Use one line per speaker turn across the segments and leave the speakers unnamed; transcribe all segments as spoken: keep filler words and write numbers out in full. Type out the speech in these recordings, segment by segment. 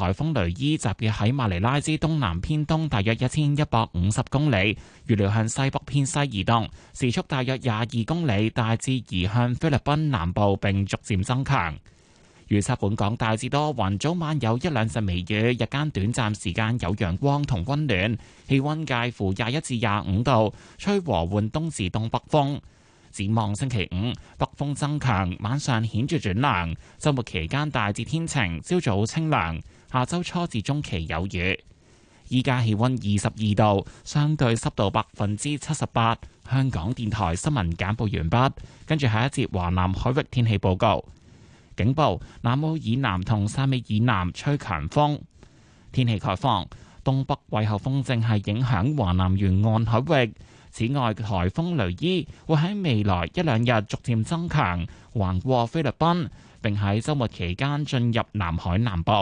颱風雷伊集結喺馬尼拉之東南偏東大約一千一百五十公里，預料向西北偏西移動，時速大約廿二公里，大致移向菲律賓南部並逐漸增強。預測本港大致多雲，早晚有一兩陣微雨，日間短暫時間有陽光同溫暖，氣溫介乎廿一至廿五度，吹和緩東至東北風。展望星期五，北風增強，晚上顯著轉涼。週末期間大致天晴，朝早清涼。下週初至中期有雨。依家氣溫二十二度，相對濕度百分之七十八。香港電台新聞簡報完畢，跟住下一節華南海域天氣報告。警報：南澳以南同汕尾以南吹強風。天氣概況：東北季候風正係影響華南沿岸海域。此外，颱風雷伊會喺未來一兩日逐漸增強，橫過菲律賓，並喺週末期間進入南海南部。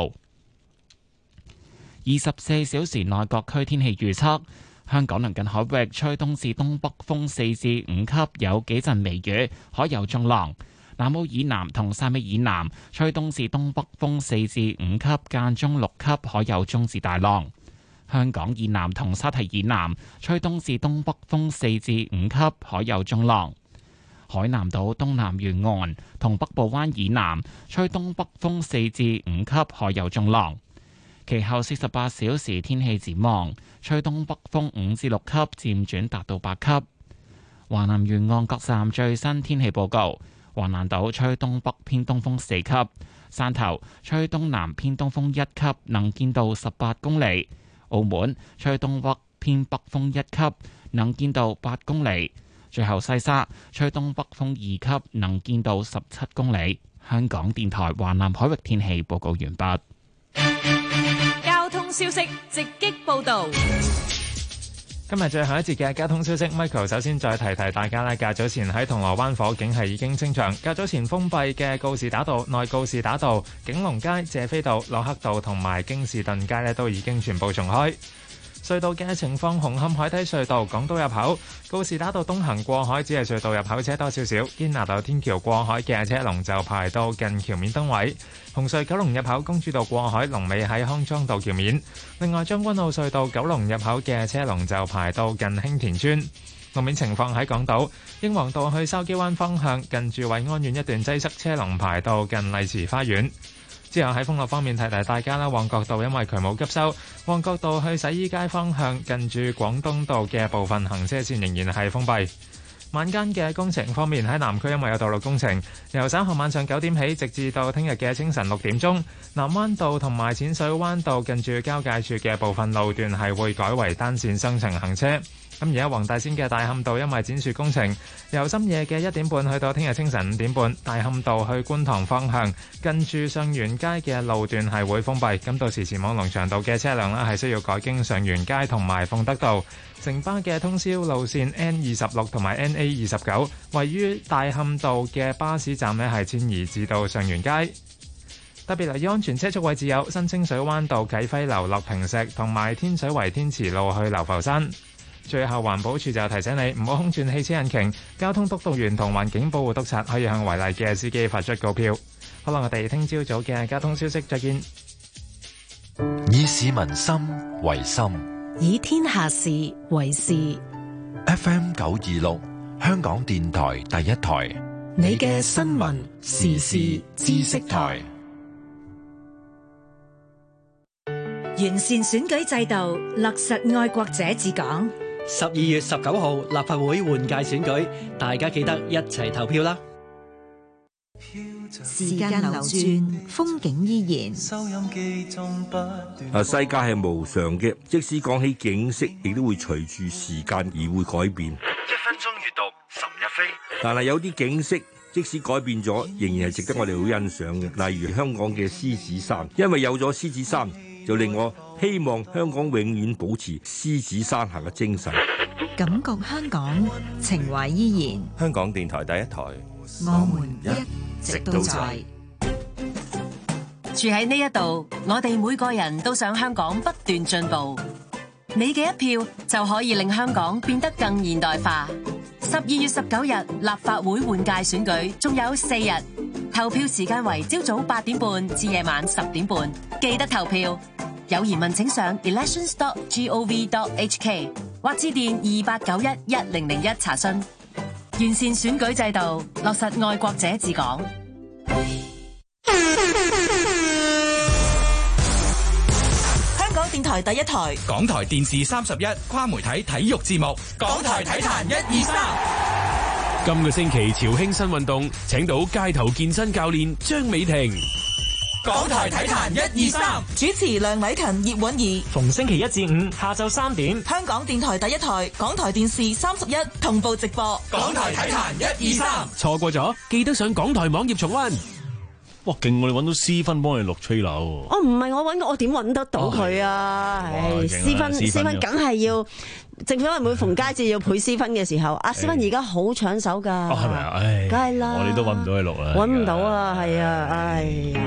二十四小時內各區天氣預測：香港鄰近海域吹東至東北風四至五級，有幾陣微雨，海有中浪。南澳以南同汕尾以南吹東至東北風四至五級，間中六級，海有中至大浪。香港以南同沙堤以南吹東至東北風四至五級，海有中浪。海南島東南沿岸同北部灣以南吹東北風四至五級，海有中浪。其後四十八小時天氣展望，吹東北風五至六級，漸轉達到八級。華南沿岸各站最新天氣報告：華南島吹東北偏東風四級，汕頭吹東南偏東風一級，能見度十八公里。澳門吹東北偏北風一級，能見度八公里。最後西沙吹東北風二級，能見度十七公里。香港電台華南海域天氣報告完畢。
交通消息直擊報道。
今日最後一節嘅交通消息 ，Michael 首先再提提大家咧。較早前喺銅鑼灣火警係已經清場，較早前封閉嘅告士打道、內告士打道、景隆街、謝斐道、駱克道同埋京士頓街咧都已經全部重開。隧道嘅情況：紅磡海底隧道港島入口、告士打道東行過海只係隧道入口車多少少；堅拿道天橋過海嘅車龍就排到近橋面燈位。紅隧九龍入口公主道過海龍尾喺康莊道橋面。另外將軍澳隧道九龍入口嘅車龍就排到近興田村。路面情況喺港島英皇道去筲箕灣方向，近住惠安苑一段擠塞，車龍排到近麗池花園。之後喺封路方面提提大家啦，旺角道因為渠務急修，旺角道去洗衣街方向近住廣東道嘅部分行車線仍然係封閉。晚間嘅工程方面，喺南區因為有道路工程，由稍後晚上九點起，直至到聽日嘅清晨六點鐘，南灣道同埋淺水灣道近住交界處嘅部分路段係會改為單線雙程行車。咁而家黃大仙嘅大磡道因為剪樹工程，由深夜嘅一點半去到聽日清晨五點半，大磡道去觀塘方向近住上元街嘅路段係會封閉。咁到時前往龍翔道嘅車輛呢係需要改經上元街同埋鳳德道。城巴嘅通宵路線 N 二十六同埋 N A 二十九，位於大磡道嘅巴士站呢係遷移至到上元街。特別留意安全車速位置有新清水灣道啟輝樓落坪石同埋天水圍天慈路去流浮山。最後環保署就提醒你唔好空轉汽車引擎，交通督導員同環境保護督察可以向違例嘅司機發出告票。好啦，我哋聽朝早嘅交通消息再見。
以市民心為心，
以天下事為事。
F M 九二六香港電台第一台，
你嘅新聞時事知識台。
完善選舉制度，落實愛國者治港。
十二月十九號立法會換屆選舉，大家記得一齊投票啦！
時間流轉，風景依然。
啊，世界係無常嘅，即使講起景色，亦都會隨住時間而會改變。
一分鐘閱讀，岑日飛。
但係有啲景色，即使改變咗，仍然係值得我哋好欣賞嘅。例如香港嘅獅子山，因為有咗獅子山，就令我希望香港永遠保持獅子山下嘅精神。
感覺香港，情懷依然。
香港電台第一台，
我們一直都在。
住喺呢一度，我哋每個人都想香港不斷進步。你嘅一票就可以令香港變得更現代化。 十二月十九日立法會換屆選舉仲有四日，投票時間為朝早八點半至夜晚十點半，記得投票。有疑問請上 elections dot gov dot h k 或致電二八九一一零零一查詢。完善選舉制度，落實愛國者治港。
香港電台第一台，
港台電視三十一跨媒體體育節目，
港台體壇一二三。
今個星期潮興新運動，請到街頭健身教練張美婷。
港台體壇一二三，主持梁禮勤、葉韻儀。
逢星期一至五下晝三點，
香港電台第一台，港台電視三十一同步直播。
港台體壇一二三，
錯過咗記得上港台網頁重溫。
哇，勁！我哋揾到私分幫你錄吹樓。
哦，唔係我揾，我點揾得到佢啊？唉，私分私分梗係要政府，因為每逢佳節要配私分嘅時候，阿私分而家好搶手㗎。
哦，係咪啊？唉，
梗係啦，
我哋都揾唔到佢錄啊，
揾唔到啊，係啊，哎呀！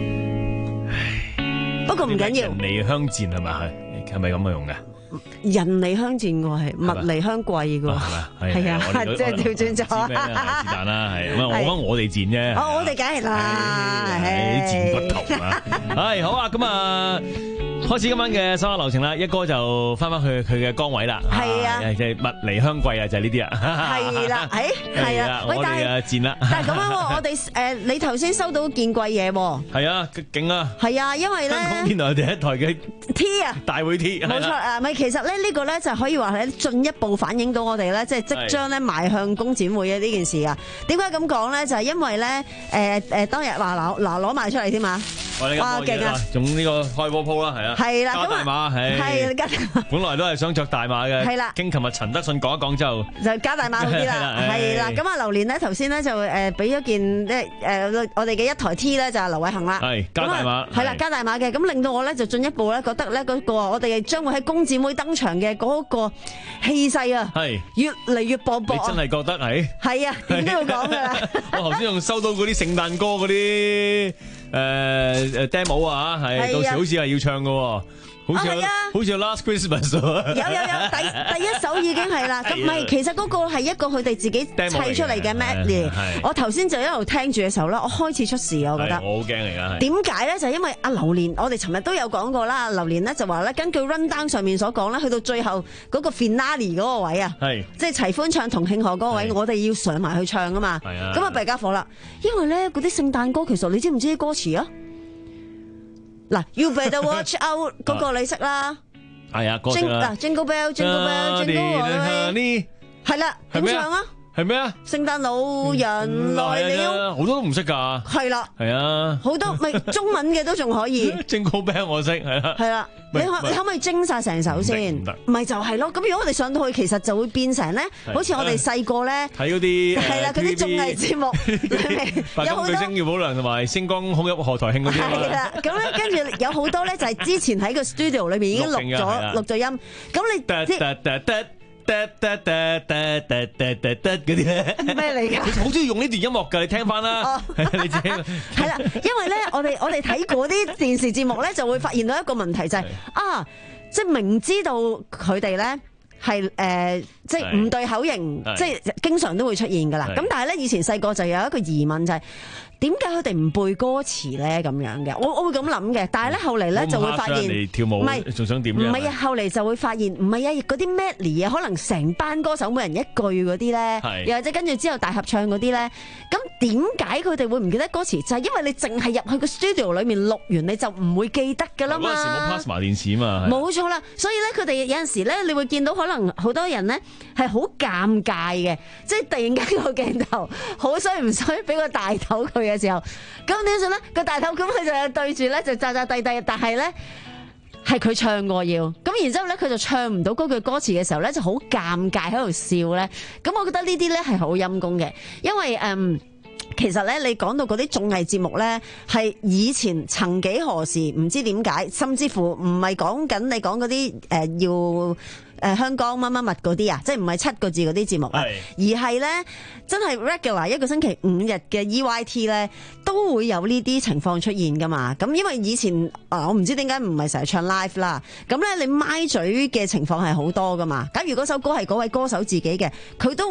不過唔緊要。
人離鄉賤係咪係？係咪咁嘅用嘅？
人離鄉賤喎，係物離鄉貴嘅喎，係啊，即係調轉咗。
是但啦，係咁啊！我講我哋賤啫。
哦，我哋梗係啦，
啲賤骨頭啊！係好啊，咁啊，開始今晚嘅收押流程啦。一哥就翻返去佢嘅崗位啦。
係啊，
即係物離鄉貴啊，就係呢啲啊。
係啦，誒，係啊，
我哋啊賤啦。
但係咁樣，我哋誒，你頭先收到件貴嘢喎。
係啊，勁啊！
係啊，因為咧，
香港電台第一台嘅
T 啊，
大會 T，
冇錯啊，咪其實咧呢個咧就可以話係進一步反映到我哋咧，即係即將咧邁向工展會嘅呢件事啊。點解咁講咧？就係因為咧，誒誒當日話嗱嗱攞埋出嚟添嘛。
哇勁啊！用呢個開波鋪啦，係啊，
係啦，
加大碼係，
係加大碼。
本來都係想着大碼嘅，
係啦。
經琴日陳德信講一講之後，
就加大碼嗰啲啦，係啦。咁啊，榴蓮咧頭先咧就誒俾咗件即係誒我哋嘅一台 T 咧就係劉偉恒啦，
係加大碼，
係啦加大碼嘅，咁令到我咧就進一步咧覺得咧嗰個我哋將會喺工展會登場嘅嗰個氣勢啊，係越嚟越磅礴。
你真係覺得係？係
啊，點都要講㗎啦。
我頭先仲收到嗰啲聖誕歌嗰啲。誒誒 demo 啊，係到時好似係要唱嘅，好似好似 Last Christmas 有
有有第第一首已經係啦，咁唔係其實嗰個係一個佢哋自己砌出嚟嘅 medley。我頭先就一路聽住嘅時候咧，我開始出事啊，我覺得
我好驚嚟㗎。
點解咧？就係因為阿榴蓮，我哋尋日都有講過啦。榴蓮咧就話咧，根據 run down 上面所講咧，去到最後嗰個 finale 嗰個位啊，係即係齊歡唱同慶賀嗰個位，我哋要上埋去唱啊嘛。係啊，咁啊弊家伙啦，因為咧嗰啲聖誕歌其實你知唔知啲歌詞啊？嗱 ，You better watch out 嗰個你識啦。係啊，歌詞啦。嗱 ，Jingle Bell Jingle Bell Jingle All the way，係啦，點唱啊？
係咩啊？
聖誕老人來了，
好多都唔識噶。
係啦，
係啊，
好多咪中文嘅都仲可以。
Jingle Bell 我識，係啦。
係啦，你可你可唔可以精晒成首先？唔得，咪就係咯。咁如果我哋上到去，其實就會變成咧，好似我哋細個咧
睇嗰啲
係啦，嗰啲綜藝節目，
有好多星耀保良同埋星光空入賀台慶嗰啲。
係啦，咁咧跟住有好多咧，就係之前喺個 studio 裏面已經錄咗錄咗音。咁你得得得得得得得得嗰啲咧咩嚟㗎？
好中意用呢段音樂㗎，你聽翻啦。你自己
係啦，因為咧，我哋我哋睇嗰啲電視節目咧，就會發現到一個問題就係啊，即係明知道佢哋咧係誒，即係唔對口型，即係經常都會出現㗎啦。咁但係咧，以前細個就有一個疑問就係，點解佢哋唔背歌詞咧？咁樣嘅，我我會咁諗嘅。但係咧後嚟咧就會發現，
唔係仲想點？唔
係啊，後嚟就會發現，唔係啊，嗰啲 medley 啊，可能成班歌手每人一句嗰啲咧，又或者跟住之後大合唱嗰啲咧，咁點解佢哋會唔記得歌詞？就係因為你淨係入去個 studio 裏面錄完，你就唔會記得㗎啦嘛。
嗰陣時冇 plasma 電視嘛。
冇錯啦，所以咧佢哋有陣時咧，你會見到可能好多人咧係好尷尬嘅，即係突然間個鏡頭好衰唔衰，俾個大頭佢嘅時候，咁點算咧？個大頭咁佢就對住咧就詐詐諦諦，但係咧係佢唱過要，咁然之後咧佢就唱唔到嗰句歌詞嘅時候咧就好尷尬喺度笑咧，咁我覺得呢啲咧係好陰功嘅，因為誒、嗯、其實咧你講到嗰啲綜藝節目咧係以前曾幾何時唔知點解，甚至乎唔係講緊你講嗰啲誒要。誒、呃、香港乜乜乜嗰啲啊，即係唔係七個字嗰啲節目啊，而係咧真係 regular 一個星期五日嘅 E Y T 咧，都會有呢啲情況出現噶嘛。咁因為以前啊、呃，我唔知點解唔係成日唱 live 啦。咁咧你咪嘴嘅情況係好多噶嘛。假如嗰首歌係嗰位歌手自己嘅，佢都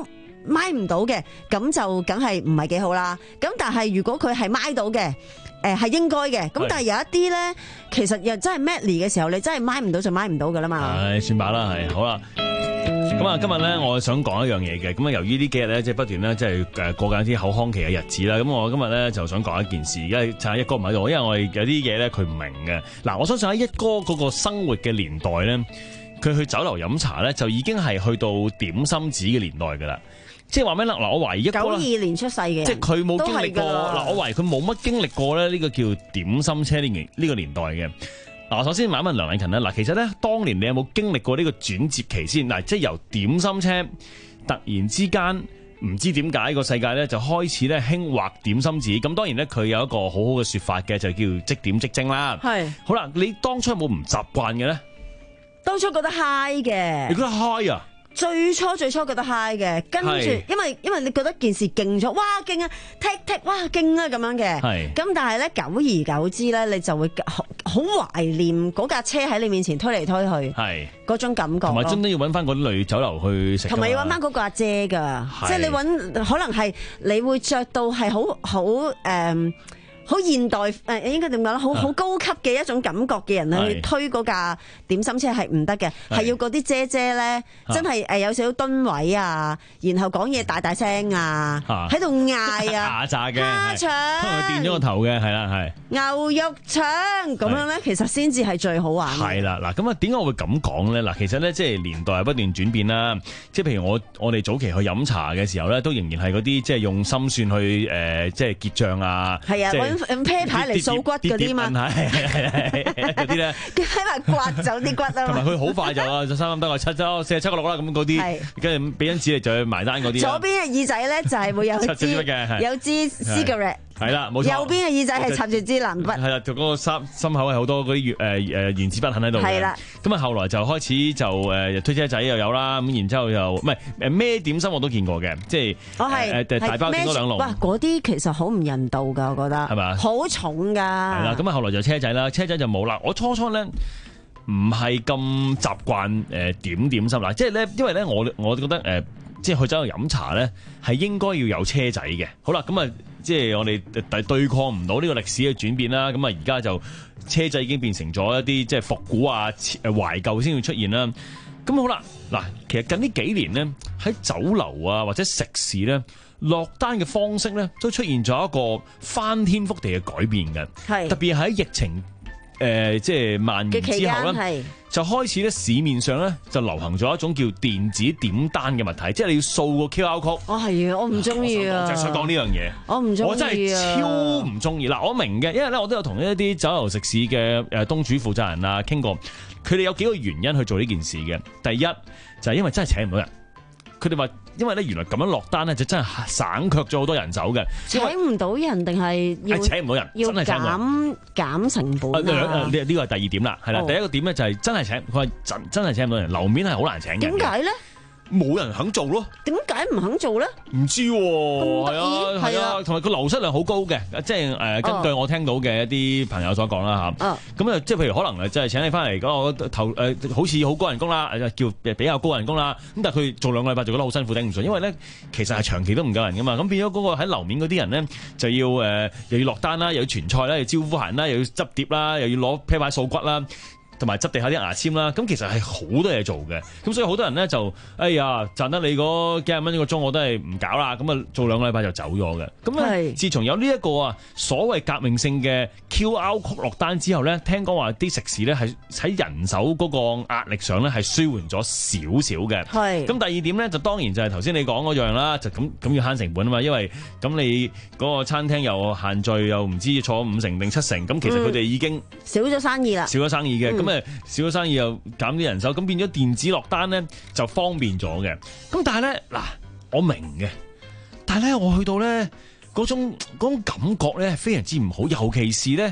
買唔到嘅，咁就梗係唔係幾好啦。咁但係如果佢係買到嘅，誒係應該嘅。咁但係有一啲咧，其實又真係 Madly 嘅時候，你真係買唔到就買唔到噶啦嘛。
係算吧啦，係好啦。咁啊，今日咧，我想講一樣嘢嘅。咁啊，由於呢幾日咧，即係不斷咧，即係誒過緊啲口腔期嘅日子啦。咁我今日咧就想講一件事，因為就係一哥唔喺度，因為我哋有啲嘢咧佢唔明嘅。嗱，我相信喺一哥嗰個生活嘅年代咧，佢去酒樓飲茶咧，就已經係去到點心紙嘅年代噶啦。即係話咩咧？嗱，我懷疑一哥
九二年出世嘅，
即係佢冇經歷過。嗱，我懷疑佢冇乜經歷過咧，呢個叫點心車呢年呢個年代嘅。嗱，首先問一問梁禮勤啦。嗱，其實咧，當年你有冇經歷過呢個轉接期先？嗱，即係由點心車突然之間唔知點解個世界咧就開始咧興畫點心紙。咁當然咧，佢有一個好好嘅説法嘅，就叫即點即蒸啦。係。好啦，你當初有冇唔習慣嘅咧？當初覺得 high 嘅。你覺得 high 啊？最初最初覺得 high 嘅，跟住因為因為你覺得件事勁咗，哇勁啊，踢踢哇勁啊咁樣嘅，咁但係咧久而久之咧，你就會好好懷念嗰架車喺你面前推嚟推去，係嗰種感覺，同埋真都要揾翻嗰啲女酒樓去食，同埋要揾翻嗰個阿姐㗎，即係你揾可能係你會着到係好好誒。好現代誒，應該點講咧？好好高級嘅一種感覺嘅人去推嗰架點心車係唔得嘅，係要嗰啲姐姐咧，真係誒有少少噸位啊，然後講嘢大大聲啊，喺度嗌啊，牙炸嘅蝦腸，可能佢電咗個頭嘅，係啦係牛肉腸咁樣咧，其實先至係最好玩。係啦，嗱咁啊，點解我會咁講咧？嗱，其實咧即係年代係不斷轉變啦，即係譬如我我哋早期去飲茶嘅時候咧，都仍然係嗰啲即係用心算去誒即係結帳啊，係啊。用啤牌嚟掃骨嗰啲嘛，係係係係嗰啲咧，喺埋刮走啲骨啊嘛。同埋佢好快就啊，就三咁得個七周四十七個六啦，咁嗰啲，跟住俾張紙嚟就去埋單嗰啲。左邊嘅耳仔咧就係會有支有支 cigarette。係啦，冇錯。右邊嘅耳仔係插住支藍筆。係啦，就嗰個心心口係好多嗰啲誒誒原子筆痕喺度嘅。係啦。咁啊，後來就開始就誒推車仔又有啦，咁然之後又唔係誒咩點心我都見過嘅，即係我係誒大包點多兩籠。哇，嗰啲其實好唔人道㗎，我覺得。係咪？好重㗎。係啦，咁啊，後來就車仔啦，車仔就冇啦。我初初咧唔係咁習慣誒點點心啦，即係咧，因為咧我我覺得誒。即係去酒樓飲茶咧，係應該要有車仔嘅。好啦，咁啊，即係我哋對對抗唔到呢個歷史嘅轉變啦。咁啊，而家就車仔已經變成咗一啲即係復古啊、誒懷舊先會出現啦。咁好啦，嗱，其實近呢幾年咧，喺酒樓啊或者食肆咧落單嘅方式咧，都出現咗一個翻天覆地嘅改變嘅。係特別喺疫情誒、呃、即係蔓延之後咧，就開始咧市面上咧就流行咗一種叫電子點單嘅物體，即係你要掃個 Q R code。哦，係啊，我唔中意啊！我就想講呢樣嘢，我唔中意，我真係超唔中意。嗱，我明嘅，因為咧我都有同一啲酒樓食肆嘅誒東主負責人啊傾過，佢哋有幾個原因去做呢件事嘅。第一就係因為真係請唔到人，佢哋話。因為咧，原來咁樣落單咧，就真係省卻咗好多人手嘅。請唔到人定係要請唔到人，要減減成本啊？呢呢個係第二點啦，係啦。第一個點咧就係真係請，佢話真真係請唔到人，樓面係好難請嘅。點解咧？冇人肯做咯。點解唔肯做咧？唔知喎，係啊係啊，同埋個流失量好高嘅，即係誒根據我聽到嘅一啲朋友所講啦嚇。咁啊，即係譬如可能誒，即係請你翻嚟嗰個頭誒，好似好高人工啦，叫比較高人工啦。咁但係佢做兩個禮拜做覺得好辛苦，頂唔順，因為咧其實係長期都唔夠人噶嘛。咁變咗嗰個喺樓面嗰啲人咧，就要誒又要落單啦，又要傳菜啦，又要招呼客人啦，又要執碟啦，又要攞啤牌掃骨啦。同埋執地下啲牙籤啦，咁其實係好多嘢做嘅，咁所以好多人咧就，哎呀賺得你嗰幾廿蚊一個鐘，我都係唔搞啦，咁啊做兩個禮拜就走咗嘅。咁啊，自從有呢一個啊所謂革命性嘅 Q R code 落單之後咧，聽講話啲食肆咧係喺人手嗰個壓力上咧係舒緩咗少少嘅。係。咁第二點咧就當然就係頭先你講嗰樣啦，就咁咁要慳成本啊嘛，因為咁你嗰個餐廳又限聚又唔知坐五成定七成，咁其實佢哋已經、嗯、少咗生意啦，少咗生意嘅。咁、嗯咁誒少咗生意又減啲人手，咁變咗電子落單咧就方便咗嘅。咁但係咧嗱，我明嘅，但係咧我去到咧嗰種嗰種感覺咧係非常之唔好，尤其是咧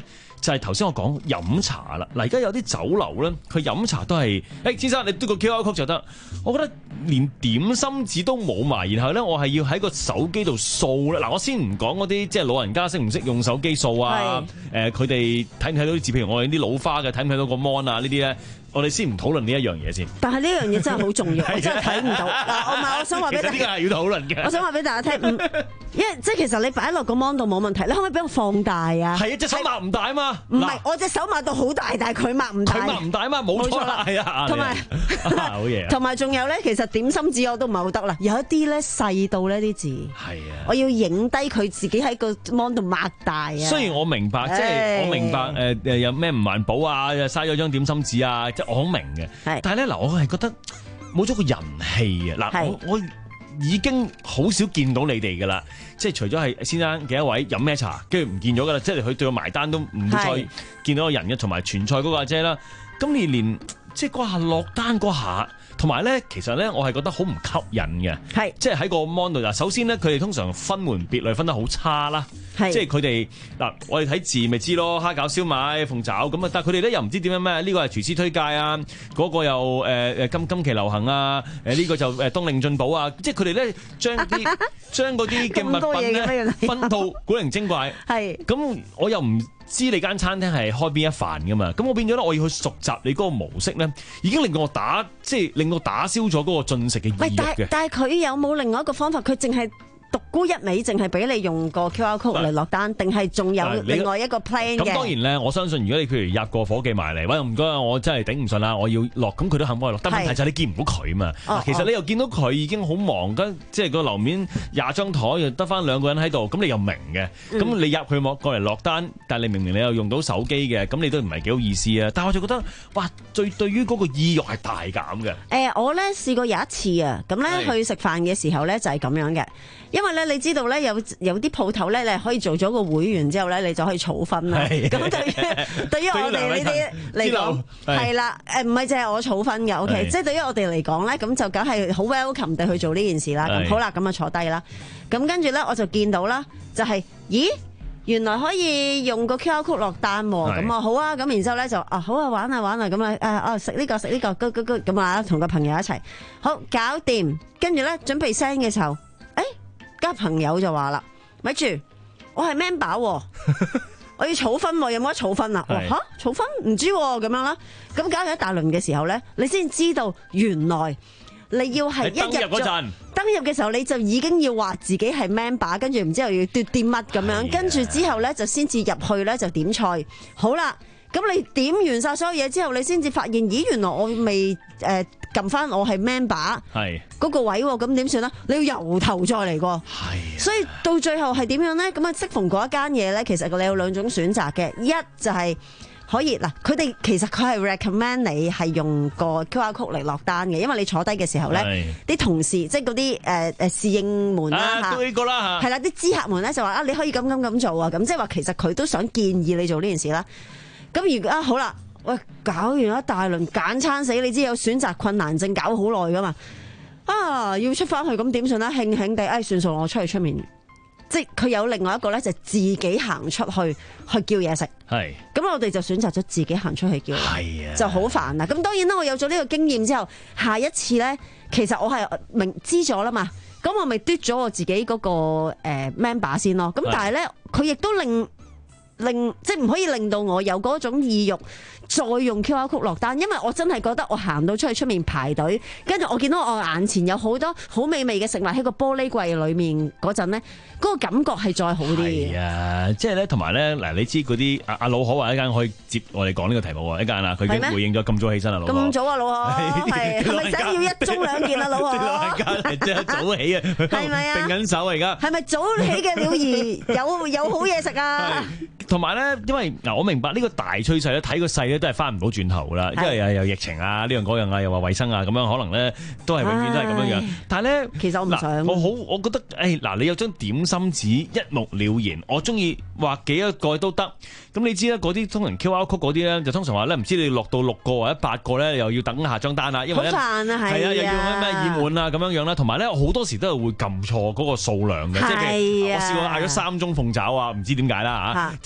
就係頭先我講飲茶啦。嗱，而家有啲酒樓咧，佢飲茶都係，誒、欸、先生你嘟個 Q R code 就得。我覺得連點心紙都冇埋，然後咧我係要喺個手機度掃咧。嗱，我先唔講嗰啲即係老人家識唔識用手機掃啊？誒，佢哋睇唔睇到啲字？譬如我哋啲老花嘅睇唔睇到個 mon 啊？呢啲咧。我哋先唔討論呢一樣嘢先。但係呢樣嘢真係好重要，我真係睇唔到。嗱，我唔係我想話俾大家，呢個係要討論嘅。我想話俾大家聽，嗯，因為即係其實你擺落個 mon 度冇問題，你可唔可以俾我放大啊？係啊，隻手擘唔大啊嘛。唔係，我隻手擘到好大，但係佢擘唔大。佢擘唔大啊嘛，冇錯啦，係啊。同埋好嘢。同埋仲有咧，其實點心紙我都唔係好得啦，有一啲咧細到呢啲字。係啊。我要影低佢自己喺個 mon 度擘大啊。雖然我明白，即係我明白誒誒有咩唔環保啊，嘥咗張點心紙啊，即係我好明嘅。但係咧嗱，我係覺得冇咗個人氣啊！嗱，我我已經好少見到你哋噶啦，即係除咗係先生幾多位飲咩茶，跟住唔見咗噶啦，即係佢對我埋單都唔會再見到個人嘅，同埋傳菜嗰個阿姐啦。咁你連即係嗰下落單嗰下，同埋咧，其實咧我係覺得好唔吸引嘅，係即係喺個 mon 度嗱。首先咧，佢哋通常分門別類分得好差啦，即係佢哋嗱，我哋睇字咪知咯，蝦餃、燒賣、鳳爪咁啊。但係佢哋咧又唔知點樣咩？呢個係廚師推介啊，嗰個又誒誒今今期流行啊，誒呢個就誒冬令進補啊。即係佢哋咧將啲將嗰啲嘅物品咧分到古靈精怪，係咁我又唔知你間餐廳係開邊一飯噶嘛？咁我變咗咧，我要去熟習你嗰個模式咧，已經令到我打即係令到打消咗嗰個進食嘅意欲嘅。但係佢有冇另外一個方法？佢淨係獨沽一味，淨係俾你用個 Q R code 嚟落單，定係仲有另外一個 plan 嘅？咁當然咧，我相信如果你譬如入個伙計埋嚟，喂唔該，我真係頂唔順啦，我要落，咁佢都肯幫你落。但問題就係你見唔到佢嘛。哦、其實你又見到佢已經好忙，跟即係個樓面廿張台又得翻兩個人喺度，咁你又明嘅。咁、嗯、你入去莫過嚟落單，但係你明明你又用到手機嘅，咁你都唔係幾好意思啊。但係我就覺得，哇，最對於嗰個意欲係大減嘅。誒、呃，我咧試過有一次啊，咁咧去食飯嘅時候咧就係咁樣嘅。因為咧，你知道咧，有有啲鋪頭咧，你可以做咗個會員之後咧，你就可以儲分啦。咁對於對於我哋呢啲嚟講，係啦，誒唔係淨係我儲分嘅 ，OK， 即係對於我哋嚟講咧，咁就梗係好 welcome 地去做呢件事啦。咁好啦，咁啊坐低啦。咁跟住咧，我就見到啦，就係、是，咦，原來可以用個 Q R code 落單喎。咁啊好啊，咁然之後咧就啊好啊玩啊玩啊咁啊誒啊食呢個食呢個，嗰嗰嗰咁啊同個朋友一齊，好搞掂。跟住咧準備 send 嘅時候，誒。家朋友就話啦，咪住，我係 member， 我要儲分，有冇得儲分啊？吓，儲分唔知咁樣啦。咁搞咗一大輪嘅時候咧，你先知道原來你要係一入嗰陣登入嘅時候，你就已經要話自己係 member， 跟住唔知又要嘟啲乜咁樣，跟住之後咧就先至入去咧就點菜。好啦，咁你點完晒所有嘢之後，你先至發現，咦，原來我未誒撳翻我係 member 係嗰個位，咁點算咧？你要由頭再嚟過，係，所以到最後係點樣咧？咁啊，適逢嗰一間嘢咧，其實你有兩種選擇嘅，一就係可以嗱，佢哋其實佢係 recommend 你係用個 Q R code 嚟落單嘅，因為你坐低嘅時候咧，啲同事即係嗰啲誒誒侍應們啦嚇，都呢個啦嚇，係啦，啲知客們咧就話啊，你可以咁咁咁做啊，咁即係話其實佢都想建議你做呢件事啦。咁如果啊好啦。喂，搞完一大輪揀餐死，你知有選擇困難症，搞好耐噶嘛？啊，要出翻去咁點算咧？慶慶地，哎，算數，我出去出面，即係佢有另外一個咧，就自己行出去去叫嘢食。係，咁我哋就選擇咗自己行出去叫，係啊，就好煩啦。咁當然啦，我有咗呢個經驗之後，下一次咧，其實我係明知咗啦嘛，咁我咪嘟咗我自己嗰、那個誒、呃、member 先咯。咁但係咧，佢亦都令。令即係唔可以令到我有嗰種意欲再用 Q R code 落單，因為我真係覺得我行到出去出面排隊，跟住我見到我眼前有好多好美味嘅食物喺個玻璃櫃裏面嗰陣咧，嗰、嗰個感覺係再好啲。係啊，即係咧，同埋咧，嗱，你知嗰啲阿阿老可話一間可以接我哋講呢個題目啊，一間啊，佢已經回應咗咁早起身啦，老可。咁早啊，老可係係咪想要一盅兩件啊，老可？兩間係真係早起啊，係咪啊？並緊手啊，而家係咪早起嘅鳥兒有有好嘢食啊？同埋咧，因為嗱，我明白呢個大趨勢咧，睇個勢咧都係翻唔到轉頭啦，因為又有疫情啊，呢樣嗰樣啊，又話衛生啊，咁樣可能咧都係永遠都係咁樣樣。但係咧，其實我唔想，我好，我覺得誒嗱，你有張點心紙一目了然，我中意畫幾多個都得。咁你知啦，嗰啲通常 Q R code 嗰啲咧，就通常話咧，唔知你落到六個或者八個咧，又要等下張單啦，因為好煩啊，係啊，又要咩咩已滿啊咁樣樣啦，同埋咧好多時都係會撳錯嗰個數量嘅，即係譬如我試過嗌咗三盅鳳爪啊，唔知點解啦嚇，即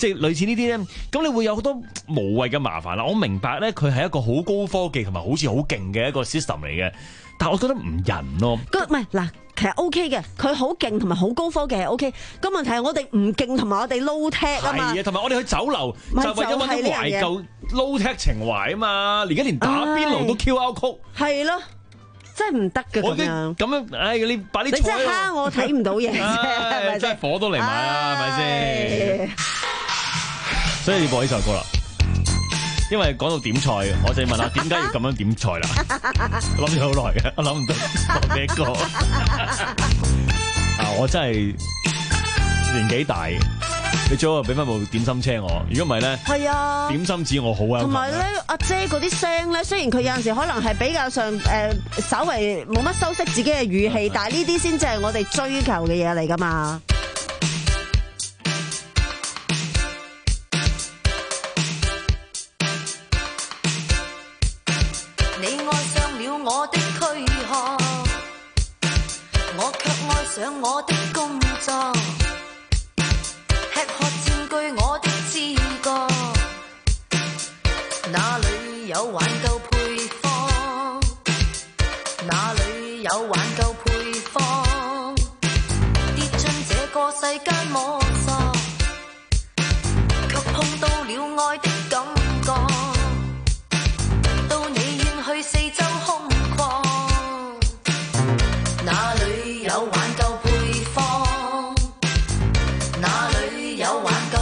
係類似呢啲咧，咁你會有好多無謂嘅麻煩啦。我明白咧，佢係一個好高科技同埋好似好勁嘅一個 system 嚟嘅，但係我覺得唔人咯。
個唔係嗱，其實 O K 嘅，佢好勁同埋好高科技係 O K。個問題係我哋唔勁同埋我哋 low tech 啊嘛。
係啊，同埋我哋去酒樓就係為咗揾啲懷舊 low tech 情懷啊嘛。而家連打邊爐都 Q R code。
係咯。真係唔得嘅咁樣，
咁樣，唉！你擺啲
你真係蝦我睇唔到嘢啫，係咪
真係火都嚟埋啦，係咪先？所以要播呢首歌啦，因為講到點菜，我就要問下點解要咁樣點菜啦？諗咗好耐嘅，我諗唔到講咩歌。啊！我真係年紀大。你最好俾翻部點心車我，如果唔係咧，係啊，點心紙我好啊。同埋咧，阿姐嗰啲聲咧，雖然佢有陣時可能係比較上誒、呃，稍微冇乜修飾自己嘅語氣，但係呢啲先至係我哋追求嘅嘢嚟噶嘛。
你愛上了我的軀殼，我卻愛上我的工作。據我的知覺，哪裏有挽救配方？哪裏有挽救配方？跌進這個世間摸索，卻碰到了愛的感覺。到你願去四周空曠，哪裏有挽救配方？哪裏有挽救？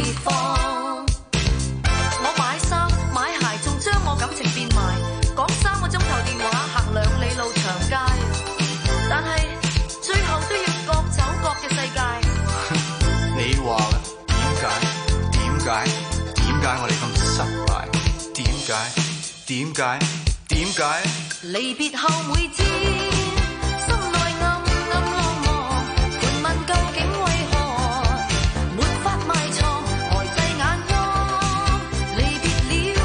感情變賣，講三個鐘頭電話，行兩里路長街，但係最後都要各走各嘅世界。你話點解？點解？點解我哋咁失敗？點解？點解？點解？離別後每天，心內暗暗落寞，盤問究竟為何沒法埋藏呆滯眼光？離別了。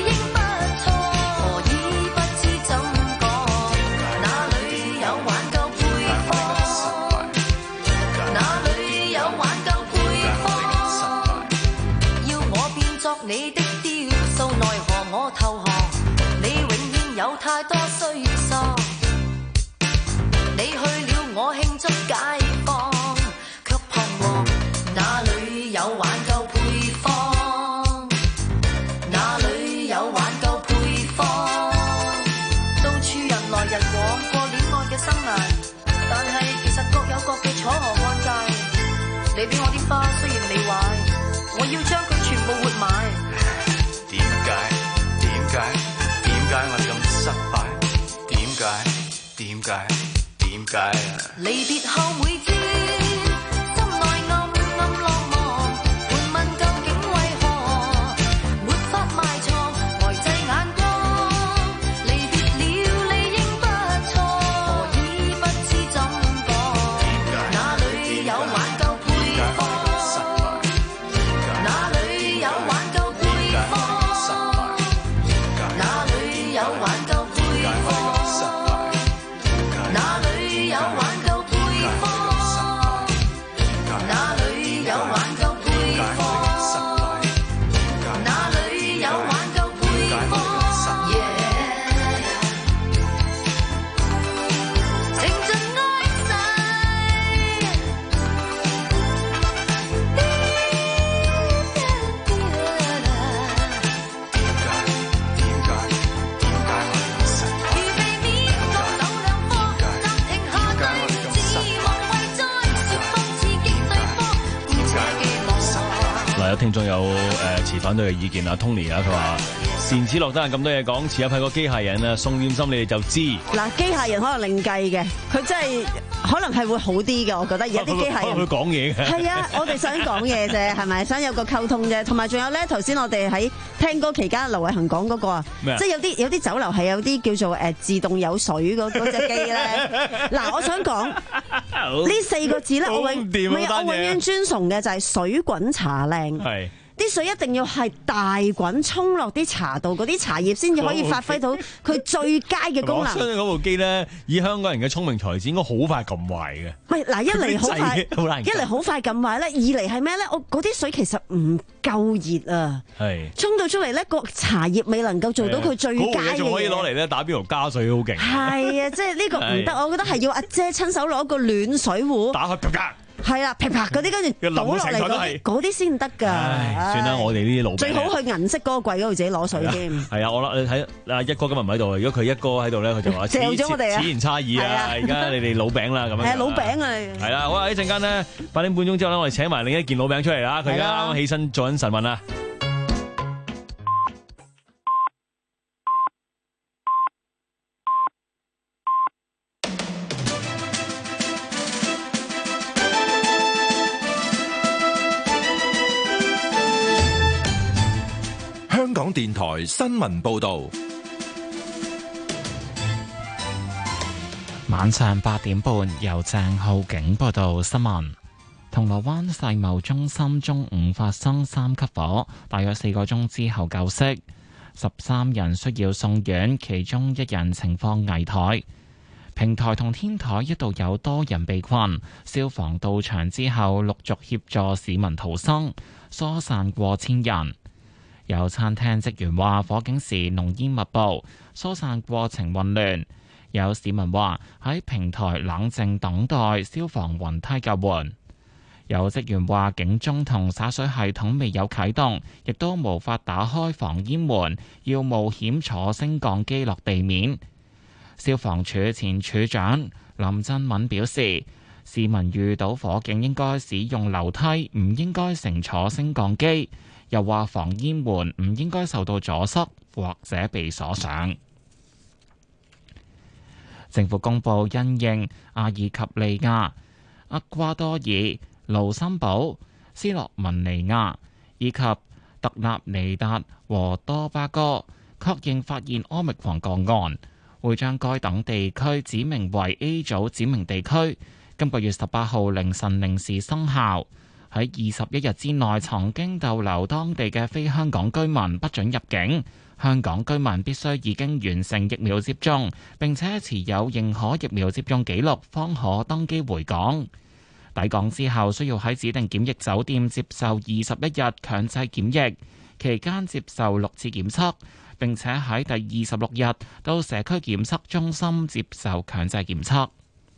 你的雕塑，奈何我投降？你永遠有太多需索。你去了，我慶祝解放，卻彷徨。哪裏有挽救配方？哪裏有挽救配方？到處人來人往，過戀愛嘅生涯，但係其實各有各嘅楚河漢界。你俾我啲花，雖然未壞，我要將佢全部活埋。點解？點解？點解我哋咁失敗？點解？點解？點解啊？離別後每天，心內暗暗落寞，盤問究竟為何沒法埋藏呆滯眼光？離別了理應不錯，何以不知怎講？哪裏有挽救配方？哪裏有挽救配方？哪裏有挽救配方？哪裏有挽救配方？哪裏有挽救配方？哪裏有挽救配方？情盡愛逝。
嗱，有聽眾有誒持反對嘅意見啊 ，Tony 啊，佢話善子落得閒咁多嘢講，似有派個機械人啊，送點心你哋就知。
嗱，機械人可能另計嘅，佢真係可能係會好啲嘅，我覺得而家啲機械人
佢講嘢嘅。
係啊，我哋想講嘢啫，係咪？想有個溝通啫，同埋仲有咧，頭先我哋喺聽歌期間，劉偉恒講嗰個啊，即係有啲有啲酒樓係有啲叫做誒自動有水嗰嗰隻機咧。嗱，我想講呢四個字咧，我永唔係我永遠尊崇嘅就係水滾茶靚。係啲啲水一定要係大滾沖落啲茶度，嗰啲茶葉先至可以發揮到佢最佳嘅功能。
我相信嗰部機咧，以香港人嘅聰明才智，應該好快撳壞嘅。
唔係嗱，一嚟好快，一嚟好快撳壞咧，二嚟係咩咧？我嗰啲水其實唔夠熱啊，係沖到出嚟咧，個茶葉未能夠做到佢最佳嘅嘢。
仲可以攞嚟咧打邊爐加水，好勁。
係啊，即係呢個唔得，我覺得係要阿姐親手攞個暖水壺打開，係啦，噼啪嗰啲跟住倒落嚟嗰啲，嗰啲先得㗎。
算啦，我哋呢啲老
最好去銀色嗰個櫃嗰度自己攞水添。
係啊，我諗你睇阿一哥今日唔喺度，如果佢一哥喺度咧，佢就話：，此言差異啊！而家你哋老餅啦，咁樣。係老餅啊！係啦，好啊！一陣間呢，八點半鐘之後咧，我哋請埋另一件老餅出嚟啦。佢而家啱啱起身做緊晨運啦。
香港電台新聞報道，
晚上八點半由鄭浩景報道新聞。銅鑼灣世貿中心中午發生三級火，大約四個鐘之後救熄，十三人需要送院，其中一人情況危殆。平台同天台一度有多人被困，消防到場之後陸續協助市民逃生，疏散過千人。有餐廳職員話，火警時濃煙密布，疏散過程混亂。有市民話喺平台冷靜等待消防雲梯救援。有職員話，警鐘同灑水系統未有啟動，亦都無法打開防煙門，要冒險坐升降機落地面。消防處前處長林振敏表示，市民遇到火警應該使用樓梯，唔應該乘坐升降機。又話防煙門唔應該受到阻塞或者被鎖上。政府公布因應阿爾及利亞、厄瓜多爾、盧森堡、斯洛文尼亞以及特納尼達和多巴哥確認發現奧密克戎個案，會將該等地區指明為 A 組指明地區，今個月十八號凌晨零時生效。喺二十一日之內曾經逗留當地嘅非香港居民不准入境，香港居民必須已經完成疫苗接種，並且持有認可疫苗接種記錄，方可登機回港。抵港之後需要喺指定檢疫酒店接受二十一日強制檢疫，期間接受六次檢測，並且喺第二十六日到社區檢測中心接受強制檢測。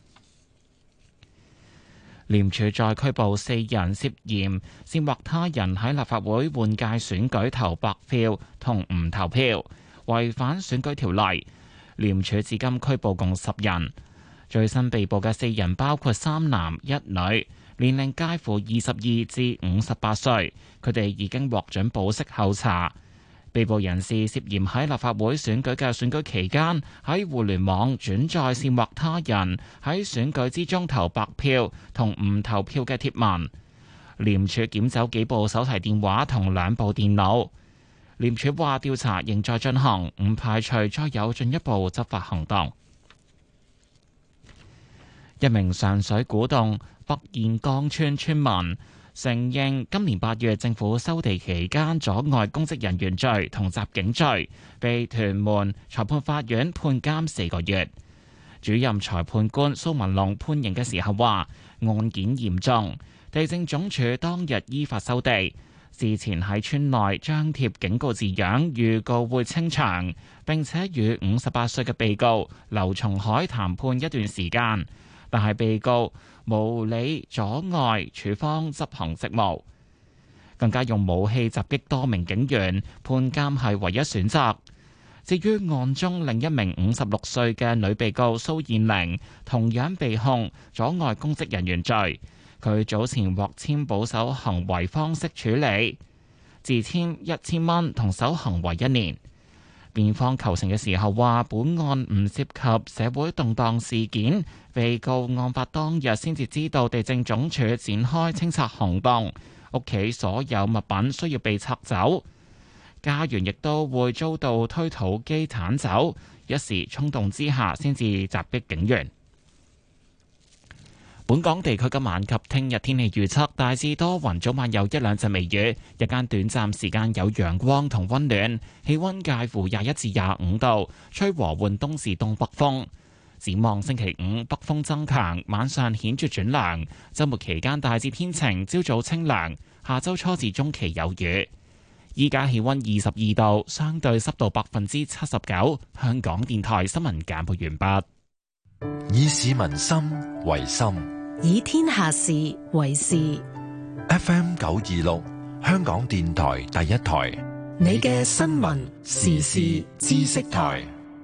廉署再拘捕四人涉嫌煽惑他人喺立法會換屆選舉投白票同唔投票，違反選舉條例。廉署至今拘捕共十人，最新被捕嘅四人包括三男一女，年齡介乎二十二至五十八歲，佢哋已經獲准保釋候查。被捕人士涉嫌喺立法會選舉嘅選舉期間，喺互聯網轉載煽惑他人喺選舉之中投白票同唔投票嘅貼文。廉署檢走幾部手提電話同兩部電腦。廉署話調查仍在進行，唔排除再有進一步執法行動。一名上水古洞北燕崗村村民承認今年八月政府收地期間阻礙公職人員罪同襲警罪，被屯門裁判法院判監四個月。主任裁判官蘇文龍判刑嘅時候話，案件嚴重，地政總署當日依法收地，事前喺村內張貼警告字樣，預告會清場，並且與五十八歲嘅被告劉松海談判一段時間，但係被告無理阻礙署方執行職務，更加用武器襲擊多名警員，判監係唯一選擇。至於案中另一名五十六歲嘅女被告蘇燕玲，同樣被控阻礙公職人員罪，佢早前獲簽保守行為方式處理，自簽一千蚊同守行為一年。辯方求情嘅時候話，本案唔涉及社會動盪事件，被告案發當日先至知道地政總署展開清拆行動，屋企所有物品需要被拆走，家園亦都會遭到推土機鏟走，一時衝動之下先至襲擊警員。 本港地區今晚及聽日天氣預測大致多雲，早晚有一兩陣微雨，日間短暫時間有陽光同溫暖，氣溫介乎廿一至廿五度，吹和緩東至東北風。展望星期五北風增強，晚上顯著轉涼，週末期間大致天晴，朝早清涼，下週初至中期有雨。依家氣溫二十二度，相對濕度百分之七十九。香港電台新聞簡報完畢。
以市民心為心，
以天下事為事。
F M 九二六，香港電台第一台，
你嘅新聞時事知識台。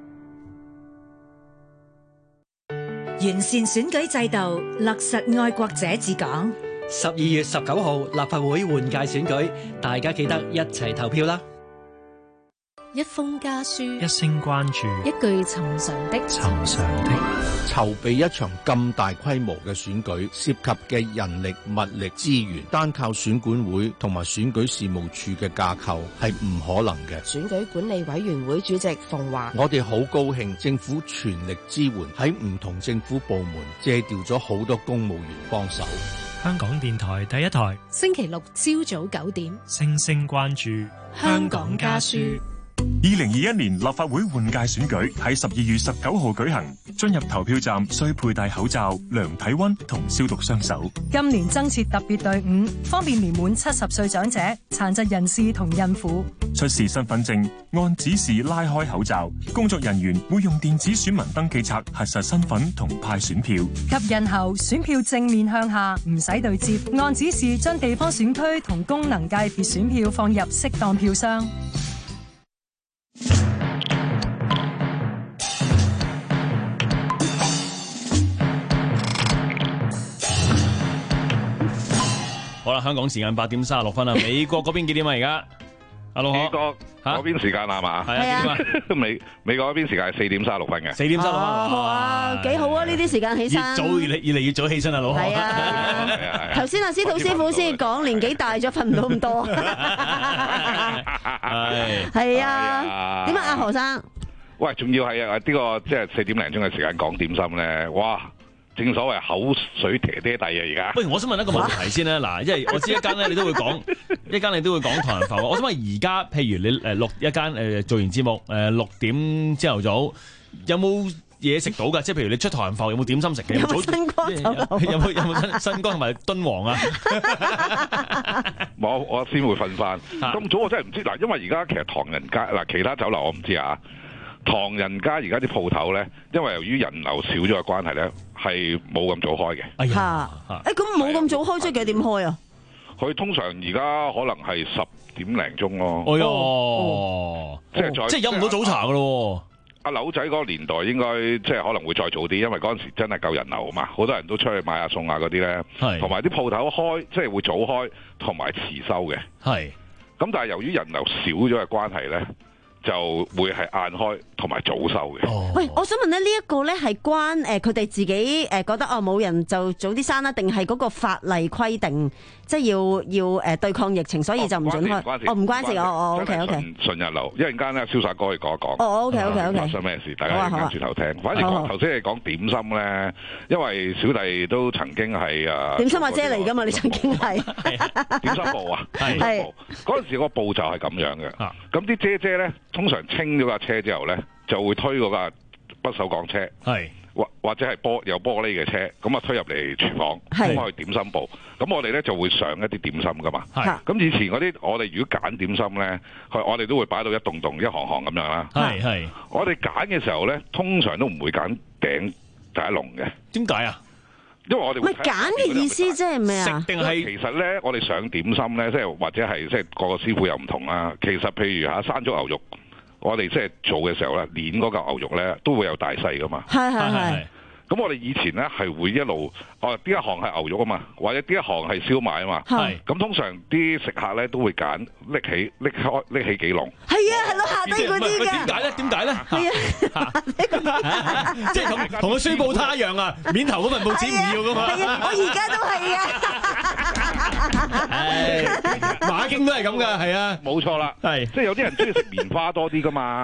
完善選舉制度，落實愛國者治港。
十二月十九號立法會換屆選舉，大家記得一齊投票啦！
一封家書，
一聲關注，
一句尋常的
尋常的。
籌備一場咁大規模嘅選舉，涉及嘅人力、物力、資源，單靠選管會同埋選舉事務處嘅架構係唔可能嘅。
選舉管理委員會主席馮華，
我哋好高興政府全力支援，喺唔同政府部門借調咗好多公務員幫手。
香港電台第一台，
星期六朝早九點，
聲聲關注
香港家書。
二零二一年立法會換屆選舉喺十二月十九號舉行，進入投票站需佩戴口罩、量體溫同消毒雙手。
今年增設特別隊伍，方便年滿七十歲長者、殘疾人士同孕婦。
出示身份證，按指示拉開口罩，工作人員會用電子選民登記冊核實身份同派選票。
及印後，選票正面向下，唔使對接，按指示將地方選區同功能界別選票放入適當票箱。
好啦，香港時間八點三十六分啦，美國嗰邊幾點啊？而家阿老
美國嗰邊時間係嘛？
係啊，
美美國嗰邊時間係四點三十六分嘅。
四點三十六分，
好啊，幾好啊！呢啲時間起身，
越早越嚟越嚟越早起身啊，老。
係啊，頭先阿司徒師傅先講年紀大咗，瞓唔到咁多。
係
係啊，點啊，阿何生？
喂，仲要係啊！呢個即係四點零鐘嘅時間講點心咧，哇！正所謂口水嗲嗲地啊！而家，
喂，我想問一個問題先啦，嗱，因為我知一間咧，你都會講一間，你都會講唐人埠。我想問而家，譬如你誒錄一間誒做完節目誒六點朝頭早，有冇嘢食到㗎？即係譬如你出唐人埠有冇點心食嘅？
有冇新光？
有冇有冇新新光同埋敦煌啊？
我我先會瞓翻。咁早我真係唔知嗱，因為而家其實唐人街嗱，其他酒樓我唔知啊。唐人街而家啲鋪頭咧，因為由於人流少咗嘅關係咧，係冇咁早開嘅。
哎
呀，誒咁冇咁早開，即係幾點開啊？
佢通常而家可能係十點零鐘咯。
哎呦，即係再即係飲唔到早茶噶咯。
阿柳仔嗰個年代應該即係可能會再早啲，因為嗰陣時真係夠人流啊嘛，好多人都出去買下餸啊嗰啲咧，同埋啲鋪頭開即係會早開同埋遲收嘅。係。咁但係由於人流少咗嘅關係咧，就會係晏開同埋早收嘅。
哦、喂，我想問咧，呢、這、一個咧係關誒佢哋自己誒覺得哦冇人就早啲閂啦，定係嗰個法例規定，即係要要誒對抗疫情，所以就唔準開？哦，唔關事，哦哦 OK OK。
順日流，一陣間咧，瀟灑哥去講一講。
哦 OK OK OK。
發生咩事？大家跟住頭聽。反正頭先你講點心咧，因為小弟都曾經係誒
點心阿姐嚟㗎嘛，你曾經係
點心部啊，點心部嗰陣時個步驟係咁樣嘅。咁啲姐姐咧。通常清咗架車之後咧，就會推嗰架不鏽鋼車，係或或者係玻有玻璃嘅車，咁啊推入嚟廚房，咁去點心部。咁我哋咧就會上一啲點心噶嘛。咁以前嗰啲我哋如果揀點心咧，我哋都會擺到一棟棟一行行咁樣啦。係係。我哋揀嘅時候咧，通常都唔會揀頂第一籠嘅。點解啊？因為我哋會
揀嘅意思即係咩啊？
定係其實咧，我哋上點心咧，即係或者係即係個個師傅又唔同啦。其實譬如嚇山竹牛肉。我哋即係做嘅時候咧，攣嗰嚿牛肉咧都會有大細噶嘛。係係係。咁我哋以前咧係會一路，哦呢一行係牛肉啊嘛，或者呢一行係燒賣啊嘛。係。咁通常啲食客咧都會揀拎起拎開拎起幾籠。係啊，係攞下低嗰啲嘅。點解咧？點解咧？係
啊。即係同同佢宣佈他一樣啊！面頭嗰份報紙唔要噶嘛。
係啊，我而家都係啊。
係。馬經都係咁噶，係啊。
冇錯啦。係。即係有啲人中意食棉花多啲噶嘛。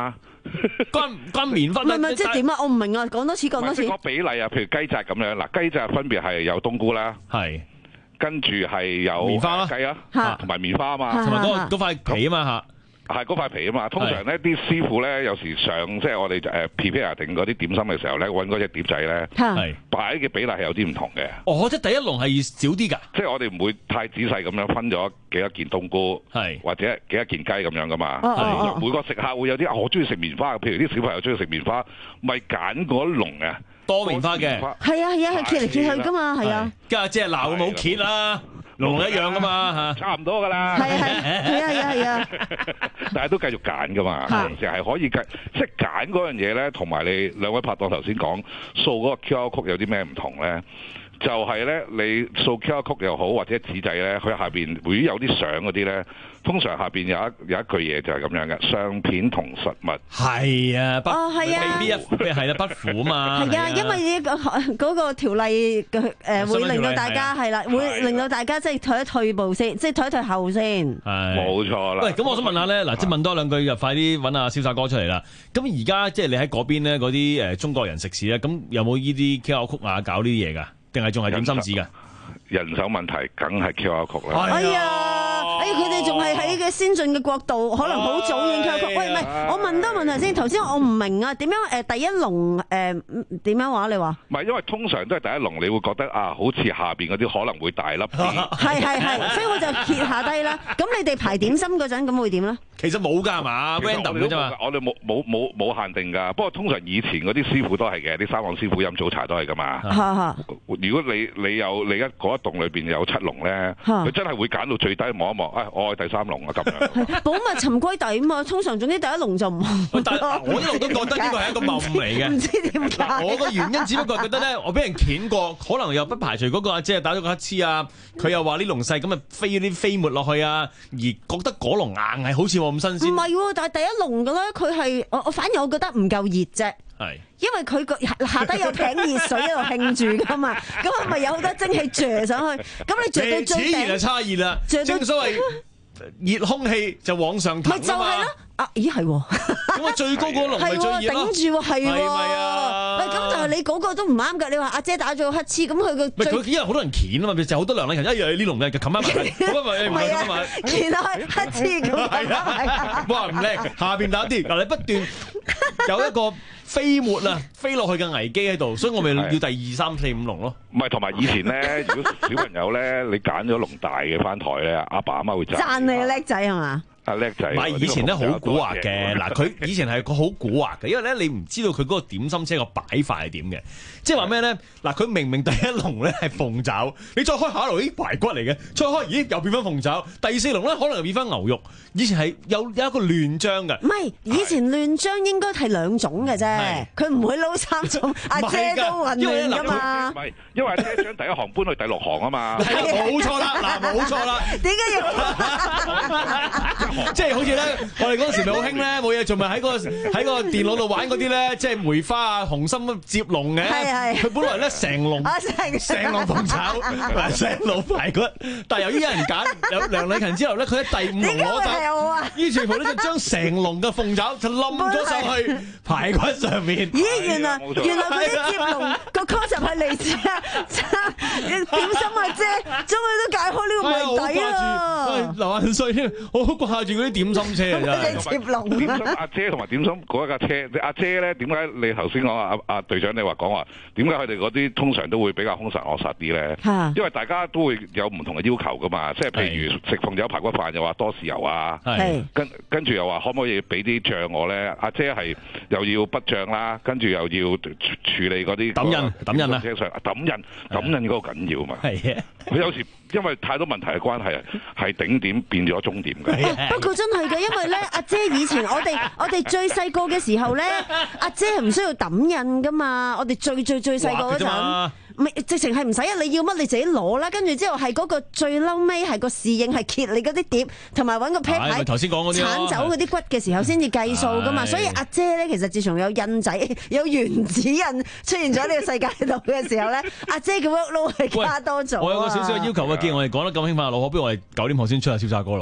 關關棉花
唔係唔係，即係點啊？我唔明啊！講多次，講多次。
個比例啊，譬如雞扎咁樣，嗱雞扎分別係有冬菇啦，
係
跟住係有
棉花啦，
雞啊，同埋棉花啊嘛，
同埋嗰嗰塊皮啊嘛嚇。
係嗰塊皮啊嘛，通常咧啲師傅咧有時上即係我哋誒 prepare 定嗰啲點心嘅時候咧，揾嗰隻碟仔咧，
係
擺嘅比例係有啲唔同嘅。
哦，即係第一籠係少啲㗎，
即係我哋唔會太仔細咁樣分咗幾多件冬菇，
係或
者幾多件雞咁樣噶嘛。
哦哦
每個食客會有啲啊，我中意食棉花，譬如啲小朋友中意食棉花，咪揀嗰一籠啊，
多棉花嘅。
係啊係啊，係揭嚟揭去㗎嘛，係啊。
家姐鬧冇揭啦。龍一樣噶嘛嚇，
差唔多噶啦。
係係係啊係啊係啊，
但係都繼續揀噶嘛，成係可以計，即係揀嗰樣嘢咧，同埋你兩位拍檔頭先講掃嗰個 Q R code 有啲咩唔同咧？就係咧，你掃 Q R code 又好，或者紙仔咧，佢下邊會有啲相嗰啲咧，通常下邊有一有一句嘢就係咁樣嘅，相片同實物。
係啊，不
哦係啊，
呢一咩係啦，不符啊嘛。
係啊，因為呢個嗰個條例嘅誒會令到大家係啦，會令到大家即係退一退步先，即係退一退後先。
係
冇錯啦。
喂，咁我想問下咧，嗱，即係問多兩句就快啲揾阿瀟灑哥出嚟啦。咁而家即係你喺嗰邊咧，嗰啲誒中國人食肆咧，咁有冇呢啲 Q R code 啊，搞呢啲嘢㗎？定係仲係點心紙㗎？
人手問題，梗係 Q R code 啦。
哎呀，哎呀，佢哋仲係喺嘅先進嘅國度，可能好早已經 Q R code。喂，唔係，我問多問題先。頭先我唔明啊，點樣誒第一籠誒點樣話？你話？
唔係，因為通常都係第一籠，你會覺得啊，好似下邊嗰啲可能會大粒啲。
係係係，所以我就揭下低啦。咁你哋排點心嗰陣，咁會點咧？
其實冇㗎係嘛 ，random 嘅啫嘛。
我哋冇冇冇冇限定㗎。不過通常以前嗰啲師傅都係嘅，啲三行師傅飲早茶都係㗎嘛。如果你你有你一嗰一棟裏邊有七籠咧，佢真係會揀到最低望一望，啊，我係第三籠啊咁樣。
寶物沉歸底啊嘛，通常總之第一籠就唔好。
但係我一路都覺得呢個係一個謬誤嚟嘅。
唔知點解。
我個原因只不過覺得咧，我俾人掀過，可能又不排除嗰個阿姐打咗個乞嗤啊，佢又話呢籠細咁啊飛啲飛沫落去啊，而覺得嗰籠硬係好似冇咁新鮮。
唔係喎，但係第一籠嘅咧，佢係我我反而我覺得唔夠熱啫。
係，
因為佢個下底有瓶熱水喺度興住噶嘛，咁係咪有好多蒸氣著上去？咁你著到最頂，
此熱就差熱啦。正所謂熱空氣就往上騰啊嘛。咪就係咯。
啊，咦係喎，
咁啊最高嗰籠咪最熱咯，
頂住喎，係喎，
係咪啊？
喂，咁但係你嗰個都唔啱㗎，你話阿姐打咗個乞嗤，咁佢個
唔係佢因為好多人鉗啊嘛，就好多梁禮勤一樣呢籠嘅，冚翻埋，冚翻埋，唔係冚翻埋，
鉗開乞嗤咁啊！
哇唔叻，下邊打啲嗱，你不斷有一個飛沫啊飛落去嘅危機喺度，所以我咪要第二三四五籠咯。
唔係，同埋以前咧，如果小朋友咧，你揀咗籠大嘅翻台咧，阿爸阿媽會讚。
讚你叻仔係嘛？
阿叻仔，
唔係以前咧好蠱惑嘅，嗱佢以前係個好蠱惑嘅，因為咧你唔知道佢嗰個點心車個擺法係點嘅，即係話咩咧？嗱佢明明第一籠咧係鳳爪，你再開下一籠啲排骨嚟嘅，再開咦又變翻鳳爪，第四籠咧可能又變翻牛肉，以前係有有一個亂章嘅。
唔係以前亂章應該係兩種嘅啫，佢唔會撈三種，阿姐都混亂㗎嘛。
唔係，因為阿姐將第一行搬去第六行啊嘛。
係冇錯啦，嗱冇錯啦。
點解要？
即係好似咧，我哋嗰陣時咪好興咧，冇嘢做咪喺個喺個電腦度玩嗰啲咧，即係梅花啊、紅心接龍嘅。
係係。
佢本來咧成籠成籠鳳炒，成籠排骨，但係由於有人揀有梁禮勤之後咧，佢喺第五籠攞走，於是乎咧就將成籠嘅鳳炒就冧咗上去排骨上面。
咦，原來原來嗰啲接龍個 concept 係嚟自啊點心阿姐，終於都解開呢個謎底啦！
流眼水添，我好掛住嗰啲點心車啊！真係
接龍
點心阿姐同埋點心嗰一架車，阿姐咧點解你頭先講阿阿隊長你話講話點解佢哋嗰啲通常都會比較兇神惡煞啲咧？因為大家都會有唔同嘅要求噶嘛，即係譬如食鳳爪排骨飯又話多豉油啊，跟跟住又話可唔可以俾啲醬我咧？阿姐係又要筆醬啦，跟住又要處理嗰啲
抌印抌印啊，
抌印抌印嗰個緊要嘛。
係啊，
佢有時因為太多問題嘅關係，係頂點變咗終點嘅。
不過真係嘅，因為咧，阿姐以前我哋我哋最細個嘅時候咧，阿姐係唔需要抌印噶嘛。我哋最最最細個嗰陣，唔係直情係唔使啊！你要乜你自己攞啦，跟住之後係嗰個最嬲尾係個侍應係揭你嗰啲碟，同埋揾個啤牌
頭先講嗰啲
剷走嗰啲骨嘅時候先至計數噶嘛。所以阿姐咧，其實自從有印仔有原子印出現咗呢個世界度嘅時候咧，阿姐嘅 workload 係加多咗。
我有個少少嘅要求啊，既然我哋講得咁興奮，老婆，不如我哋九點後先出下瀟灑哥啦嘛。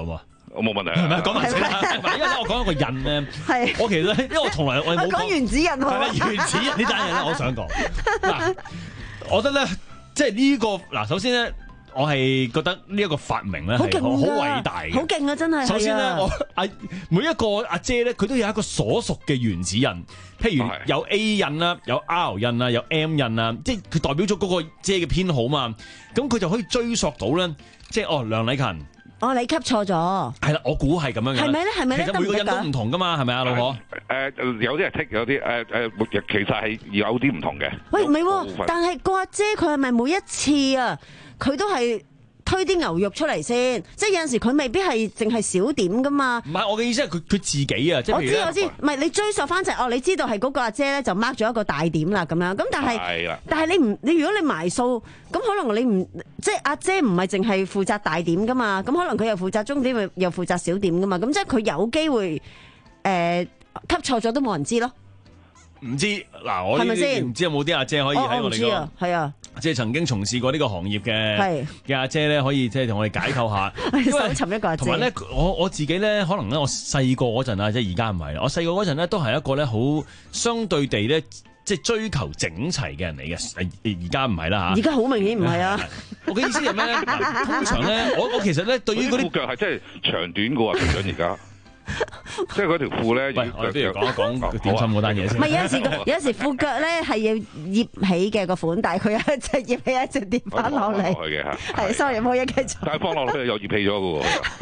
我冇問題。
係咪講埋先啦？因為咧，我講一個印咧，我其實咧，因為我從來我冇
講原子印喎。
係啦，原子印呢單嘢咧，我想講嗱，我覺得咧，即係呢個嗱，首先咧。我係覺得呢一個發明咧係好偉大嘅，
好勁啊！真係。
首先咧，我阿每一個阿姐咧，佢都有一個所屬嘅原子印，譬如有 A 印啦，有 R 印啦，有 M 印啦，即係佢代表咗嗰個姐嘅編號嘛。咁佢就可以追溯到咧，即係哦，梁禮勤。
哦，你吸錯咗。
係啦，我估係咁樣嘅。
係咪咧？係咪咧？
其實每個印都唔同噶嘛，係咪啊，老婆？
誒，有啲係剔，有啲誒誒，其實係有啲唔同嘅。
喂，唔係喎，但係個阿姐佢係咪每一次啊？佢都係推啲牛肉出嚟先，即係有陣時佢未必係淨係小點噶嘛。唔係，
我嘅意思係佢佢自己啊，即係
我知我知，唔係你追溯翻就係哦，你知道係嗰個阿姐咧就 mark 咗一個大點啦咁樣。咁但係但係你唔你如果你埋數，咁可能你唔即係阿姐唔係淨係負責大點噶嘛，咁可能佢又負責中點，又負責小點噶嘛。咁即係佢有機會誒、呃、吸錯咗都冇人知咯。
唔知嗱，我呢啲唔知有冇啲阿姐可以喺我哋個
係啊。
即係曾經從事過呢個行業嘅嘅阿姐咧，可以即係同我哋解構下。
搜尋一個阿姐。
同埋咧，我我自己咧，可能咧，我細個嗰陣啊，即係而家唔係啦。我細個嗰陣咧，都係一個咧好相對地咧，即係追求整齊嘅人嚟嘅。而家唔係啦嚇。而
家好明顯唔係啊！
我嘅意思係咩咧？通常咧，我我其實咧，對於嗰啲
褲腳係真係長短嘅喎，標準而家。即係嗰條褲咧，
喂，我哋不如講一講點心嗰單嘢先。
唔係有陣時，有陣時褲腳咧係要掖起嘅個款，但係佢有一隻掖起，一隻跌翻落嚟。
嘅嚇，
係 sorry 冇嘢繼續。
但係放落去又掖起咗嘅喎。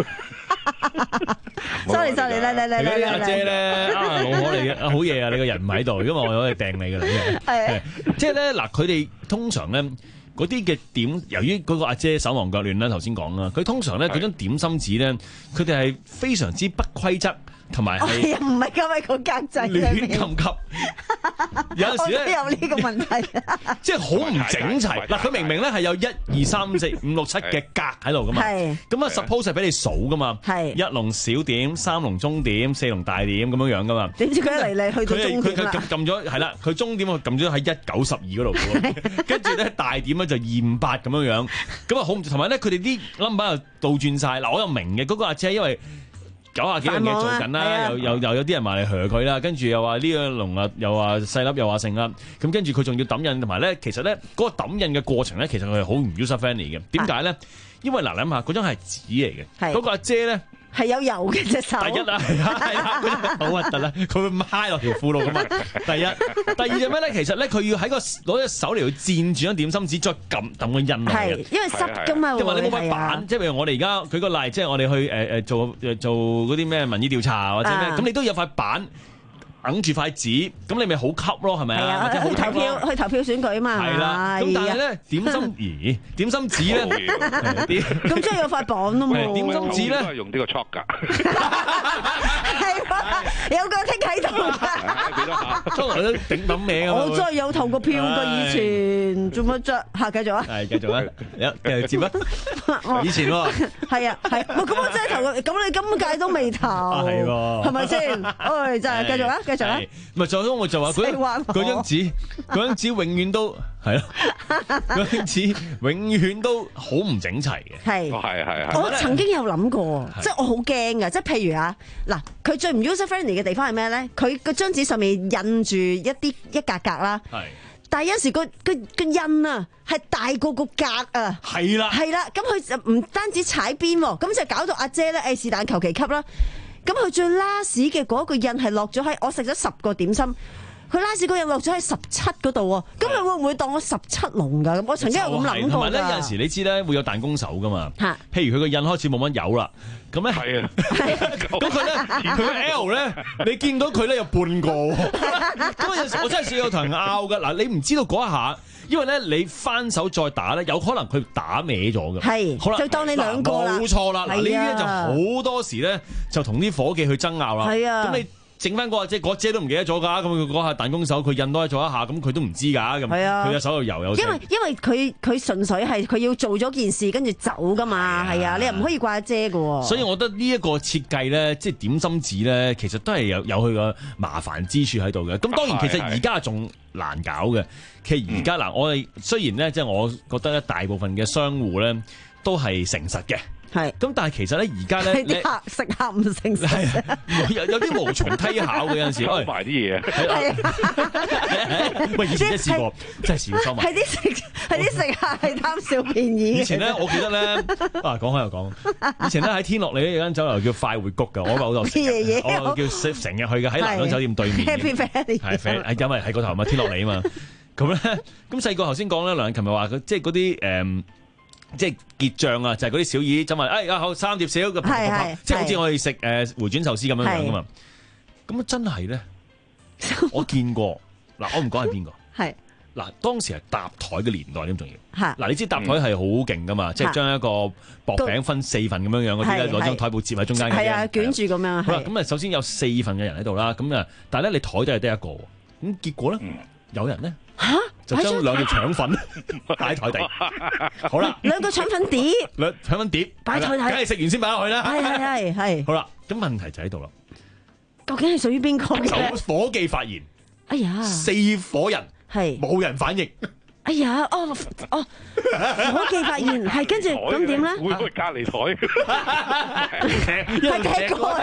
sorry sorry 嚟嚟嚟嚟嚟。
阿姐咧啊，老可嚟嘅，好嘢啊！你個人唔喺度，因為我可以掟你嘅啦。係，即係咧嗱，佢哋通常咧。嗰啲嘅點，由於嗰個阿姐手忙腳亂啦，頭先講啦，佢通常咧嗰張點心紙咧，佢哋係非常之不規則，同埋係
唔係咁係個格仔
亂咁級，有陣時咧
有呢個問題，
即係好唔整齊。嗱，佢明明咧係有一二三四五六七嘅格喺度噶嘛，咁啊 suppose 係俾你數噶嘛，一籠小點，三籠中點，四籠大點咁樣樣噶嘛。
點知佢一嚟嚟去到終點啦？
佢佢撳咗係啦，佢終點佢撳咗喺一九十二嗰度嘅，跟住咧大點咧就二五八咁樣樣，咁啊好唔同埋咧，佢哋啲 number 又倒轉晒。嗱，我又明嘅，嗰個阿姐因為九廿幾樣嘢做緊啦，又又又有啲人埋嚟賀佢啦，跟住又話呢個籠啊，又話細粒又話剩啦，咁跟住佢仲要抌印，同埋咧其實咧嗰個抌印嘅過程咧，其實佢係好唔 user friendly 嘅。點解咧？因為嗱，諗下嗰張係紙嚟嘅，嗰個阿姐咧。
係有油嘅隻手。
第一啦，係啊，係啊，好核突啦！佢會揩落條褲度噶嘛。第一，第二就咩咧？其實咧，佢要喺個攞隻手嚟去墊住張點心紙，再撳揼個印落去。
係，因為濕噶嘛。
因為你冇乜板，即係譬如我哋而家舉個例，即係我哋去誒誒做誒做嗰啲咩民意調查或者咩，咁你都有塊板。揞住塊紙，咁你咪好吸咯，係咪啊？或者好
投票去投票選舉嘛？
係啦。咁但係咧，點心咦？點心紙咧？
咁即係有塊板咯喎。
點心紙咧？
都係用呢個 chalk 㗎。
係有個剔喺度㗎。
通常都頂抌名啊！
我真係有投過票㗎，以前做乜啫？嚇，繼續啊！
係繼續啊！繼續接啊！以前喎。係
啊，係。咁我真係投過，咁你今屆都未投。
係喎。
係咪先？唉，真係繼續啊！繼續啊！
唔係，最終我就話嗰嗰張紙，嗰張紙永遠都係咯，嗰張紙永遠都好唔整齊嘅。
係，
係係係。
我曾經有諗過，即係我好驚㗎，即係譬如啊，嗱，佢最唔 user friendly 嘅地方係咩咧？佢個張紙上面印住一啲一格格啦，係，但係有時個個個印啊係大過個格啊，
係啦，
係啦，咁佢就唔單止踩邊，咁就搞到阿姐咧，誒是但求其吸啦。咁佢最 last 嘅嗰個印係落咗喺我食咗十個點心，佢 last 個印落咗喺十七嗰度喎，咁佢會唔會當我十七籠㗎？咁我曾經有咁諗過㗎。同埋咧，有陣
時你知咧會有彈弓手㗎嘛？譬如佢個印開始冇乜油啦，咁咧係啊，咁佢咧佢個 L 咧，你見到佢咧有半個，咁有陣時我真係試過同人拗㗎。嗱，你唔知道嗰一下。因為咧，你翻手再打咧，有可能佢打歪咗嘅。
係，好啦，就當你兩個啦。
冇錯啦，嗱呢啲咧就好多時咧，就同啲伙計去爭拗啦。
係啊，
咁你整翻嗰個姐，嗰姐都唔記得咗㗎。咁佢嗰下彈弓手，佢印多咗一下，咁佢都唔知㗎。咁，佢隻手又油有。
因為因為佢佢純粹係佢要做咗件事，跟住走㗎嘛。係啊，你又唔可以怪阿姐㗎。
所以我覺得呢一個設計咧，即係點心紙咧，其實都係有有佢個麻煩之處喺度嘅。咁當然其實而家仲難搞嘅。其實而家嗱，我哋雖然咧，即係我覺得咧，大部分嘅商戶咧都係誠實嘅，
係。
咁但係其實咧，而家咧，
啲客食客唔誠實，
有有啲無從稽考嘅有陣時，
收埋啲嘢。
喂，以前真係試過，真係試過收埋。
係啲食係啲食客係貪小便宜。
以前咧，我記得咧，啊講開又講，以前咧喺天樂里有間酒樓叫快活谷㗎，我老豆食，我叫成日去嘅，喺南洋酒店對面。
Happy Valley
係係因為喺嗰頭嘛，天樂里啊嘛。咁咧，咁細個頭先講咧，梁琴日話佢即係嗰啲誒。即係結帳啊，就係嗰啲小二就問，哎啊好三碟少咁，即係好似我哋食誒回轉壽司咁樣樣噶嘛。咁啊真係咧，我見過嗱，我唔講係邊個。係嗱，當時係搭台嘅年代點重要。係嗱，你知搭台係好勁噶嘛，即係將一個薄餅分四份咁樣樣嗰啲咧，攞張台布接喺中間嘅。係啊，
捲住咁樣。
好啦，咁啊首先有四份嘅人喺度啦，咁啊，但係咧你台都係得一個，咁結果咧有人咧。吓，就將兩碟腸粉擺喺台底，好啦，
兩個腸粉碟，
兩腸粉碟擺台底，梗係食完先擺落去啦。
係係係係。
好啦，咁問題就喺度啦。
究竟係屬於邊個嘅？
伙計發現，
哎呀，
四伙人係冇人反應。
哎呀，哦哦，伙計發現係跟住咁點咧？
會唔會隔離台？
係踢過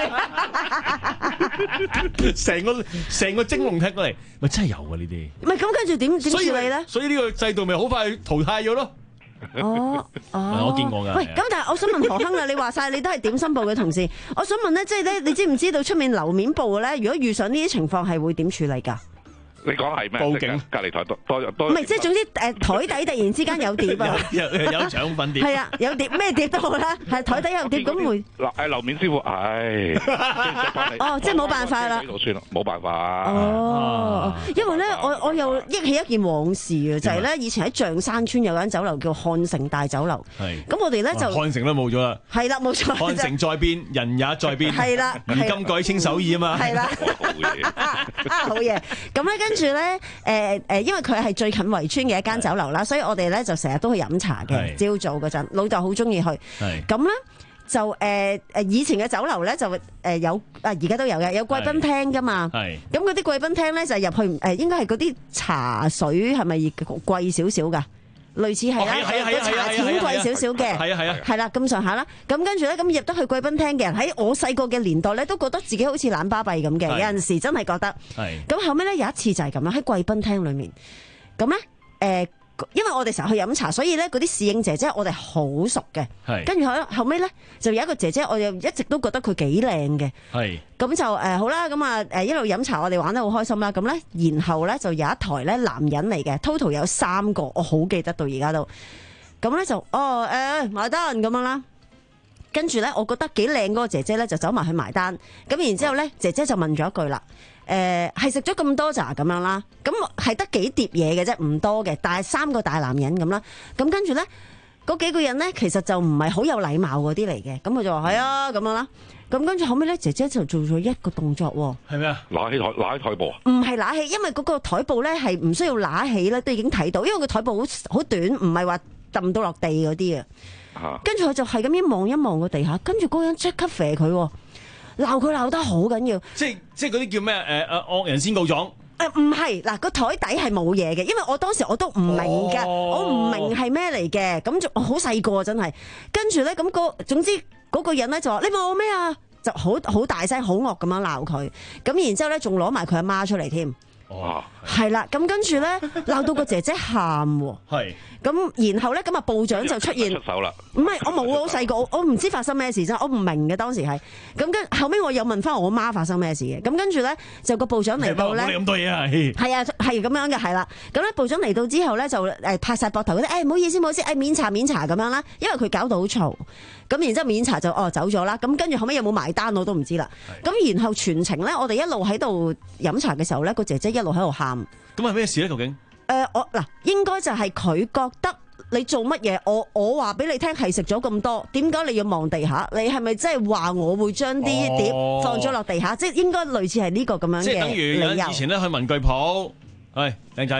嚟，成個成個蒸籠踢過嚟，咪真係有啊呢啲。
唔係咁跟住點點處理咧？
所以呢個制度咪好快淘汰咗咯。
哦哦，
我見過㗎。
喂，咁但係我想問何亨啊，你話晒你都係點心部嘅同事，我想問咧，即係咧，你知唔知道出面樓面部咧，如果遇上呢啲情況係會點處理㗎？
你講係咩？
報警，
隔離台多多多。
唔係，即係總之誒台底突然之間有碟啊，
有有腸粉碟。
係啊，有碟咩碟都好啦，係台底有碟咁會。
嗱誒樓面師傅，唉，
哦，即係冇辦法啦。
呢度算啦，冇辦法。
哦，因為咧，我我又憶起一件往事啊，就係咧以前喺象山村有間酒樓叫漢城大酒樓。係。咁我哋咧就
漢城都冇咗啦。
係啦，冇錯。
漢城在變，人也在變。
係啦。
如今改稱首爾啊嘛。係
啦。啊，好嘢。咁咧跟。跟住咧，誒誒，因為佢係最近圍村嘅一間酒樓啦，所以我哋咧就成日都去飲茶嘅。朝早嗰陣，老豆好中意去。咁咧就誒誒、呃，以前嘅酒樓咧就誒有啊，而家都有嘅，有貴賓廳噶嘛。咁嗰啲貴賓廳咧就入去誒，應該係嗰啲茶水係咪貴少少㗎？類似係啦，個茶錢貴少少嘅，係啊係啊，係啦咁上下啦。咁跟住咧，咁入得去貴賓廳嘅人喺我細個嘅年代咧，都覺得自己好似懶巴閉咁嘅。有陣時真係覺得。係。咁後尾咧有一次就係咁樣喺貴賓廳裏面，咁咧誒，因為我哋成日去飲茶，所以咧嗰啲侍應姐姐我哋好熟嘅。係。跟住後後尾咧就有一個姐姐，我又一直都覺得佢幾靚嘅。係。咁就誒、呃、好啦，咁啊誒一路飲茶，我哋玩得好開心啦。咁咧，然後咧就有一台咧男人嚟嘅 ，total 有三個，我好記得到而家都。咁咧就哦誒、呃、埋單咁樣啦。跟住咧，我覺得幾靚嗰個姐姐咧就走埋去埋單。咁然之後咧，姐姐就問咗一句啦，誒係食咗咁多咋咁樣啦？咁係得幾碟嘢嘅啫，唔多嘅，但係三個大男人咁啦。咁跟住咧，嗰幾個人咧其實就唔係好有禮貌嗰啲嚟嘅。咁佢就話係啊咁樣啦。咁跟住後尾咧，姐姐就做咗一個動作喎。係咩啊？
揦起台揦起台布啊？
唔係揦起，因為嗰個台布咧係唔需要揦起咧，都已經睇到，因為個台布好好短，唔係話揼到落地嗰啲啊。跟住佢就係咁樣望一望個地下，跟住嗰個人即刻肥佢，鬧佢鬧得好緊要。
即係即係嗰啲叫咩？誒誒惡人先告狀。
誒唔係嗱，個台底係冇嘢嘅，因為我當時我都唔明㗎，哦、我唔明係咩嚟嘅。咁就好細個真係。跟住咧咁個總之嗰個人咧就話：你問我咩啊？就好好大聲、好惡咁樣鬧佢。咁然之後咧仲攞埋佢阿媽出嚟添。哇！係啦，咁跟住咧鬧到個姐姐喊喎。係。咁然後咧咁啊部長就出現。
出手啦！
唔係我冇，我細個我唔知發生咩事啫，我唔明嘅當時係。咁跟後尾我又問翻我媽發生咩事嘅。咁跟住咧就個部長嚟到咧。
咁多嘢啊！係
啊，係咁樣嘅，係啦。咁咧部長嚟到之後咧就誒拍晒膊頭嗰啲，誒唔好意思唔好意思，誒免茶免茶咁樣啦。因為佢搞到好嘈。咁然之後免茶就哦走咗啦。咁跟住後尾有冇埋單我都唔知啦。咁然後全程咧我哋一路喺度飲茶嘅時候咧，個姐姐一路喺度喊。
咁係咩事咧？究竟？
誒我嗱應該就係佢覺得你做乜嘢？我我話俾你聽係食咗咁多，點解你要望地下？你係咪真係話我會將啲碟放咗落地下？哦、即係應該類似係呢個咁樣嘅理由。
即係等於以前咧去文具鋪，喂靚仔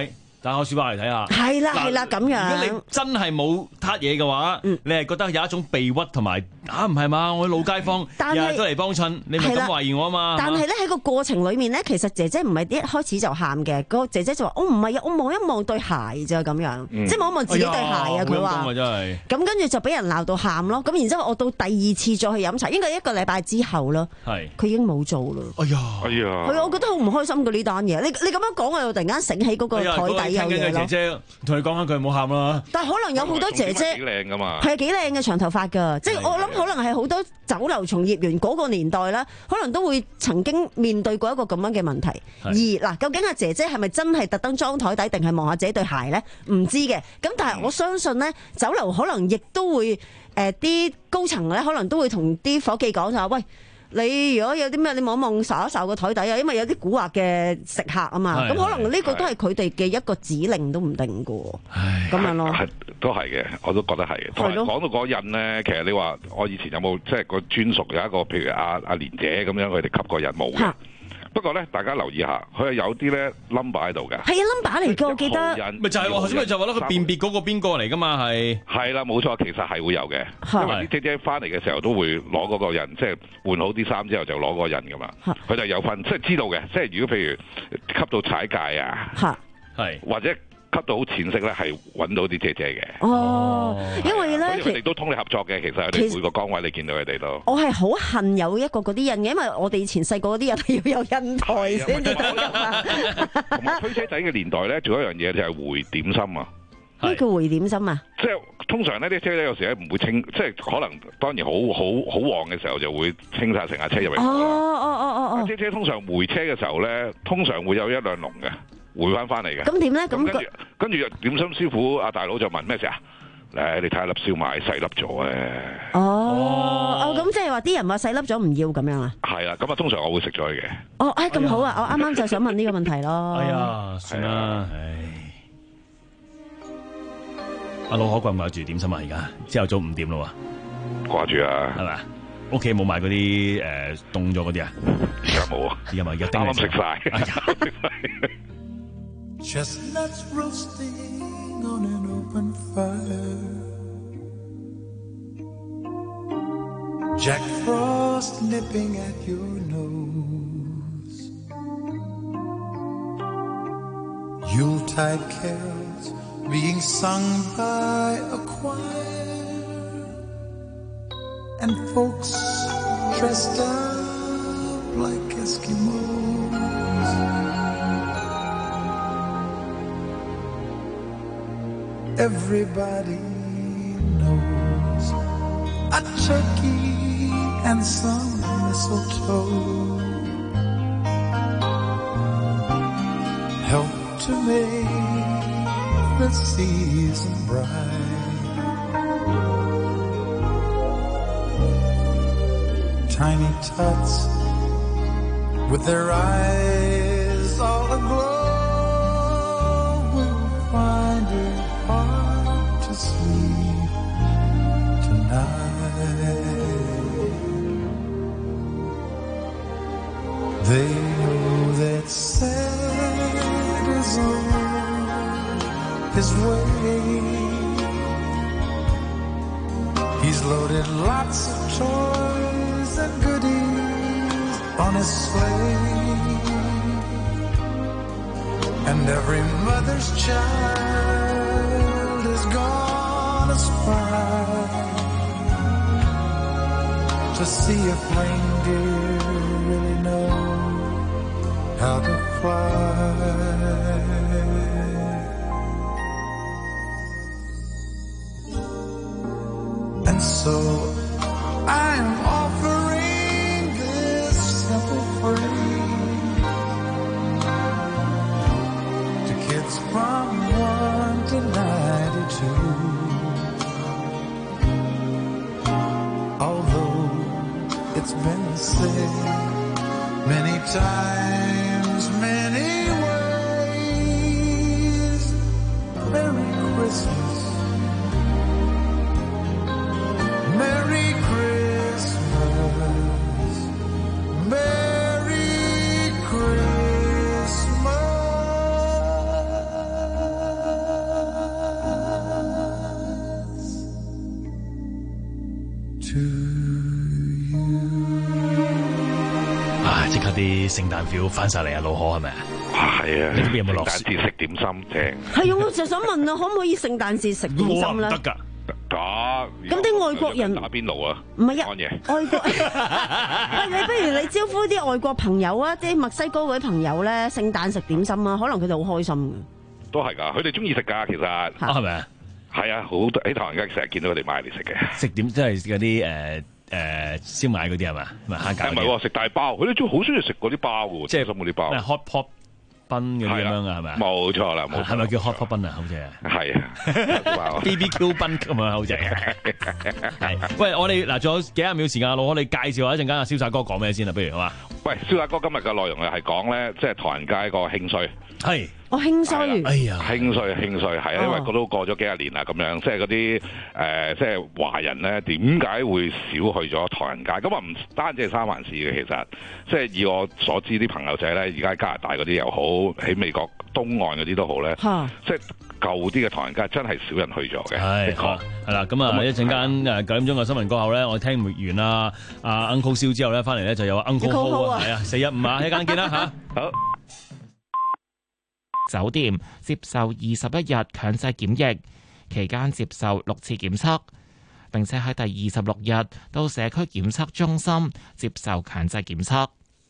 打開書包嚟睇下。
係啦係啦咁樣。
如果你真係冇撻嘢嘅話，嗯、你係覺得有一種被屈同埋啊唔係嘛？我老街坊日日都嚟幫襯，你咪咁懷疑我啊嘛？
但係咧喺個過程裡面咧，其實姐姐唔係一開始就喊嘅，個姐姐就話：我唔係啊，我望一望對鞋咋咁樣，嗯、即係望一望自己對鞋啊！佢話咁跟住就俾人鬧到喊咯。咁然之後我到第二次再去飲茶，應該一個禮拜之後咯。係佢已經冇做啦。哎呀，哎呀，係啊！我覺得好唔開心嘅呢單嘢。你你咁樣講，我又突然間醒起嗰個台底有嘢咯。姐姐
同你講下佢唔好喊啦。
但係可能有好多姐姐
幾靚噶嘛，
係幾靚嘅長頭髮㗎。即係我諗可能係好多酒樓從業員嗰個年代啦，可能都會曾經面對過一個咁樣嘅問題。而嗱，究竟阿姐姐係咪真係特登裝台底，定係望下自己對鞋咧？唔知嘅。咁但係我相信咧，酒樓可能亦都會誒啲、呃、高層咧，可能都會同啲伙計講就話：喂，你如果有啲咩，你望一望睄一睄個台底啊，因為有啲蠱惑嘅食客啊嘛。咁可能呢個都係佢哋嘅一個指令都唔定㗎。咁樣咯。
都係嘅，我都覺得係嘅。同埋講到嗰印咧，其實你話我以前有冇即係個專屬有一個，譬如阿阿蓮姐咁樣，佢哋吸過印冇嘅。不過咧，大家留意下，佢係有啲咧 number 喺度嘅。係啊 number 嚟㗎，我記得。
咪就係喎，頭先咪就話咯，佢辨別嗰個邊個嚟㗎嘛係。係
啦，冇錯，其實係會有嘅。因為啲姐姐翻嚟嘅時候都會攞嗰個印，即係換好啲衫之後就攞嗰個印㗎嘛。佢就有份，即係知道嘅。即係如果譬如吸到踩界啊，係或者。吸到好淺色咧，係揾到啲姐姐嘅。哦，因為咧，佢哋都通力合作嘅。其實佢哋每個崗位，你見到佢哋都。我係好恨有一個嗰啲印嘅，因為我哋以前細個嗰啲人係要有印台先至得㗎嘛。同埋推車仔嘅年代咧，仲有一樣嘢就係回點心啊。咩叫回點心啊？即係通常呢啲車咧有時咧唔會清，即係可能當然好好好旺嘅時候就會清晒成架車入嚟。哦哦哦哦。車車通常回車嘅時候咧，通常會有一兩籠嘅。回翻翻嚟嘅，咁點咧？咁跟住跟住點心師傅阿大佬就問咩事啊？誒，你睇下粒燒賣細粒咗咧。哦哦，咁即係話啲人話細粒咗唔要咁樣啊？係啦，咁啊通常我會食咗佢嘅。哦，誒咁好啊！我啱啱就想問呢個問題咯。哎呀，算啦，唉。阿老可掛唔掛住點心啊？而家朝頭早五點咯喎。掛住啊，係咪？屋企冇買嗰啲誒凍咗嗰啲啊？而家冇啊，而家咪而家啱啱食晒。Chestnuts roasting on an open fire, Jack Frost nipping at your nose, Yuletide carols being sung by a choir, and folks dressed up like Eskimos. Everybody knows a turkey and some mistletoe help to make the season bright. Tiny tots with their eyes all aglow will find it hard to sleep tonight. They know that Santa's on his way. He's loaded lots of toys and goodies on his sleigh, and every mother's child is gonna spy to see if reindeer really know how to fly. And so I'm offering this simple phrase to kids from one to ninety-two. Although it's been said many times, many ways, Merry Christmas, Merry Christmas, Merry Christmas.
刻啲聖誕 feel 翻晒嚟啊！老何係咪啊？
係啊！
你呢邊有冇落
聖誕節食點心正？
係啊，我就想問啊，可唔可以聖誕節食點心咧？
得㗎。
得，
咁啲外國人
打邊爐啊？
唔係啊，
安嘢
外國，喂，你不如你招呼啲外國朋友啊，啲墨西哥嗰啲朋友咧，聖誕食點心啊，可能佢哋好開心嘅。
都係㗎，佢哋中意食㗎，其實啊，
係咪啊？
係啊，好多喺唐人街成日見到佢哋買嚟食嘅。
食點即係嗰啲誒誒燒賣嗰啲係嘛？咪蝦餃？
唔係喎，食大包，佢哋中好中意食嗰啲包嘅喎，即係心嗰啲包。
咩 hot pot 賓嗰啲咁樣啊？係咪啊？
冇錯啦，冇錯。
係咪叫 hot pot 賓啊？好似係。
係啊
，B B Q 賓咁啊，好似係。係。喂，我哋嗱仲有幾廿秒時間，老我哋介紹下一陣間阿瀟灑哥講咩先啊？不如好嘛？
喂，瀟灑哥今日嘅內容咧係講咧，即係唐人街個興衰。
係。
我興衰，
哎呀，
興衰興衰係啊，因為佢都過咗幾廿年啦，咁樣即係嗰啲誒，即係華人咧點解會少去咗唐人街？咁啊唔單止係三藩市嘅，其實即係以我所知啲朋友仔咧，而家喺加拿大嗰啲又好，喺美國東岸嗰啲都好咧，即係舊啲嘅唐人街真係少人去咗嘅。
係，係啦，咁啊一陣間誒九點鐘嘅新聞過後咧，我聽完啊阿 Uncle 蕭之後咧，翻嚟咧就有 Uncle Ho 啊，係啊，四一五啊，一間見啦嚇，
好。
酒店接受二十一日強制檢疫，期間接受六次檢測，並且喺第二十六日到社區檢測中心接受強制檢測。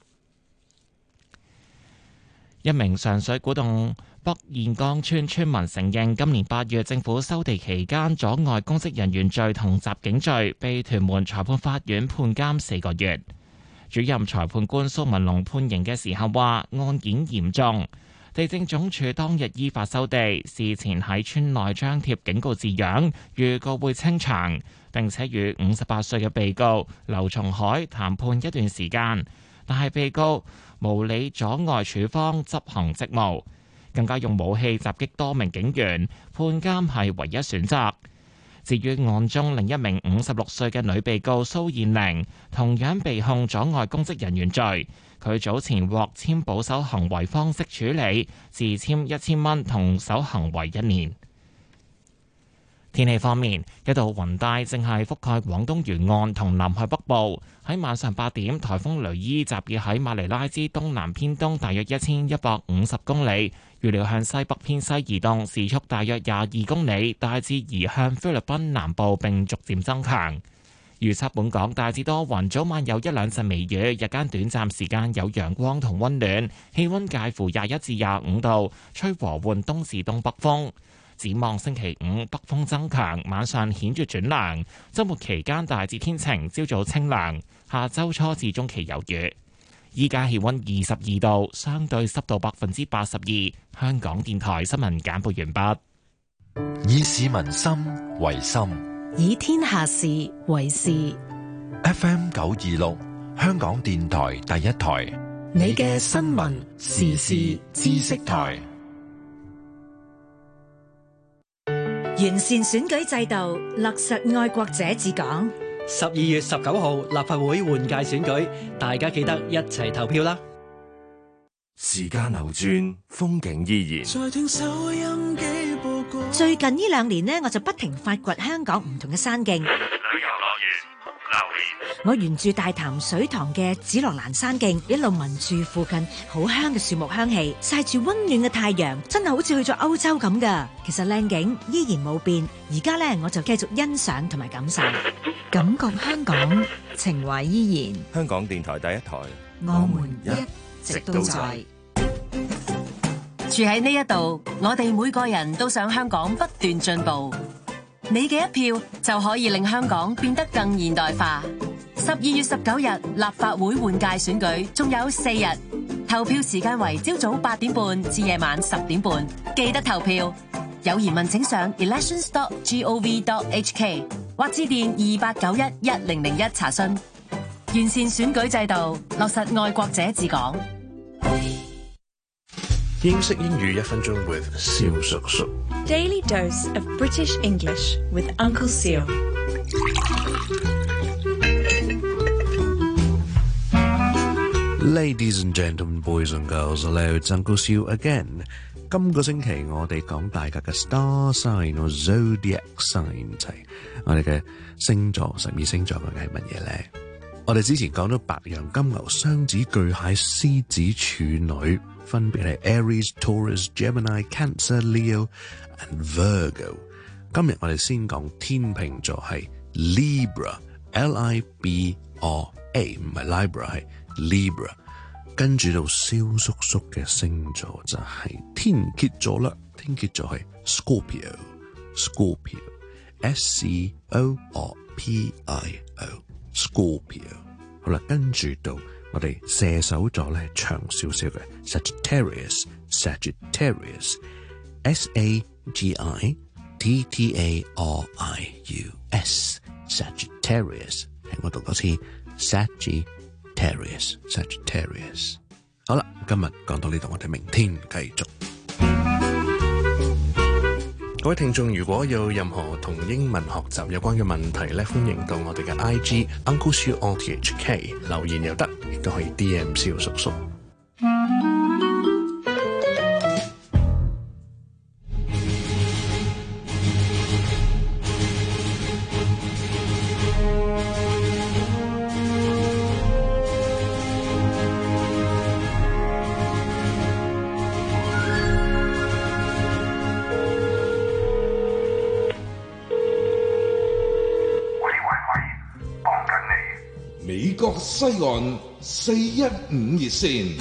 一名上水古洞北燕崗村村民承認，今年八月政府收地期間阻礙公職人員罪同襲警罪，被屯門裁判法院判監四個月。主任裁判官蘇文龍判刑嘅時候話，案件嚴重。地政總署當日依法收地，事前喺村內張貼警告字樣，預告會清場，並且與五十八歲嘅被告劉松海談判一段時間，但係被告無理阻礙署方執行職務，更加用武器襲擊多名警員，判監係唯一選擇。至於案中另一名五十六歲嘅女被告蘇燕玲，同樣被控阻礙公職人員罪。佢早前獲簽保守行為方式處理，自簽一千蚊同守行為一年。天氣方面，一道雲帶正係覆蓋廣東沿岸同南海北部。喺晚上八點，颱風雷伊集結喺馬尼拉之東南偏東大約一千一百五十公里，預料向西北偏西移動，時速大約廿二公里，大致移向菲律賓南部並逐漸增強。預測本港大致多雲，早晚有一兩陣微雨，日間短暫時間有陽光同溫暖，氣溫介乎廿一至廿五度，吹和緩東至東北風。展望星期五北風增強，晚上顯著轉涼，週末期間大致天晴，朝早清涼，下週初至中期有雨。依家氣溫二十二度，相對濕度百分之八十二。香港電台新聞簡報完
畢。以市民心為心，
以天下事為事。
F M 九二六，香港電台第一台，
你嘅新聞時事知識台。
完善選舉制度，落實愛國者治港。
十二月十九號立法會換屆選舉，大家記得一齊投票啦！
時間流轉，風景依然。
最近呢兩年呢，我就不停發掘香港唔同嘅山徑。旅遊樂園，榴蓮。我沿住大潭水塘嘅紫羅蘭山徑，一路聞住附近好香嘅樹木香氣，曬住溫暖嘅太陽，真係好似去咗歐洲咁噶。其實靚景依然冇變，而家呢，我就繼續欣賞同埋感受，感覺香港情懷依然。
香港電台第一台，
我們一直都在。
住喺呢一度，我哋每個人都想香港不斷進步。你嘅一票就可以令香港變得更現代化。十二月十九日立法會換屆選舉仲有四日，投票時間為朝早八點半至夜晚十點半，記得投票。有疑問請上 elections dot gov dot hk 或致電二八九一一零零一查詢。完善選舉制度，落實愛國者治港。
英式英語一分鐘 with 蕭叔叔。
Daily dose of British English with Uncle Seal。
Ladies and gentlemen, boys and girls, hello, it's Uncle Seal again。今個星期我哋講大家嘅 star sign 或 zodiac sign，就係我哋嘅星座，十二星座究竟係乜嘢咧？ 我哋之前講咗白羊、金牛、雙子、巨蟹、獅子、處女，分別係 Aries、Taurus、Gemini、Cancer、Leo and Virgo。今日我哋先講天秤座係 Libra，L I B R A， 唔係 Libra， 係 Libra。跟住到蕭叔叔嘅星座就係天蠍座啦，天蠍座係 Scorpio，Scorpio，S C O R P I O，Scorpio。好啦，跟住到我哋射手座咧長少少嘅 Sagittarius，Sagittarius，S A G I T T A R I U S，Sagittarius。聽我讀多次 Sagittarius，Sagittarius。好啦，今日講到呢度，我哋明天繼續。各位聽眾，如果有任何同英文學習有關嘅問題咧，歡迎到我哋嘅 I G Uncle Siu R T H K 留言又得，亦都可以 D M 蕭叔叔。
美國西岸四一五熱線。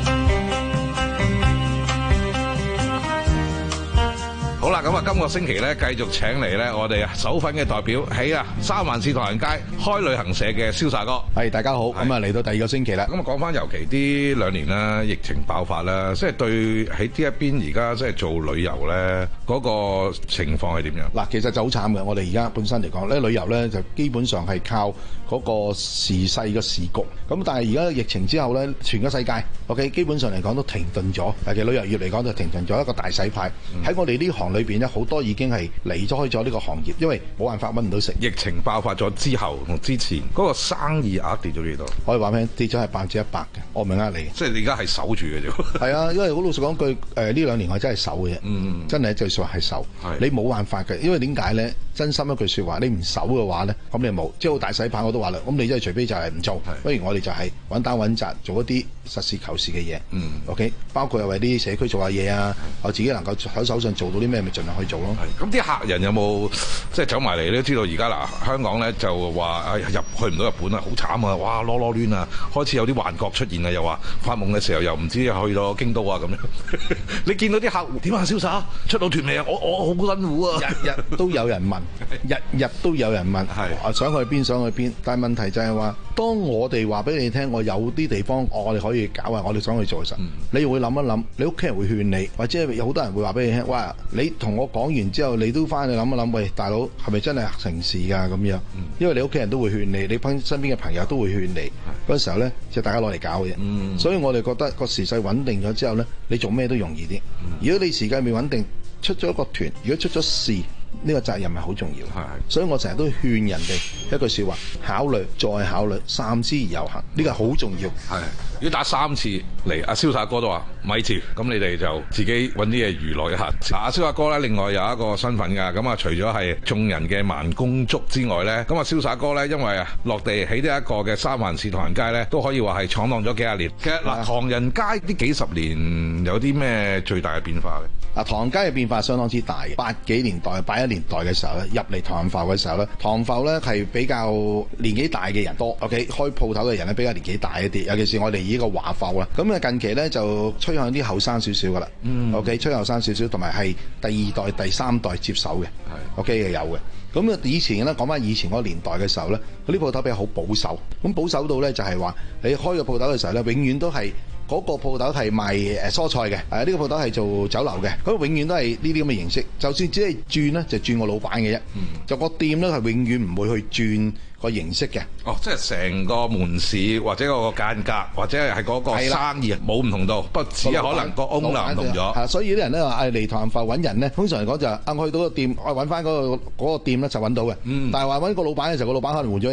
好啦，咁啊，今個星期咧繼續請嚟咧，我哋首份嘅代表喺啊三藩市唐人街開旅行社嘅瀟灑哥。
係，大家好，咁啊嚟到第二個星期啦。
咁啊講翻，尤其呢兩年啦，疫情爆發啦，即係對喺呢一邊而家即係做旅遊咧，嗰個情況係點樣？
嗱，其實就好慘嘅。我哋而家本身嚟講咧，旅遊咧就基本上係靠嗰個時勢嘅時局。咁但係而家疫情之後咧，全個世界 OK 基本上嚟講都停頓咗。尤其旅遊業嚟講就停頓咗一個大洗牌。喺、嗯、我哋呢行裏邊咧，好多已經係離咗開咗呢個行業，因為冇辦法揾唔到食。
疫情爆發咗之後同之前嗰、嗰個生意額跌咗幾多？
可以話咩？跌咗係百分之一百嘅，我唔係呃你。
即係你而家係守住嘅啫。
係啊，因為好老實講句，誒、呃、呢兩年我真係守嘅啫。嗯，真係一句説話係守。你冇辦法嘅，因為點解咧？真心一句説話，你唔守嘅話咧，咁你冇，即係好大洗牌我都話啦。咁你真係除非就係唔做，不如我哋就係穩打穩紮，做一啲實事求是嘅嘢。嗯 ，OK， 包括又為啲社區做下嘢啊，我自己能夠喺手上做到啲咩，咪盡量去做咯。
咁啲客人有冇即係走埋嚟？你都知道而家嗱，香港咧就話入去唔到日本啊，好慘啊！哇，囉囉攣啊，開始有啲幻覺出現啊，又話發夢嘅時候又唔知去到京都啊咁樣。你見到啲客戶點啊？瀟灑出到團未啊？我我好辛苦啊！
日日都有人問，日日都有人問，係想去邊想去邊，但係問題就係話，當我哋話俾你聽，我有啲地方我哋可以搞啊，我哋想去做嘅時候，嗯、你會諗一諗，你屋企人會勸你，或者有好多人會話俾你聽，哇！你同我講完之後，你都翻去諗一諗，喂，大佬係咪真係成事㗎咁樣？嗯、因為你屋企人都會勸你，你身邊嘅朋友都會勸你，嗰時候咧就大家攞嚟搞嘅啫。嗯、所以我哋覺得個時勢穩定咗之後咧，你做咩都容易啲。嗯、如果你時間未穩定，出咗一個團，如果出咗事，呢個責任係好重要。係，所以我成日都勸人哋一句説話：考慮再考慮，三思而後行。呢個係好重要。係，
如果打三次嚟，阿瀟灑哥都話咪住，咁你哋就自己揾啲嘢娛樂一下。嗱，阿瀟灑哥咧，另外有一個身份㗎。咁啊，除咗係眾人嘅慢工足之外咧，咁啊，瀟灑哥咧，因為啊落地喺呢一個嘅三藩市唐人街咧，都可以話係闖蕩咗幾廿年。其實嗱，唐人街呢幾十年有啲咩最大嘅變化咧？
嗱，唐人街嘅變化相當之大。八幾年代、八一年代嘅時候咧，入嚟唐人埠嘅時候咧，唐埠咧係比較年紀大嘅人多。OK， 開鋪頭嘅人咧比較年紀大一啲，尤其是我哋呢個華埠啦。咁啊近期咧就趨向啲後生少少噶啦。嗯。OK， 趨後生少少，同埋係第二代、第三代接手嘅。係。OK，有嘅。咁啊以前咧講翻以前嗰個年代嘅時候咧，嗰啲鋪頭比較好保守。咁保守到咧就係話你開個鋪頭嘅時候咧，永遠都係。嗰個鋪頭係賣誒蔬菜嘅，誒、啊、呢、呢個鋪頭係做酒樓嘅，咁永遠都係呢啲咁嘅形式。就算只係轉咧，就轉個老闆嘅啫。嗯、就個店咧係永遠唔會去轉個形式嘅。
哦，即係成個門市或者個間隔或者係嗰個生意冇唔同到，不過只係可能個 owner 唔同咗。
係，所以啲人咧話誒嚟唐人埠揾人咧，通常嚟講就啊我去到個店，我揾翻嗰個嗰個店咧就揾到嘅。嗯、但係話揾個老闆嘅時候，個老闆可能換咗人嘅啫。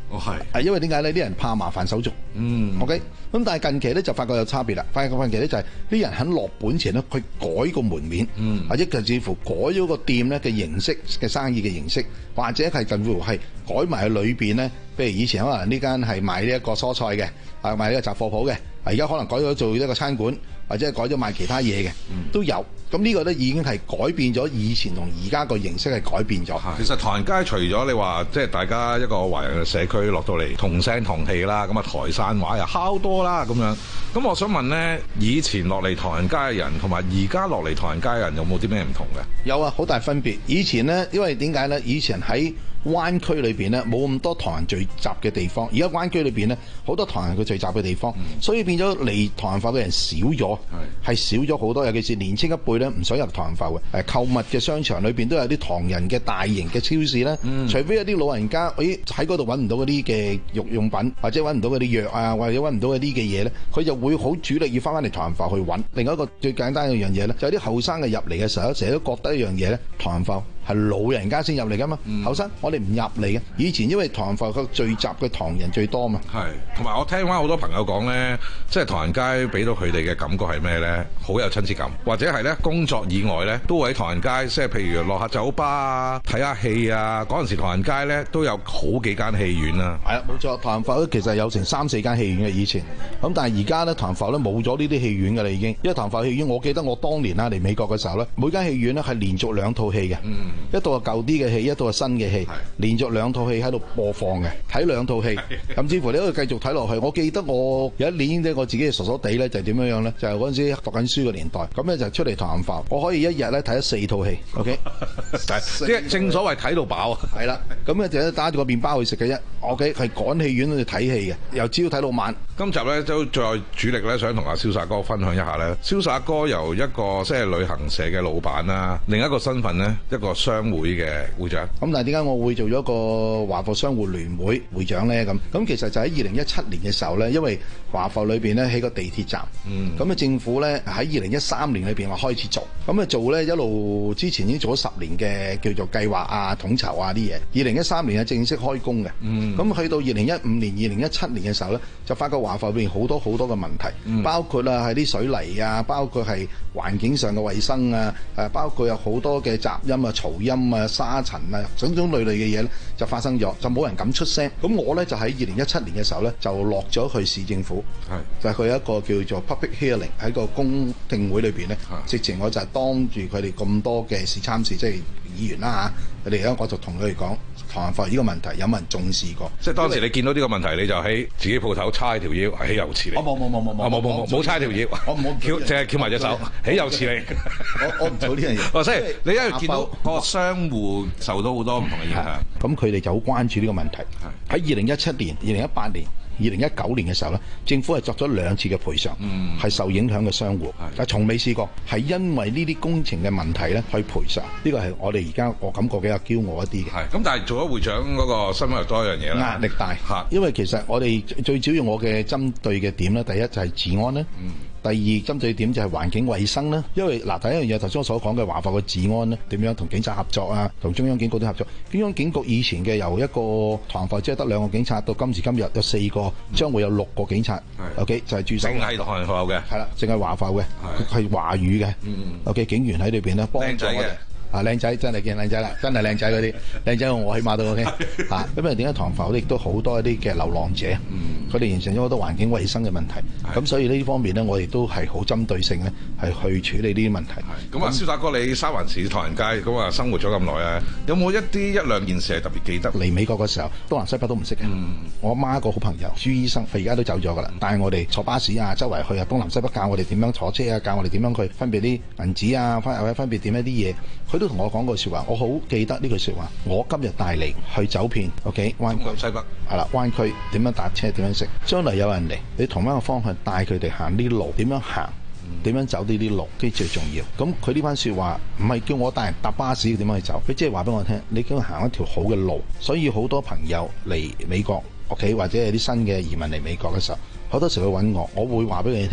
哦係，因為點解呢？啲人怕麻煩手續。嗯。OK。咁但係近期咧就發覺有差別啦。發覺近期咧就係啲人肯落本錢咧，去改個門面，嗯、或者甚至乎改咗個店咧嘅形式嘅生意嘅形式，或者係近乎係改埋喺裏邊咧。譬如以前可能呢間係賣呢一個蔬菜嘅，啊賣呢個雜貨鋪嘅，而家可能改咗做一個餐館，或者係改咗賣其他嘢嘅，嗯、都有。咁呢個咧已經係改變咗以前同而家個形式係改變咗。
其實唐人街除咗你話即係大家一個華人嘅社區落到嚟同聲同氣啦，咁啊台山話又敲多啦咁樣。咁我想問咧，以前落嚟唐人街嘅人同埋而家落嚟唐人街嘅人有冇啲咩唔同嘅？
有啊，好大分別。以前咧，因為點解咧？以前喺灣區裏邊咧冇咁多唐人聚集嘅地方，而家灣區裏邊咧好多唐人嘅聚集嘅地方，嗯、所以變咗嚟唐人埠嘅人少咗，係少咗好多。尤其是年青一輩咧唔想入唐人埠嘅，誒購物嘅商場裏邊都有啲唐人嘅大型嘅超市咧，嗯、除非有啲老人家，咦喺嗰度揾唔到嗰啲嘅浴用品，或者揾唔到嗰啲藥啊，或者揾唔到嗰啲嘅嘢咧，佢就會好主力要翻返嚟唐人埠去揾。另外一個最簡單嘅樣嘢咧，就係啲後生嘅入嚟嘅時候，成日都覺得一樣嘢咧，唐人埠係老人家先入嚟噶嘛，後生、嗯、我哋唔入嚟嘅。以前因為唐人埠個聚集嘅唐人最多嘛，
係同埋我聽翻好多朋友講咧，即係唐人街俾到佢哋嘅感覺係咩咧？好有親切感，或者係咧工作以外咧都會喺唐人街，即係譬如落下酒吧啊、睇下戲啊。嗰陣時唐人街咧都有好幾間戲院啊。
係啊，冇錯，唐人埠其實有成三四間戲院嘅以前。咁但係而家咧唐人埠咧冇咗呢啲戲院㗎啦已經。因為唐人埠戲院，我記得我當年啊嚟美國嘅時候咧，每間戲院咧係連續兩套戲嘅。嗯。一套係舊啲嘅戲，一套係新嘅戲，連續兩套戲喺度播放嘅，睇兩套戲，甚至乎你可以繼續睇落去。我記得我有一年咧，我自己傻傻地咧，就點樣樣咧，就係嗰陣時讀緊書嘅年代，咁咧就出嚟唐人埠，我可以一日咧睇咗四套戲 ，OK，
即係正所謂睇到飽啊，
係啦，咁咧就打住個麵包去食嘅啫。OK，係趕戲院去睇戲嘅，由朝睇到晚。
今集咧都再主力咧，想同阿瀟灑哥分享一下咧。瀟灑哥由一個即係旅行社嘅老闆啦，另一個身份咧一個商會嘅會長。
咁但係點解我會做咗個華埠商戶聯會會長咧？咁咁其實就喺二零一七年嘅時候咧，因為華埠裏邊咧起個地鐵站，咁啊、嗯、政府咧喺二零一三年裏邊話開始做，咁啊做咧一路之前已經做咗十年嘅叫做計劃啊、統籌啊啲嘢。二零一三年係正式開工嘅，咁、嗯、去到二零一五年、二零一七年嘅時候咧，就發覺華埠裏邊好多好多嘅問題，嗯、包括啊係啲水泥啊，包括係環境上嘅衛生啊，誒包括有好多嘅雜音啊、嘈音啊、沙塵啊，種種類類嘅嘢咧就發生咗，就冇人敢出聲。咁我咧就喺二零一七年嘅時候咧就落咗去市政府，是就係佢一個叫做 public hearing 喺個公聽會裏邊咧，是直情我就係當住佢哋咁多嘅市參事，即係議員啦嚇，佢哋咧我就同佢哋講。唐人埠呢個問題有冇人重視過？
即係當時你見到呢個問題，你就喺自己鋪頭叉條腰，起油刺嚟。
我冇冇冇冇冇
冇冇冇叉條腰，我冇翹，淨係翹埋隻手，起油刺嚟。
我我唔做呢樣嘢。
哦，即係你因為見到個商戶受到好多唔同嘅影響，
咁佢哋就好關注呢個問題。喺二零一七年、二零一八年、二零一九年嘅時候咧，政府係作咗兩次嘅賠償，係、嗯、受影響嘅商戶，但係從未試過係因為呢啲工程嘅問題咧去賠償。呢個係我哋而家我感覺比較驕傲一啲嘅。
係咁，但係做咗會長嗰個身份又多一樣嘢啦，
壓力大嚇。因為其實我哋最主要我嘅針對嘅點咧，第一就係治安咧。嗯第二針對點就係環境衛生啦，因為嗱第一樣嘢頭先我所講嘅華埠嘅治安咧，點樣同警察合作啊，同中央警局啲合作。中央警局以前嘅由一個唐人埠即係得兩個警察，到今時今日有四個，將會有六個警察。嗯、OK 就係駐守。淨係
唐人埠嘅。係啦，
淨係華埠嘅，係華語嘅。嗯、OK 警員喺裏邊咧幫助我哋。啊靚仔真係見靚仔啦，真係靚仔嗰啲靚仔我起碼都 OK 嚇。咁啊點解唐人埠亦都好多一啲嘅流浪者，佢哋、嗯、形成咗好多環境衛生嘅問題。咁、嗯、所以呢方面咧，我哋都係好針對性咧，係去處理呢啲問題。
咁啊，瀟灑哥你沙環市唐人街咁啊生活咗咁耐啊，有冇一啲一兩件事係特別記得？
嚟美國嘅時候，東南西北都唔識嘅。嗯、我阿媽一個好朋友朱醫生，佢而家都走咗噶啦，帶我哋坐巴士啊，周圍去啊，東南西北教我哋點樣坐車啊，教我哋點樣去分別啲銀紙啊，分或者分別點一啲嘢。佢都同我講過説話，我好記得呢句説話。我今日帶嚟去走遍 OK 灣區
西北
係啦，灣區點樣搭車點樣食，將來有人嚟，你同一個方向帶佢哋行呢啲路，點樣行，點樣走呢啲路，呢最重要。咁佢呢番説話唔係叫我帶人搭巴士點樣去走，佢即係話俾我聽，你叫佢行一條好嘅路。所以好多朋友嚟美國 OK 或者係啲新嘅移民嚟美國嘅時候，好多時候會揾我，我會話俾你聽。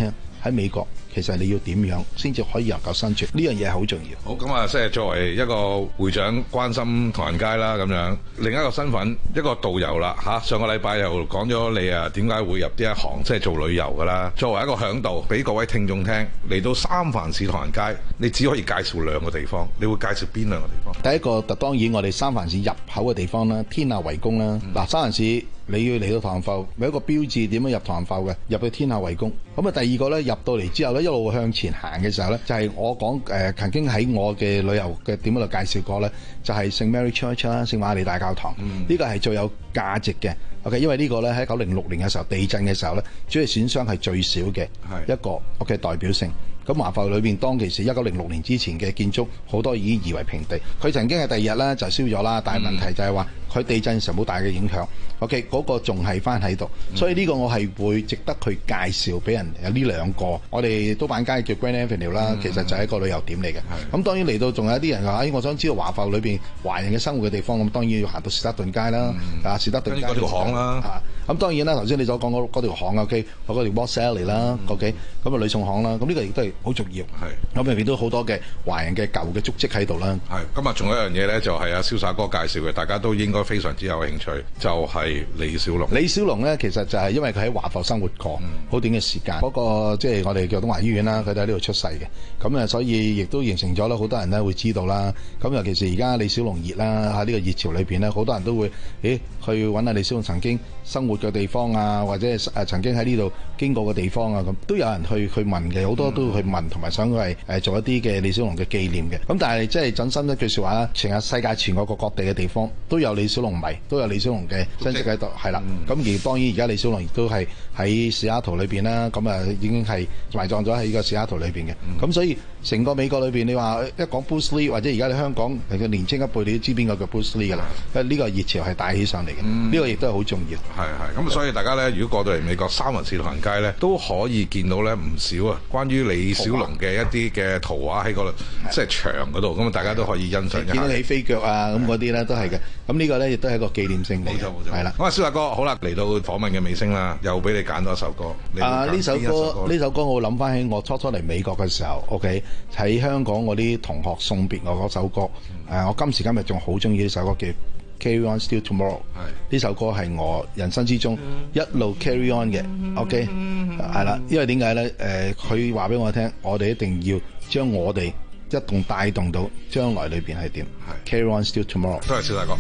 喺美國，其實你要點樣先至可以能夠生存？呢樣嘢係好重要。
好咁啊，即係作為一個會長，關心唐人街啦咁樣，另一個身份一個導遊啦嚇。上個禮拜又講咗你啊點解會入呢一行，即係做旅遊噶啦。作為一個響導，俾各位聽眾聽，嚟到三藩市唐人街，你只可以介紹兩個地方，你會介紹邊兩個地方？
第一個，當然我哋三藩市入口嘅地方啦，天下圍攻啦。嗱、嗯，三藩市你要嚟到唐人埠，有一個標誌點樣入唐人埠嘅，入去天下圍攻。咁啊，第二個咧，入到嚟之後咧，一路向前行嘅時候咧，就係、是、我講誒、呃、曾經喺我嘅旅遊嘅點嗰度介紹過咧，就係、是、聖 Mary Church 啦，聖瑪利大教堂。呢、嗯、個係最有價值嘅。OK， 因為呢個咧喺一九零六年嘅時候地震嘅時候咧，主要損傷係最少嘅一個 OK 代表性。咁華埠裏邊當其時一九零六年之前嘅建築好多已經夷為平地。佢曾經係第二日咧就燒咗啦，但係問題就係話佢地震嘅時候冇大嘅影響。OK， 嗰個仲係翻喺度，所以呢個我係會值得去介紹俾人。有呢兩個，我哋都板街叫 Grand Avenue 啦、嗯，其實就係一個旅遊點嚟嘅。咁當然嚟到仲有一啲人話，哎，我想知道華埠裏邊華人嘅生活嘅地方，咁當然要行到士德頓街啦，嗯、啊士德頓街嗰條巷啦。咁、啊、當然啦，頭先你所講嗰嗰條巷 OK， 嗰條 West Alley 啦 ，OK， 咁啊呂宋巷啦，咁呢個亦都係好重要。係，咁入邊都好多嘅華人嘅舊嘅足跡喺度啦。係，今日仲有一樣嘢咧，就係阿瀟灑哥介紹嘅，大家都應該非常之有興趣，就係、是、李小龍。李小龍咧，其實就係因為佢喺華埠生活過好、嗯、短嘅時間，嗰、那個即係、就是、我哋叫東華醫院啦，佢都喺呢度出世嘅。咁啊，所以亦都形成咗啦，好多人咧會知道啦。咁尤其是而家李小龍熱啦，喺呢個熱潮裏邊咧，好多人都會，誒去揾下李小龍曾經生活嘅地方啊，或者係誒曾經喺呢度經過嘅地方啊，咁都有人去去問嘅，好多都去問同埋想佢係誒做一啲嘅李小龍嘅紀念嘅。咁但係即係真心一句説話啦，成日世界全國各各地嘅地方都有李小龍迷，都有李小龍嘅親戚喺度，係啦。咁、嗯、而當然而家李小龍亦都係喺西雅圖裏邊啦，咁啊已經係埋葬咗喺呢個西雅圖裏邊嘅。咁、嗯、所以成個美國裏邊，你話一講 Bruce Lee 或者而家你香港嘅年青一輩，你都知邊個叫 Bruce Lee 㗎啦。因為呢個熱潮係帶起上嚟嘅，呢、嗯這個亦都係好重要。係係咁，所以大家咧，如果過到嚟美國三藩市唐人街咧，都可以見到咧唔少啊，關於李小龍嘅一啲嘅圖畫喺個即係牆嗰度，咁大家都可以欣賞一下。見到你飛腳啊，咁嗰啲咧都係嘅。咁呢個咧亦都係一個紀念性嚟。冇錯冇錯。係啦。咁啊，瀟灑哥，好啦，嚟到訪問嘅尾聲啦，又俾你揀多一首歌。啊，呢首歌呢首歌我諗翻起我初初嚟美國嘅時候 ，OK 喺香港嗰啲同學送別我嗰首歌。誒、嗯啊，我今時今日仲好中意呢首歌叫 Carry On Still Tomorrow。呢首歌係我人生之中一路 carry on 嘅 ，OK 係啦。因為點解咧？誒，佢話俾我聽，我哋一定要將我哋一同帶動到將來裏邊係點。Carry On Still Tomorrow。多謝瀟灑哥。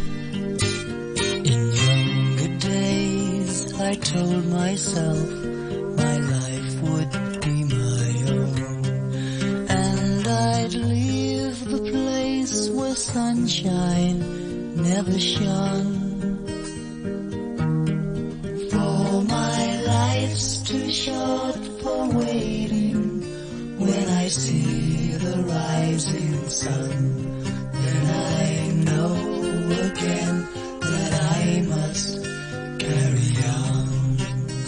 In younger days, I told myself my life would be my own, and I'd leave the place where sunshine never shone. For my life's too short for waiting. When I see the rising sun, then I know again that I must carry on.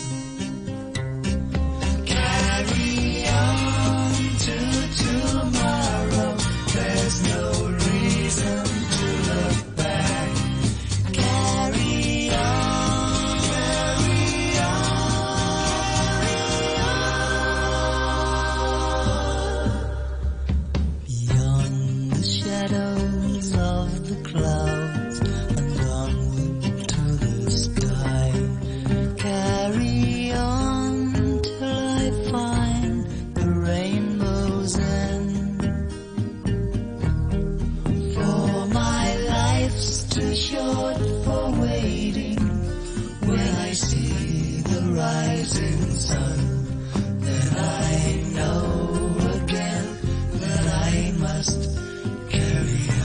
Carry on to tomorrow. There's no reason to look back. Carry on, carry on. Beyond the shadows of the clouds and onward to the sky. Carry on till I find the rainbow's end. For my life's too short for waiting. When I see the rising sun, then I know again that I must carry on.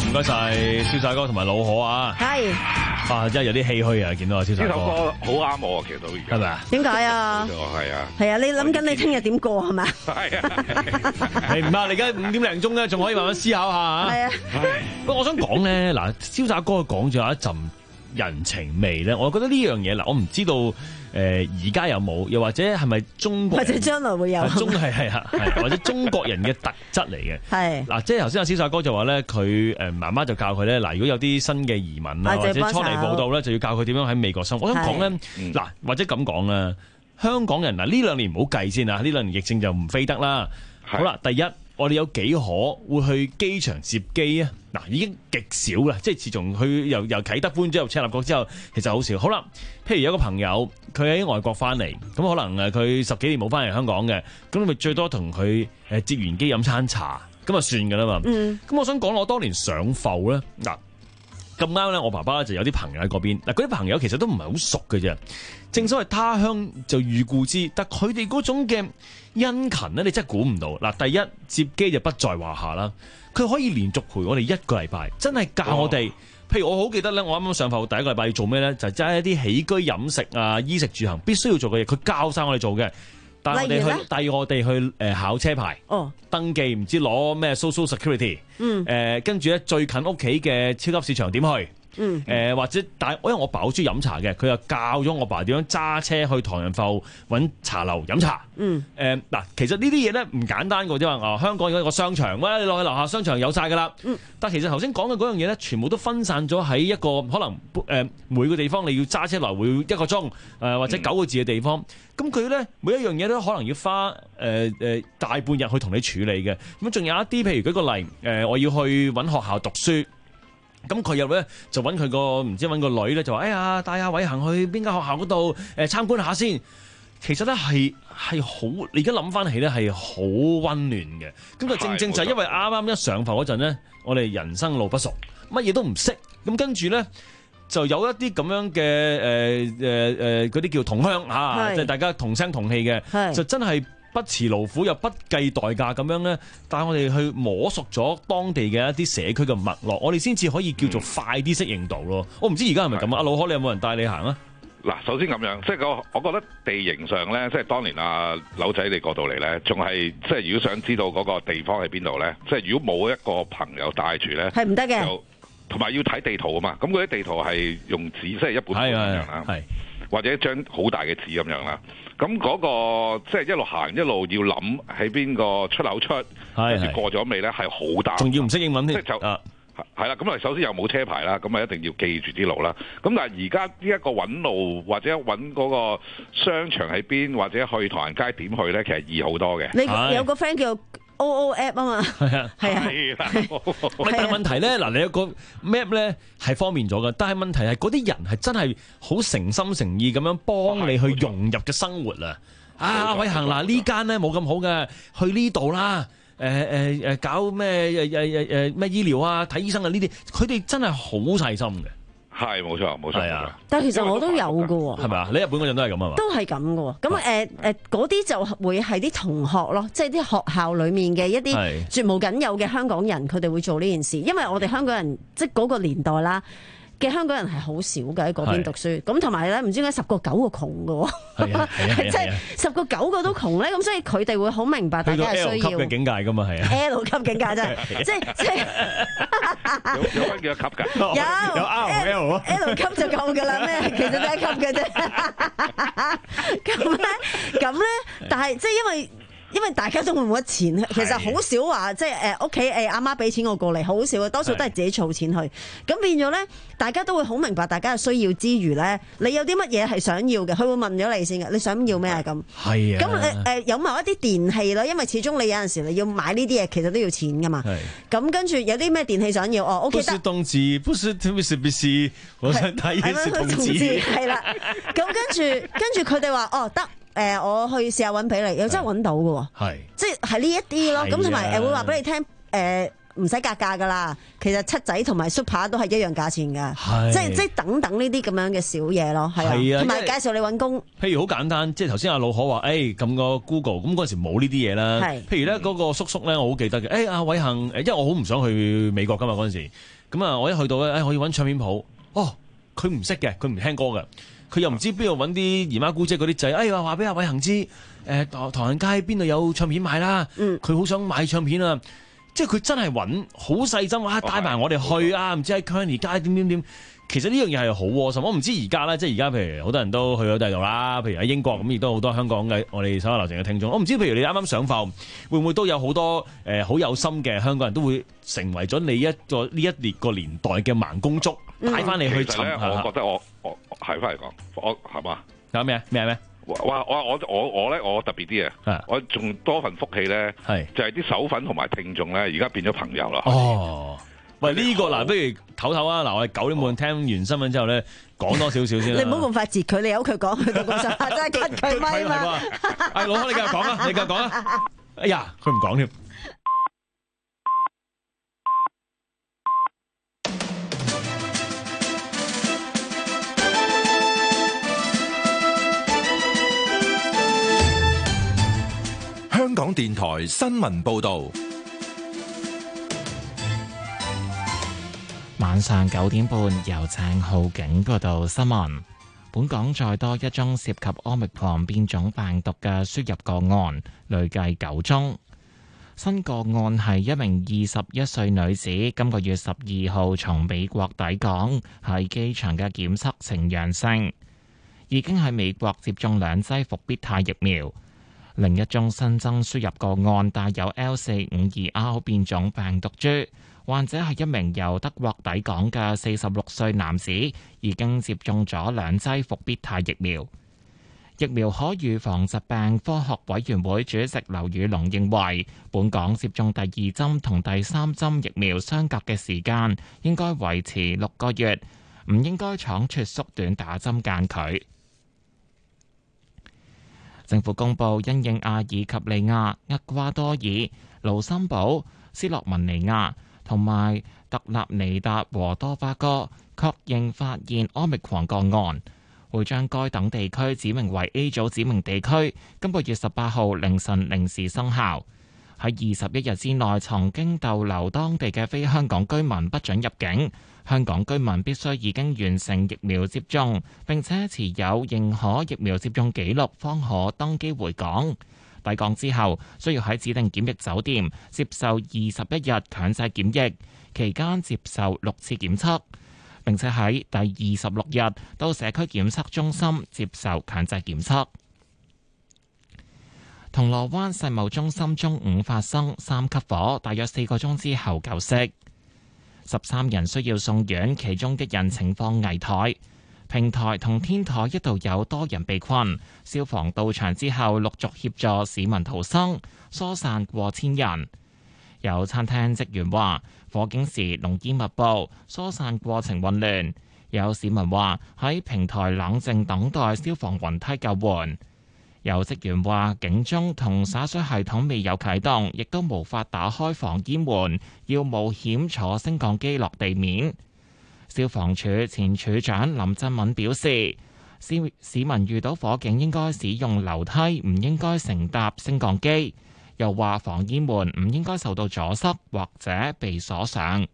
唔該晒瀟灑哥同埋老可啊。
係。
啊，真係有啲�氣虛啊！見到啊，瀟灑哥。
呢首歌好啱我啊，其實到而家。
係咪啊？
點解啊？
係啊。
係啊，你諗緊你聽日點過係咪？
係啊。
係唔怕，你而家五點零鐘咧，仲可以慢慢思考下啊。
係啊。
不過我想講咧，嗱，瀟灑哥講咗有一陣人情味咧，我覺得呢樣嘢嗱，我唔知道誒而家有冇，又或者係咪中國人
或者將來會有？
中係係啊，係或者中國人嘅特質嚟嘅。
係
嗱，即係頭先阿瀟灑哥就話咧，佢誒媽媽就教佢咧，嗱，如果有啲新嘅移民啊，或者初嚟報道咧，就要教佢點樣喺美國生活。我想講咧，嗱，或者咁講啦，香港人嗱呢兩年唔好計先啊，呢兩年疫症就唔飛得啦。好啦，第一。我哋有幾可會去機場接機啊？嗱，已經極少啦，即係自從去由由啟德搬咗入赤鱲角之後，其實好少。好啦，譬如有個朋友佢喺外國翻嚟，咁可能誒佢十幾年冇翻嚟香港嘅，咁咪最多同佢誒接完機飲餐茶，咁啊算㗎啦嘛。嗯。咁我想講我當年上埠咧，嗱咁啱咧，我爸爸就有啲朋友喺嗰邊，嗱嗰啲朋友其實都唔係好熟嘅啫。正所謂他鄉就遇故知，但佢哋嗰種嘅殷勤咧，你真係估唔到。嗱，第一接機就不在話下啦，佢可以連續陪我哋一個禮拜，真係教我哋。譬如我好記得咧，我啱啱上埠第一個禮拜要做咩咧，就係揸一啲起居飲食啊、衣食住行必須要做嘅嘢，佢教晒我哋做嘅。帶我哋去帶我哋去誒考車牌，哦，登記唔知攞咩 social security，嗯，誒跟住咧最近屋企嘅超級市場點去。嗯，誒、呃、或者但係因為我爸好中意飲茶嘅，佢又教咗我爸點樣揸車去唐人埠揾茶樓飲茶。嗯，誒嗱、呃，其實呢啲嘢咧唔簡單嘅啫嘛。啊，香港有一個商場，喂，你落去樓下商場有晒㗎啦。嗯，但係其實頭先講嘅嗰樣嘢咧，全部都分散咗喺一個可能誒、呃、每個地方你要揸車來回一個鐘，誒、呃、或者九個字嘅地方。咁佢咧每一樣嘢都可能要花誒誒、呃、大半日去同你處理嘅。咁仲有一啲譬如舉個例，誒、呃、我要去揾學校讀書。咁佢入咧就揾佢個唔知揾個女咧就話：哎呀，帶阿偉恒去邊間學校嗰度誒參觀下先。其實咧係係好，你而家諗翻起咧係好溫暖嘅。咁就正正就係因為啱啱一上埠嗰陣咧，我哋人生路不熟，乜嘢都唔識。咁跟住咧就有一啲咁樣嘅誒誒誒嗰啲叫同鄉嚇，即係大家同聲同氣嘅，就真係。不辭勞苦又不計代價咁樣咧，帶我哋去摸熟咗當地嘅一啲社區嘅脈絡，我哋先至可以叫做快啲適應到咯。我唔知而家係咪咁啊？阿老可，你有冇人帶你行啊？
嗱，首先咁樣，即係個我覺得地形上咧，即係當年阿柳仔你過到嚟咧，仲係即係如果想知道嗰個地方喺邊度咧，即係如果冇一個朋友帶住咧，
係唔得嘅。
同埋要睇地圖啊嘛，咁嗰啲地圖係用紙，即係一本本咁樣啦，或者一張好大嘅紙咁樣啦。咁嗰、那個即係、就是、一路行一路要諗喺邊個出口出，跟住過咗未咧係好大，
仲要唔識英文添。
即係就係啦，咁啊首先又冇車牌啦，咁啊一定要記住啲路啦。咁但係而家呢一個揾路或者揾嗰個商場喺邊，或者去唐人街點去咧，其實易好多嘅。
你有個 friend 叫 O O App 啊嘛，係啊，係啊，
喂，但係問題咧，嗱，你有個 map 咧係方便咗嘅，但係問題係嗰啲人係真係好誠心誠意咁樣幫你去融入嘅生活啊！啊，偉恒嗱呢間咧冇咁好嘅，去呢度啦，誒誒誒，搞咩誒誒誒誒咩醫療啊，睇醫生啊呢啲，佢哋真係好細心嘅。
係冇錯冇錯啊！
但係其實我都有㗎喎，
係咪啊？你日本嗰陣都係咁啊嘛？
都係咁㗎喎。咁誒誒嗰啲就會係啲同學咯，即係啲學校裡面嘅一啲絕無僅有嘅香港人，佢哋會做呢件事。因為我哋香港人即係嗰個年代啦嘅香港人係好少嘅喺嗰邊讀書，咁同埋咧唔知點解十個九個窮嘅喎，即係十個九個都窮咧，咁所以佢哋會好明白大家嘅需要。
去到 L 級嘅境界㗎嘛係啊
，L 級境界真係，即係即係
有有分幾多級㗎？
有
有 R 同 L
L 級就夠㗎啦咩？其實都係一級嘅啫。咁咧咁咧，但係即係因為。因為大家都冇乜錢，其實好少話即係誒屋企誒阿媽俾錢我過嚟，好少嘅，多數都係自己儲錢去。咁變咗咧，大家都會好明白大家嘅需要之餘咧，你有啲乜嘢係想要嘅，佢會問咗你先嘅，你想要咩啊咁？係啊。咁誒誒有埋一啲電器咯，因為始終你有陣時你要買呢啲嘢，其實都要錢噶嘛。咁跟住有啲咩電器想要哦 ，OK 得。不是冬至，不是特別是必須，我想睇嘅是冬至。係啦。咁跟住跟住佢哋話哦得。誒、呃，我去試下揾俾你，又真係揾到嘅喎，係即係係呢一啲咯。咁同埋誒會話俾你聽，誒、呃、 唔使格價噶啦。其實七仔同埋 Super 都係一樣價錢㗎，即係即係等等呢啲咁樣嘅小嘢咯，係啊，同埋介紹你揾工。
譬如好簡單，即係頭先阿老可話，誒撳個 Google，咁嗰陣時冇呢啲嘢啦。譬如咧嗰個叔叔咧，我好記得嘅，誒阿偉恒，誒因為我好唔想去美國㗎嘛嗰陣時，咁啊我一去到咧，誒我要揾唱片鋪，哦佢唔識嘅，佢唔聽歌嘅。佢又唔知邊度揾啲姨媽姑姐嗰啲仔，哎話話俾阿偉恒知，誒、呃、唐人街邊度有唱片賣啦，佢好、嗯、想買唱片啊，即係佢真係揾好細心啊，帶埋我哋去啊，唔知喺 Kearney 街點點點，其實呢樣嘢係好窩心。我唔知而家咧，即係而家譬如好多人都去咗第度啦，譬如喺英國咁，亦都好多香港嘅我哋手下留情嘅聽眾。我唔知譬如你啱啱上埠，會唔會都有好多誒好、呃、有心嘅香港人都會成為咗你一個呢一列個年代嘅盲公竹，帶翻你去尋下。
我覺得我我係翻嚟講，我係嘛？
有咩咩咩？
哇！我我我我咧，我特別啲啊！我仲多份福氣咧，就係啲手粉同埋聽眾咧，而家變咗朋友啦。
哦，喂，呢個嗱，不如唞唞啊！嗱，我哋九點半聽完新聞之後咧，講多少少先。
你唔好咁快截佢，你由佢講，去到咁上下真係 cut 佢咪嘛。
哎，老哥，你繼續講啊！你繼續講啊！哎呀，佢唔講添。
香港電台新聞報道，
晚上九點半由鄭浩景報道新聞。本港再多一宗涉及 Omicron 變種病毒嘅輸入個案，累計九宗。新個案係一名二十一歲女子，今個月十二號從美國抵港，喺機場嘅檢測呈陽性，已經喺美國接種兩劑復必泰疫苗。另一宗新增輸入個案帶有 L 四五二 R 變種病毒株，患者係一名由德國抵港嘅四十六歲男子，已經接種咗兩劑復必泰疫苗。疫苗可預防疾病科學委員會主席劉宇龍認為，本港接種第二針同第三針疫苗相隔嘅時間應該維持六個月，唔應該倉促縮短打針間距。政府公布，因應阿爾及利亞、厄瓜多爾、盧森堡、斯洛文尼亞同埋特納尼達和多巴哥確認發現 Omicron 個案，會將該等地區指明為 A 組指明地區，今個月十八號凌晨零時生效。喺二十一日之內曾經逗留當地嘅非香港居民不准入境。香港居民必須已經完成疫苗接種，並且持有認可疫苗接種記錄，方可登機回港。抵港之後，需要喺指定檢疫酒店接受二十一日強制檢疫，期間接受六次檢測，並且喺第二十六日到社區檢測中心接受強制檢測。銅鑼灣世貿中心中午發生三級火，大約四個鐘之後救熄。十三人需要送院，其中一人情況危殆。平台同天台一度有多人被困，消防到場之後陸續協助市民逃生，疏散過千人。有餐廳職員話，火警時濃煙密布，疏散過程混亂。有市民話喺平台冷靜等待消防雲梯救援。有職員話，警鐘同灑水系統未有啟動，亦都無法打開防煙門，要冒險坐升降機落地面。消防處前處長林振敏表示，市市民遇到火警應該使用樓梯，唔應該乘搭升降機。又話防煙門唔應該受到阻塞或者被鎖上。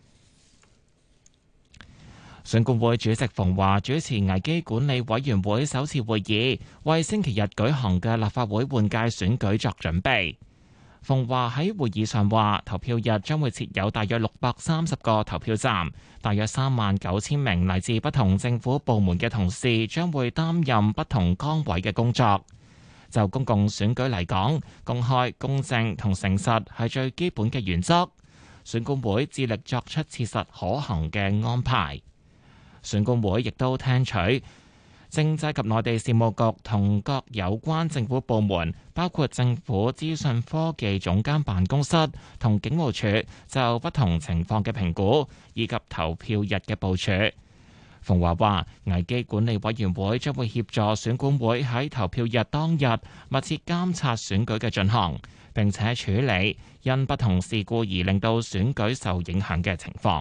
選管會主席馮驊主持危機管理委員會首次會議，為星期日舉行嘅立法會換屆選舉作準備。馮驊喺會議上話，投票日將會設有大約六百三十個投票站，大約三萬九千名嚟自不同政府部門嘅同事將會擔任不同崗位嘅工作。就公共選舉嚟講，公開、公正同誠實係最基本嘅原則。選管會致力作出切實可行嘅安排。選管會亦都聽取政制及內地事務局同各有關政府部門，包括政府資訊科技總監辦公室同警務處就不同情況嘅評估，以及投票日嘅部署。馮驊話，危機管理委員會將會協助選管會喺投票日當日密切監察選舉嘅進行， 並且處理因不同事故而令到選舉受影響嘅情況。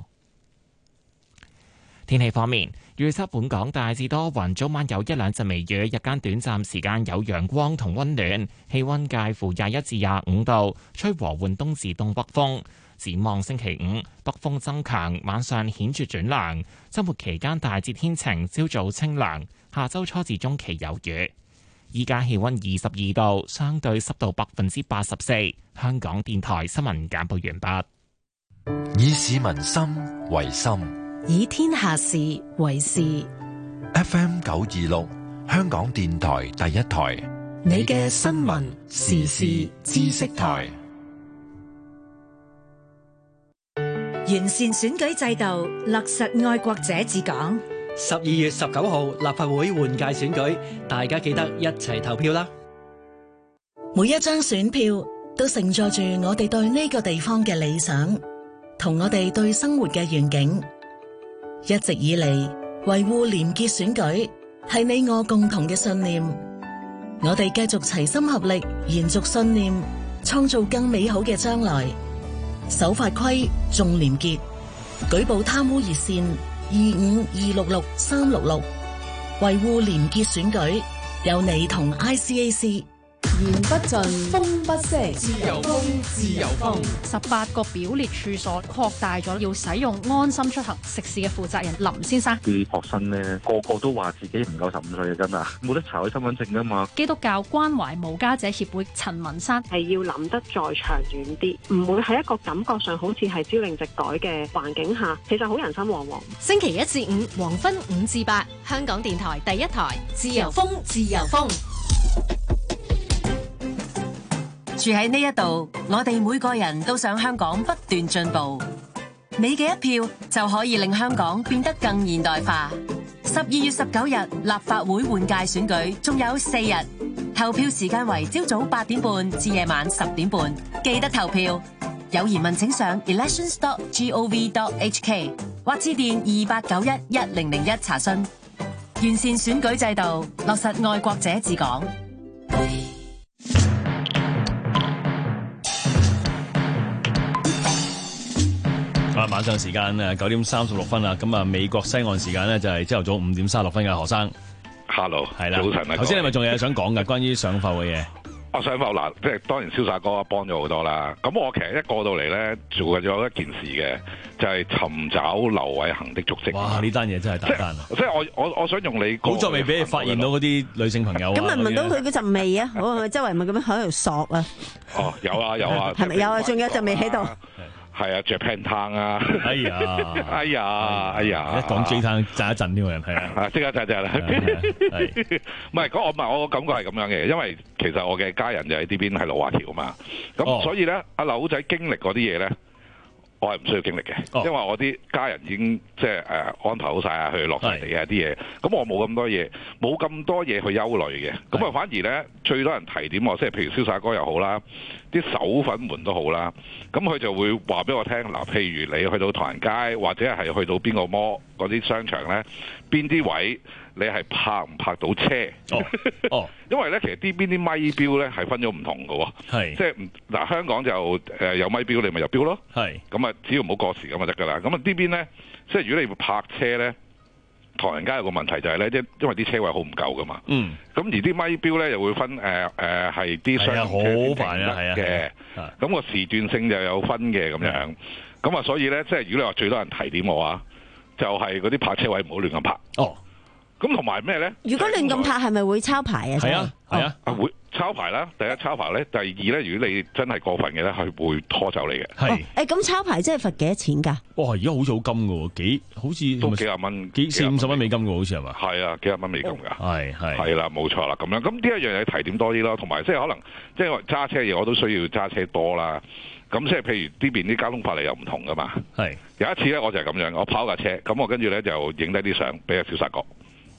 天氣方面，預測本港大致多雲，早晚有一兩陣微雨，日間短暫時間有陽光同溫暖，氣溫介乎廿一至廿五度，吹和緩東至東北風。展望星期五，北風增強，晚上顯著轉涼。週末期間大致天晴，朝早清涼。下週初至中期有雨。依家氣溫二十二度，相對濕度百分之八十四。香港電台新聞簡報完
畢。以市民心為心，
以天下事為事。
F M 九二六，香港電台第一台，
你嘅新聞時事知識台。
完善選舉制度，落實愛國者治港。
十二月十九號立法會換屆選舉，大家記得一齊投票啦！
每一張選票都承載住我哋對呢個地方嘅理想，同我哋對生活嘅願景。一直以嚟，維護廉潔選舉係你我共同嘅信念。我哋繼續齊心合力，延續信念，創造更美好嘅將來。守法規，重廉潔，舉報貪污熱線二五二六六三六六，維護廉潔選舉，有你同 I C A C。
言不盡，風不息，
自由風，自由風。
十八個表列處所擴大咗，要使用安心出行食肆嘅負責人林先生。
啲學生呢，個個都話自己唔夠十五歲嘅，真啊，冇得查佢身份證噶嘛。
基督教關懷無家者協會陳文山
係要諗得再長遠啲，唔會喺一個感覺上好似係朝令夕改嘅環境下，其實好人心惶惶。
星期一至五黃昏五至八，香港電台第一台，自由風，自由風。
住喺呢一度，我哋每個人都想香港不斷進步。你嘅一票就可以令香港變得更現代化。十二月十九日立法會換屆選舉仲有四日，投票時間為朝早八點半至夜晚十點半，記得投票。有疑問請上 elections dot gov dot h k 或致電二八九一一零零一查詢。完善選舉制度，落實愛國者治港。
啊，晚上時間誒九點三十六分啦，咁啊美國西岸時間咧就係朝頭早五點三十六分嘅何生。
Hello，
係啦，
早晨啊！
頭先你咪仲有嘢想講嘅，關於上浮嘅嘢。
我上浮嗱，即係當然瀟灑哥幫咗好多啦。咁我其實一過到嚟咧，做咗一件事嘅，就係、是、尋找劉偉恒的足跡。
哇！呢單嘢真係大單啊！
即係我我我想用你
好在未俾你發現到嗰啲女性朋友。
咁咪聞到佢嗰陣味啊？我係咪周圍咪咁樣喺度索啊？
哦，有啊有啊，
係咪有啊？仲有一陣味喺度。
係啊 ，Japan Town 啊！
哎呀，
哎呀，哎呀！
一講 J Town 震一震呢個人係啊，
即刻震震啦！係，唔係嗰我唔係我感覺係咁樣嘅，因為其實我嘅家人就喺呢邊係老華僑嘛，咁、哦、所以咧，阿劉仔經歷嗰啲嘢咧，我係唔需要經歷嘅，哦、因為我啲家人已經即係誒安排好晒啊，去落晒地啊啲嘢，咁我冇咁多嘢，冇咁多嘢去憂慮嘅，咁啊反而咧最多人提點我，即係譬如瀟灑哥又好啦。啲手粉們都好啦，咁佢就會話俾我聽嗱，譬如你去到唐人街或者係去到邊個摩嗰啲商場咧，邊啲位你係拍唔拍到車？哦，哦因為咧其實啲邊啲咪標咧係分咗唔同嘅喎，係即係嗱香港就誒有咪標你咪入標咯，係咁啊，只要唔好過時咁就得㗎啦。咁啊呢邊咧，即係如果你要拍車咧。唐人街有個問題就係咧，即因為啲車位好唔夠噶嘛。嗯。咁而啲咪標咧又會分誒誒係啲商用車先停得嘅。咁個時段性就有分嘅咁樣。咁啊，所以咧，即係如果你話最多人提點我啊，就係嗰啲泊車位唔好亂咁泊。哦。咁同埋咩咧？
如果亂咁泊係咪會抄牌啊？
係啊，係啊，啊會抄牌啦。第一抄牌咧，第二咧，如果你真係過分嘅咧，係會拖走你嘅。係。
誒咁抄牌即係罰幾多錢㗎？
哇！而家好似好金㗎喎，幾好似
都幾廿蚊，
幾四五十蚊美金㗎，好似係嘛？
係啊，幾廿蚊美金㗎。係係
係
啦，冇錯啦，咁樣。咁呢一樣嘢提點多啲咯，同埋即係可能即係揸車嘢，我都需要揸車多啦。咁即係譬如呢邊啲交通法例又唔同㗎嘛。係。有一次咧，我就係咁樣，我跑架車，咁我跟住咧就影低啲相俾阿小薩哥。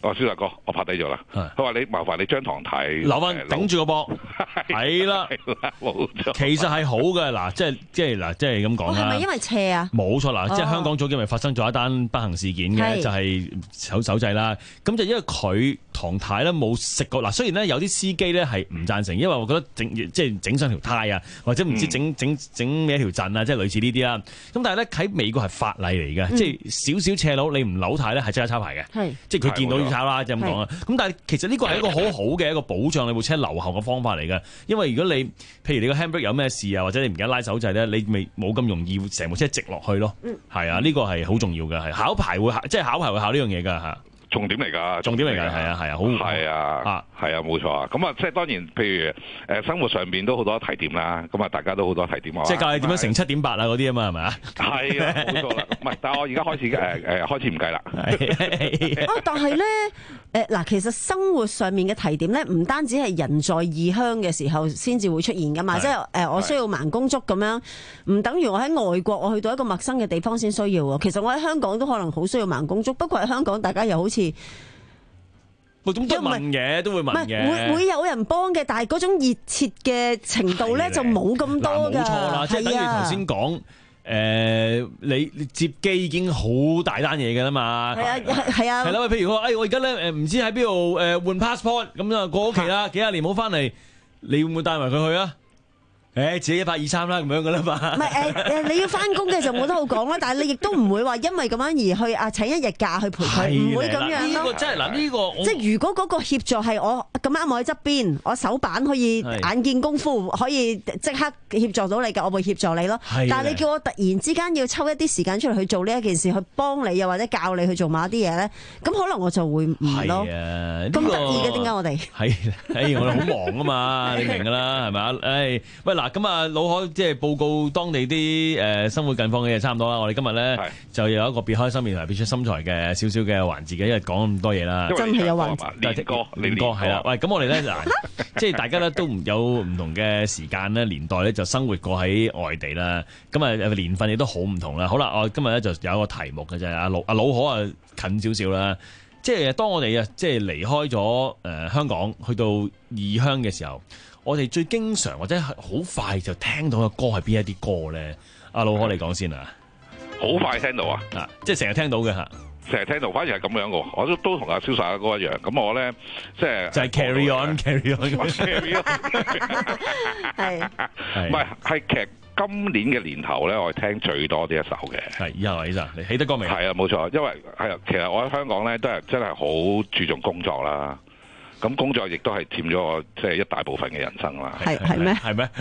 哦，蕭大哥，我拍低咗啦。佢話你麻煩你張唐太
留翻頂住個波，係啦，
冇錯。
其實係好嘅，嗱，即係即係嗱，即係咁講啦。
係咪因為斜啊？
冇錯啦，即係香港早幾日發生咗一單不幸事件嘅，就係手手掣啦。咁就因為佢唐太咧冇食過嗱，雖然咧有啲司機咧係唔贊成，因為我覺得整即係整上條胎啊，或者唔知整整整咩一條震啊，即係類似呢啲啦。咁但係咧喺美國係法例嚟嘅，即係少少斜路你唔扭軚咧係即刻抄牌嘅，即係佢見到要抄啦，即係咁講啦。咁但係其實呢個係一個好好嘅一個保障你部車留後嘅方法嚟嘅，因為如果你譬如你個 handbrake 有咩事啊，或者你唔記得拉手掣咧，你未冇咁容易成部車直落去咯。係啊，呢個係好重要嘅，係考牌會考，即係考牌會考呢樣嘢㗎嚇。
重點嚟㗎，
重點嚟㗎，係啊，係啊，好
係啊，係啊，冇錯啊。咁啊，即係當然，譬如誒生活上邊都好多提點啦。咁啊，大家都好多提點啊。
即係教你點樣乘七點八啊嗰啲啊嘛，係咪啊？
係啊，冇錯啦。唔係，但係我而家開始誒誒開始唔計啦。
哦，但係咧誒嗱，其實生活上面嘅提點咧，唔單止係人在異鄉嘅時候先至會出現㗎嘛。即係誒，我需要盲公竹咁樣，唔等於我喺外國我去到一個陌生嘅地方先需要喎。其實我喺香港都可能好需要盲公竹，不過喺香港大家又好似。
咁都問嘅，都會問嘅。
會會有人幫嘅，但係嗰種熱切嘅程度咧就冇咁多㗎。
冇錯啦，即係等於頭先講，誒你你接機已經好大單嘢㗎啦嘛。係啊，
係啊。
係啦，譬如我誒我而家咧誒唔知喺邊度誒換 passport 咁啊過咗期啦，幾廿年冇翻嚟，你會唔會帶埋佢去啊？誒自己一八二三啦咁樣噶啦嘛，
唔係誒誒你要翻工嘅就冇得好講啦，但係你亦都唔會話因為咁樣而去啊請一日假去陪佢，唔會咁樣咯。
呢個真係嗱呢個，
即係如果嗰個協助係我咁啱我喺側邊，我手板可以眼見功夫，可以即刻協助到你嘅，我會協助你咯。但係你叫我突然之間要抽一啲時間出嚟去做呢一件事，去幫你又或者教你去做某啲嘢咧，咁可能我就會唔咯。咁得意嘅點解我哋
係誒我哋好忙啊嘛，你明㗎啦係咪啊？誒喂嗱。咁啊，老海即係報告當地啲誒生活近況嘅嘢差唔多啦。我哋今日咧就有一個別開心面同埋別出心裁嘅少少嘅環節嘅，因為講咁多嘢啦。
真係有環節。
連歌，連
歌係啦。喂，咁我哋咧嗱，即係大家咧都有唔同嘅時間咧年代咧就生活過喺外地啦。咁啊年份亦都好唔同啦。好啦，我今日咧就有一個題目嘅啫。阿老阿老海啊近少少啦。即係當我哋啊即係離開咗誒香港去到異鄉嘅時候。我哋最經常或者係好快就聽到嘅歌係邊一啲歌咧？阿老可你講先啊！
好快聽到啊！
啊，即係成日聽到嘅嚇，
成日聽到，反而係咁樣嘅。我都都同阿蕭殺哥一樣。咁我咧即係
就係 carry on，carry
on，carry on，
係
唔係係其實今年嘅年頭咧，我係聽最多呢一首嘅。
係以後啊，依你起得歌未？
係啊，冇錯，因為係啊，其實我喺香港咧都係真係好注重工作啦。咁工作亦都係佔咗我即係一大部分嘅人生啦。
係係咩？
係咩？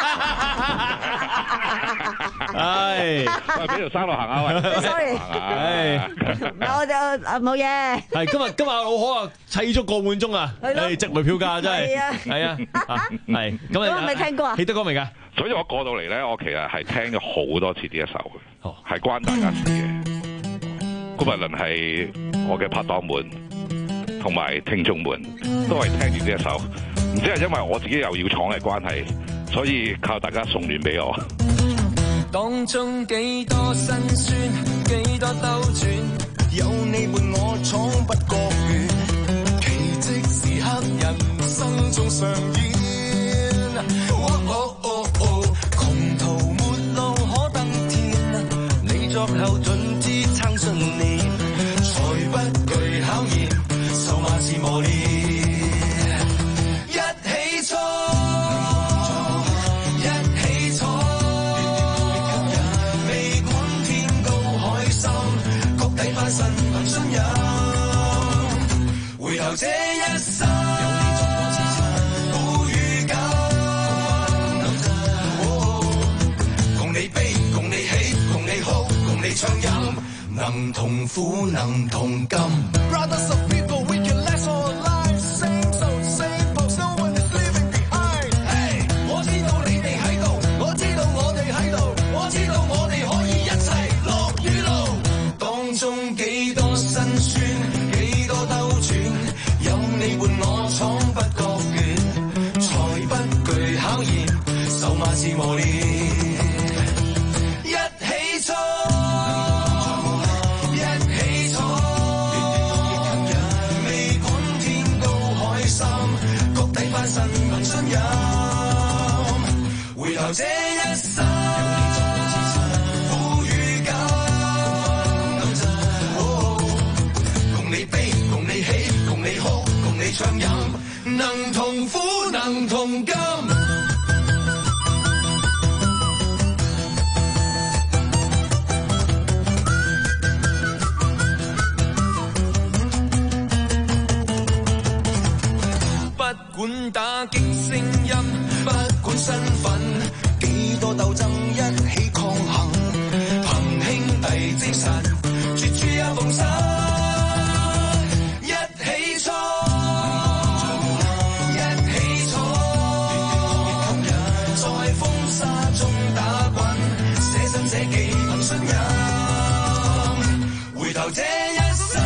唉，
喂，俾條山路行下喂。
Sorry，
唉，
我就啊冇嘢。
係今日今日老可啊砌足個半鐘啊，誒值回票價真係。係啊，係啊，係。咁
你未聽過啊？
起得歌未㗎？
所以我過到嚟咧，我其實係聽咗好多次呢一首嘅，係關大家事嘅。無論係我嘅拍檔們。同埋聽眾們都係聽住呢一首，唔知係因為我自己又要闖嘅關係，所以靠大家送暖俾我。
當中幾多辛酸，幾多兜轉，有你伴我闖不覺遠，奇蹟時刻人生中上演。哦哦哦哦，窮途末路可登天，你作後準知撐信念，才不懼考驗。受萬次磨練，一起衝，一起闖，未管天高海深，谷底翻身憑信任，回頭這一生，有你作我支撐，苦與甘，共你悲，共你喜，共你哭，共你暢飲，能同苦，能同甘。Brothers of people, we can last all life. Same soul, same pulse, no one is leaving behind. Hey, 我知道你哋喺度，我知道我哋喺度，我知道我哋可以一齊樂與怒。當中幾多辛酸，幾多兜轉，有你伴我闖不覺倦，才不懼考驗，受萬次磨練，一起衝。未同甘。 不管打擊聲音，不管身份，幾多鬥爭一起抗衡，憑兄弟精神，絕處有逢生，一起衝，一起衝，在風沙中打滾，捨身捨己憑信任，回頭這一生。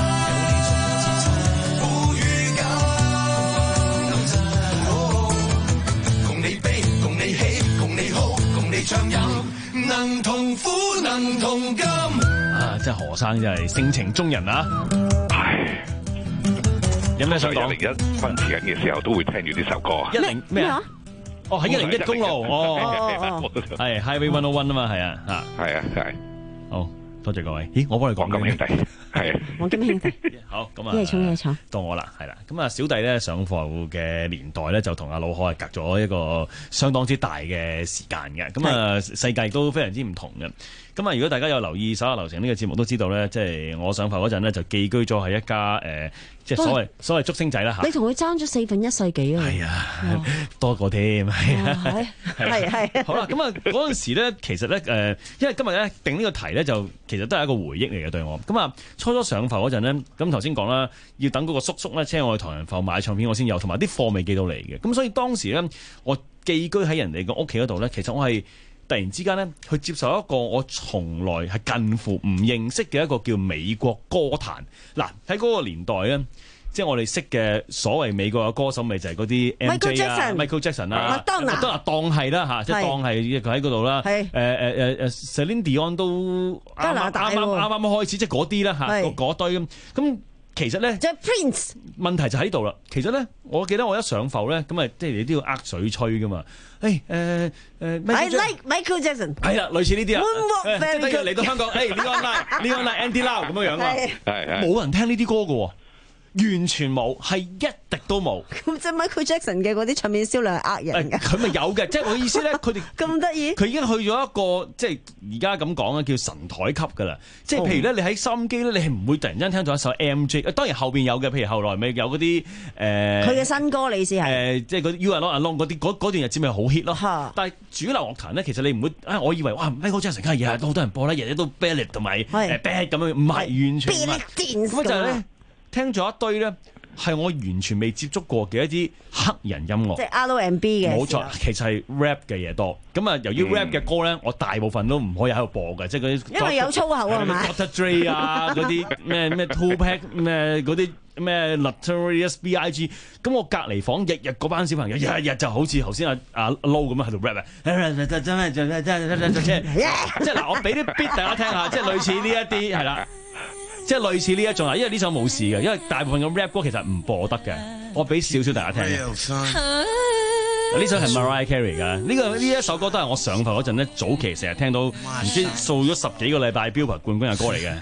能同苦，能同甘。
啊，真係何生真係性情中人啊！
唉，
有咩想講？
一零一奔馳緊嘅時候都會聽住呢首歌啊！
一零咩啊？哦，喺一零一公路哦，係 Highway one oh one 啊嘛，係啊，嚇，
係啊，係。
好多謝各位。咦，我幫你講
咁兄弟，係
黃金兄弟。
好，咁啊，
一係重一係重，
到我啦，係啦。咁啊，小弟咧上課嘅年代咧，就同阿老海係隔咗一個相當之大嘅時間嘅。咁啊，世界都非常之唔同嘅。咁啊，如果大家有留意《手下留情》呢個節目，都知道咧，即係我上課嗰陣咧，就寄居咗喺一家誒，即係所謂所謂竹升仔啦嚇。
你同佢爭咗四分一世紀啊！
係啊，多過添，係啊，
係係。
好啦，咁啊嗰陣時咧，其實咧誒，因為今日咧定呢個題咧，就其實都係一個回憶嚟嘅對我。咁啊，初初上課嗰陣咧，咁頭先講啦，要等嗰個叔叔咧車我去唐人埠買唱片，我先有，同埋啲貨未寄到嚟嘅。咁所以當時咧，我寄居喺人哋個屋企嗰度咧，其實我係突然之間咧去接受一個我從來係近乎唔認識嘅一個叫美國歌壇。嗱，喺嗰個年代咧，即係我哋識嘅所謂美國嘅歌手，咪就係嗰啲 M J 啊、Michael Jackson 啊、麥當娜，當當係啦嚇，即係當係佢喺嗰度啦。係誒誒誒誒 Celine Dion 都啱啱啱啱啱開始，即係嗰啲啦嚇，嗰堆咁咁。其實咧，
即係 Prince
問題就喺度啦。其實咧，我記得我一上埠咧，咁啊，即係你都要呃水吹噶嘛。誒誒誒
I like Michael Jackson。
係啦，類似呢啲啊。即係等於嚟到香港，誒 Leon Line、Leon Line、Andy Lau 咁樣樣啊。係係。冇人聽呢啲歌噶喎。完全冇，係一滴都冇。
咁即係 Michael Jackson 嘅嗰啲唱片銷量係呃人嘅。
佢咪有嘅，即係我意思咧，佢哋
咁得意。
佢已經去咗一個即係而家咁講啊，叫神台級㗎啦。即係譬如咧，你喺收音機咧，你係唔會突然間聽到一首 M J。當然後邊有嘅，譬如後來咪有嗰啲誒。佢
嘅新歌你意思係？誒，
即係嗰啲 You Are Not Alone 嗰啲，嗰段日子咪好 hit 咯。但係主流樂壇咧，其實你唔會啊，我以為哇 Michael Jackson 梗係日日都好多人播啦，日日都 Ballad 同埋誒 Bad 咁樣，唔係完全唔係。咁就係咧，聽咗一堆咧。係我完全未接觸過嘅一啲黑人音樂，
即係 R and B 嘅。
冇錯，其實係 rap 嘅嘢多。咁啊，由於 rap 嘅歌咧，我大部分都唔可以喺度播嘅，即係嗰啲
因為有粗口係嘛
Doctor Dre 啊，嗰啲咩咩 Tupac 咩嗰啲咩 Notorious B I G。咁我隔離房日日嗰班小朋友，日日就好似頭先阿阿 Low 咁樣喺度 rap 啊，真係真係真係真係即係即係嗱，我俾啲 beat 大家聽下，即係類似呢一啲係啦。即係類似呢一種啊，因為呢首冇事嘅，因為大部分嘅 rap 歌其實唔播得嘅。我俾少少大家聽嘅。呢首係 Mariah Carey 㗎，呢個呢一首歌都係我上台嗰陣咧，早期成日聽到，唔知掃咗十幾個禮拜 Billboard 冠軍嘅歌嚟嘅。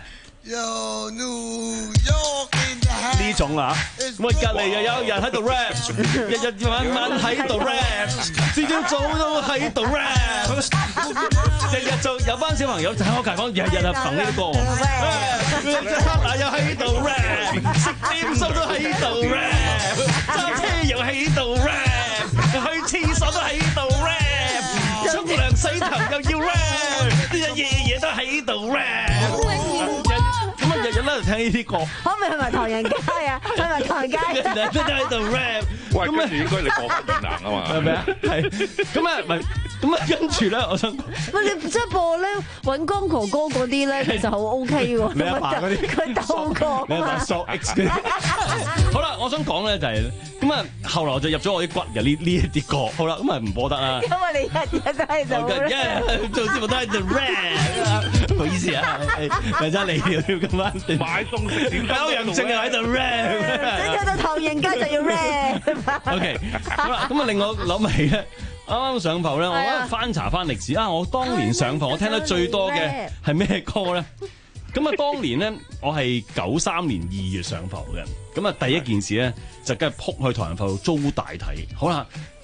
呢種啊，喂隔離又有人喺度 rap， 日日晚晚喺度 rap， 朝朝早都喺度 rap， 日日就有班小朋友就喺我隔房，日日就憑呢啲歌，隻黑奶又喺度 rap， 食點心都喺度 rap， 揸車又喺度 rap， 去廁所都喺度 rap， 沖涼洗頭又要 rap， 日日夜夜都喺度 rap。日日咧就聽呢啲歌，
可唔可以去埋唐人街啊？去埋唐人街，
日日都喺度 rap。
喂，跟住應該你播翻越南啊嘛，
係咪啊？係。咁啊，咪咁啊，跟住咧，我想
喂，你即係播咧尹光哥哥嗰啲咧，其實好 OK 喎。
你阿爸嗰啲，
佢鬥過。
你阿爸索 X 嗰啲。好啦，我想講咧就係咁啊，後來就入咗我啲骨嘅呢呢一啲歌。好啦，咁啊唔播得啦。
因為你日日都喺度 rap，
做節目都喺度 rap。唔好意思啊，咪真係你要咁樣。
買餸食點
歐陽靖又喺度 rap，
你去到唐人街就要 rap。
OK， 好啦，咁啊令我諗起咧，啱啱上埠咧，我咧翻查翻歷史啊，我當年上埠我聽得最多嘅係咩歌咧？咁啊，當年咧我係九三年二月上埠嘅，咁啊第一件事咧就梗係撲去唐人埠租大體，好啦。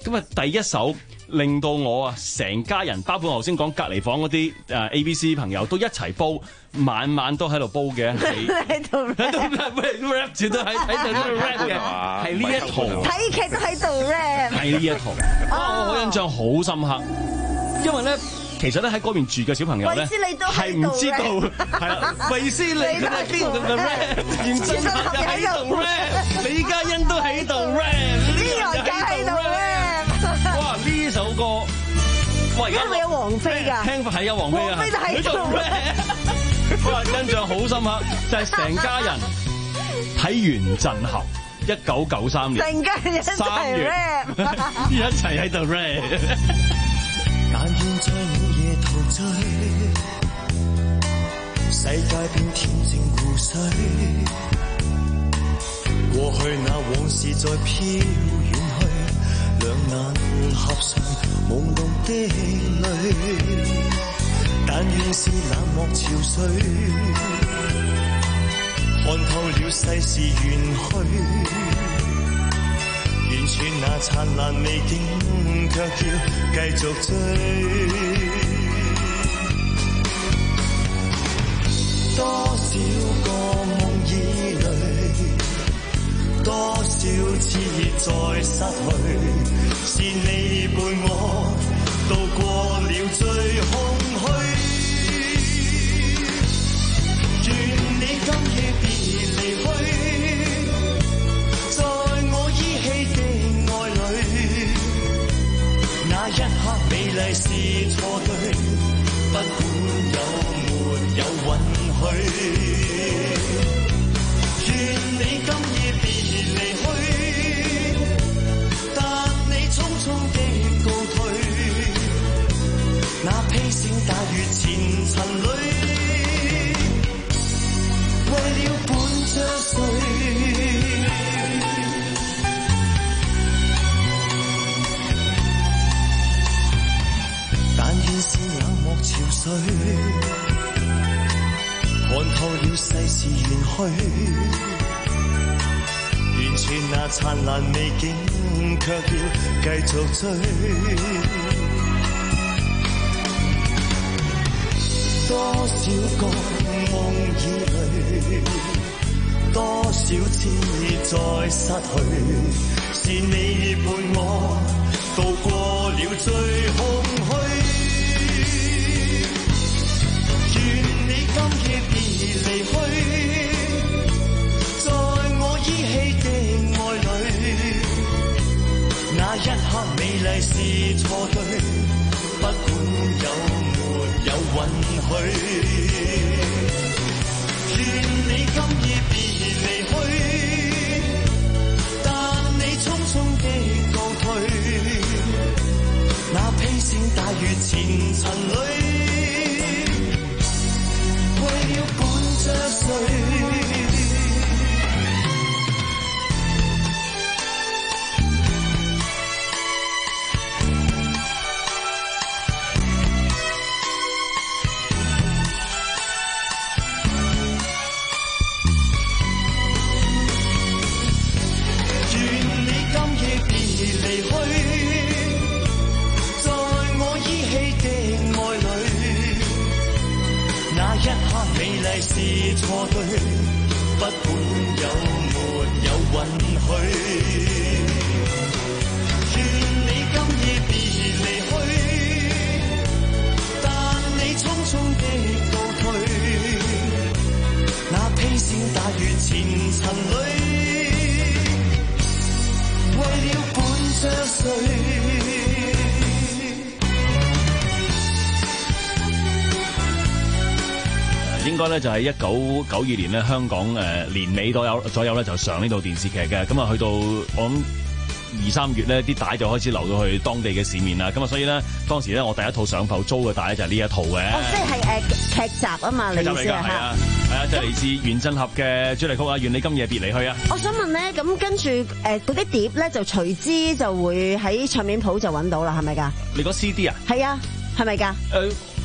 咁啊，第一首令到我啊成家人，包括我頭先講隔離房嗰啲誒 A B C 朋友都一齊煲，晚晚都喺度煲嘅，
喺度
rap 住都喺喺度 rap 嘅，係呢一套
睇劇都喺度 rap，
係呢一套，啊我印象好深刻，因為咧。其實咧喺嗰邊住嘅小朋友咧，係唔知道係啦，衛斯理佢哋係邊度嘅 rap，袁振合又喺度 rap，李嘉欣都喺度 rap，呢個又喺度 rap， 哇！呢首歌，哇！而家
咪有王菲㗎，
聽法係有王菲啊，
王菲就喺度
rap， 哇！印象好深刻，就係成家人睇袁振合，一九九三年，
成家人一齊 rap，
一齊喺度 rap。
但願在午夜陶醉，世界變恬靜湖水，過去那往事再飄遠去，兩眼合上朦朧的淚，但願是冷漠憔悴，看透了世事遠去，完全那燦爛美景，卻要繼續追。多少個夢以淚，多少次再失去，是你伴我渡過了最空虛。願你今夜別離去，在我依稀的愛侶，那一刻美麗是錯對，不管有沒有允許。願你今夜別離去，但你匆匆的告退，那披星戴月前塵裏，為了伴着誰？但願是冷漠潮水，看透了世事遠去，完全那燦爛美景，卻要繼續追。多少個夢以淚，多少次再失去，是你伴我渡過了最空虛。願你今夜別離去，在我依稀的愛侶，那一刻美麗是錯對，不管有沒有允許。願你今夜別離去，但你匆匆的告退，那披星戴月前塵裏，為了伴着誰？是錯對，不管有沒有允許。願你今夜別離去，但你匆匆的告退，那披星戴月前塵裏，為了伴着誰？
應該咧就係一九九二年咧，香港誒年尾左右左右咧就上呢套電視劇嘅，咁啊去到我諗二三月咧，啲帶就開始流到去當地嘅市面啦，咁啊所以咧當時咧我第一套上埠租嘅帶就係呢一套嘅。
哦，即係誒劇集啊嘛，
劇集嚟㗎，
你意思
係啊，係啊，就係嚟自袁振合嘅主題曲啊，願你今夜別離去啊。
我想問咧，咁跟住誒嗰啲碟咧就隨之就會喺唱片鋪就揾到啦，係咪㗎？
你講 C D 啊？
係啊，係咪㗎？
誒。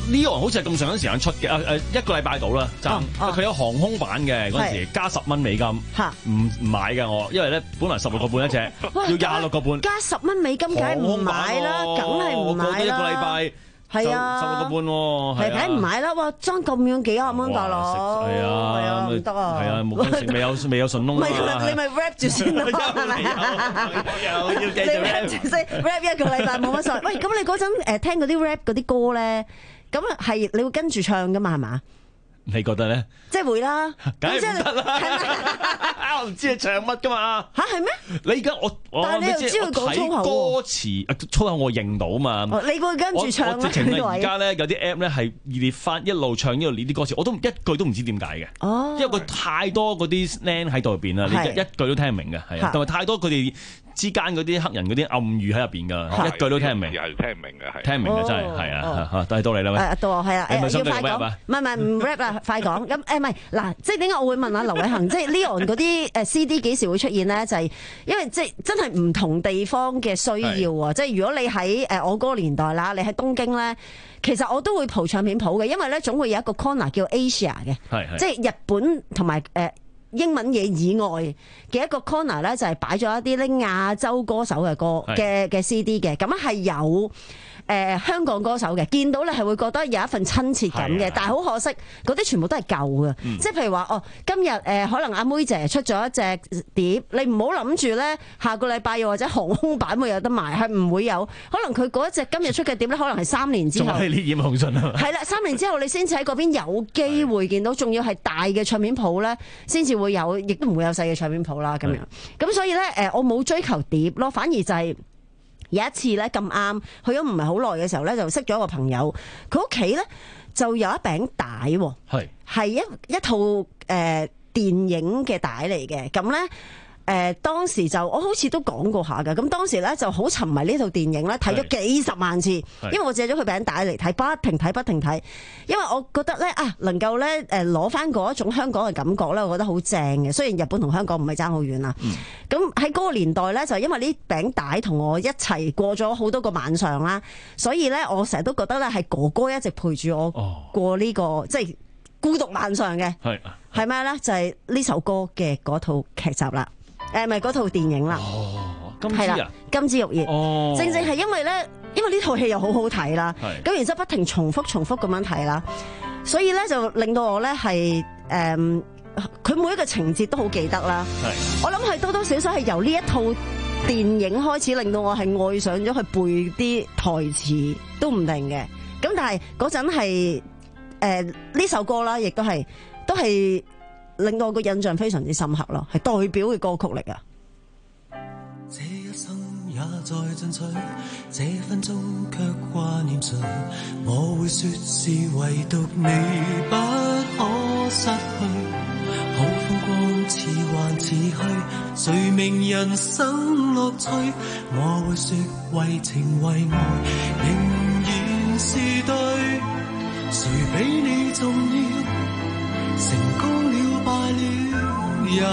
Leon 好似係咁上緊時間出嘅，誒、呃、誒一個禮拜到啦，爭佢、哦、有航空版嘅嗰陣時加十蚊美金，唔唔買嘅我，因為咧本來十六個半一隻，要廿六個半，
加十蚊美金梗係唔買啦，梗係唔買啦。我過咗一個禮拜。係啊，十六個半喎，係梗唔買啦！哇，爭咁樣幾廿蚊大佬，係啊，係啊，唔得啊，係啊，冇未有未有順窿啊！你咪 rap 住先咯，係咪？有要繼續 rap 住先 ，rap 一個禮拜冇乜所謂。喂，咁你嗰陣誒聽嗰啲 rap 嗰啲歌咧，咁係你會跟住唱噶嘛？係嘛？你覺得咧？即係會啦，梗係唔得啦！我唔知你唱乜噶嘛？吓係咩？你而家我，但係你又知佢講粗口歌詞，粗口我認到嘛？你會跟住唱咩？直情而家咧有啲 app 咧係列翻一路唱一路列啲歌詞，我都一句都唔知點解嘅。哦，因為佢太多嗰啲 slang 喺度入邊啦，你一句都聽唔明嘅，係啊，同埋太多佢哋之間嗰啲黑人嗰啲暗語喺入邊㗎，一句都聽唔明，係聽唔明嘅，係聽唔明嘅真係係啊嚇，但係到你啦咩？誒到我係啦，要快講，唔係唔係唔 rap 啦，快講咁誒唔係嗱，即係點解我會問阿劉偉恒，即係 Leon 嗰啲誒 C D 幾時會出現咧？就係因為即係真係唔同地方嘅需要啊！即係如果你喺誒我嗰個年代啦，你喺東京咧，其實我都會蒲唱片鋪嘅，因為咧總會有一個 corner 叫 Asia 嘅，即係日本同埋誒英文嘢以外嘅一個 corner 咧，就係擺咗一啲咧亞洲歌手嘅歌嘅嘅 C D 嘅，咁係有誒、呃、香港歌手嘅，見到你係會覺得有一份親切感嘅，但係好可惜嗰啲全部都係舊嘅，嗯、即係譬如話哦，今日誒、呃、可能阿妹姐出咗一隻碟，你唔好諗住咧下個禮拜又或者航空版會有得賣，係唔會有，可能佢嗰一隻今日出嘅碟咧，可能係三年之後，仲係烈焰紅唇啊，係啦，三年之後你先至喺嗰邊有機會見到，仲要係大嘅唱片鋪咧，先至會有，亦都唔會有細嘅唱片鋪啦，咁樣，咁所以咧誒，我冇追求碟咯，反而就係有一次咧咁啱去咗唔係好耐嘅時候咧，就識咗一個朋友，佢屋企咧就有一餅帶，係係一一套誒、呃、電影嘅帶嚟嘅，咁咧。誒、呃、當時就我好似都講過下㗎，咁當時咧就好沉迷呢套電影咧，睇咗幾十萬次，因為我借咗佢餅帶嚟睇，不停睇不停睇，因為我覺得咧啊，能夠咧誒攞翻嗰一種香港嘅感覺咧，我覺得好正嘅。雖然日本同香港唔係爭好遠啦，咁喺嗰個年代咧，就因為呢餅帶同我一齊過咗好多個晚上啦，所以咧我成日都覺得咧係哥哥一直陪住我過呢、這個、哦、即係孤獨晚上嘅，係係咩咧？就係、是、呢首歌嘅嗰套劇集啦。誒，咪嗰套電影啦，係啦、哦，金枝玉葉，哦、正正係因為咧，因為呢套戲又好好睇啦，咁然之後不停重複重複咁樣睇啦，所以咧就令到我咧係誒，佢、嗯、每一個情節都好記得啦。我諗係多多少少係由呢一套電影開始，令到我係愛上咗去背啲台詞都唔定嘅。咁但係嗰陣係誒呢首歌啦，亦都係都係。令到我個印象非常之深刻咯，係代表嘅歌曲嚟㗎。
這一生也在進取，這分鐘卻掛念誰？我會說是唯獨你不可失去。好風光似幻似虛，誰明人生樂趣？我會說為情為愛仍然是對，誰比你重要？成功了敗了也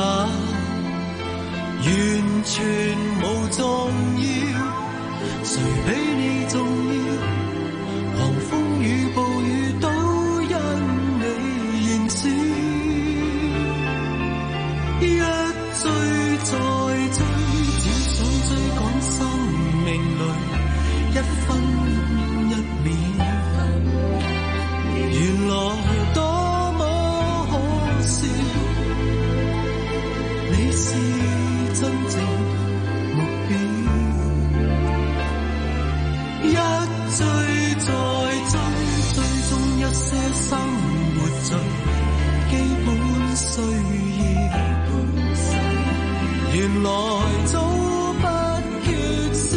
完全無重要，誰比你重要？狂風與暴雨都因你燃燒，一追再追，只想追趕生命裏一分一秒，原來多你是真正目標，一追再追，追蹤一些生活最基本需要，原來早不缺少，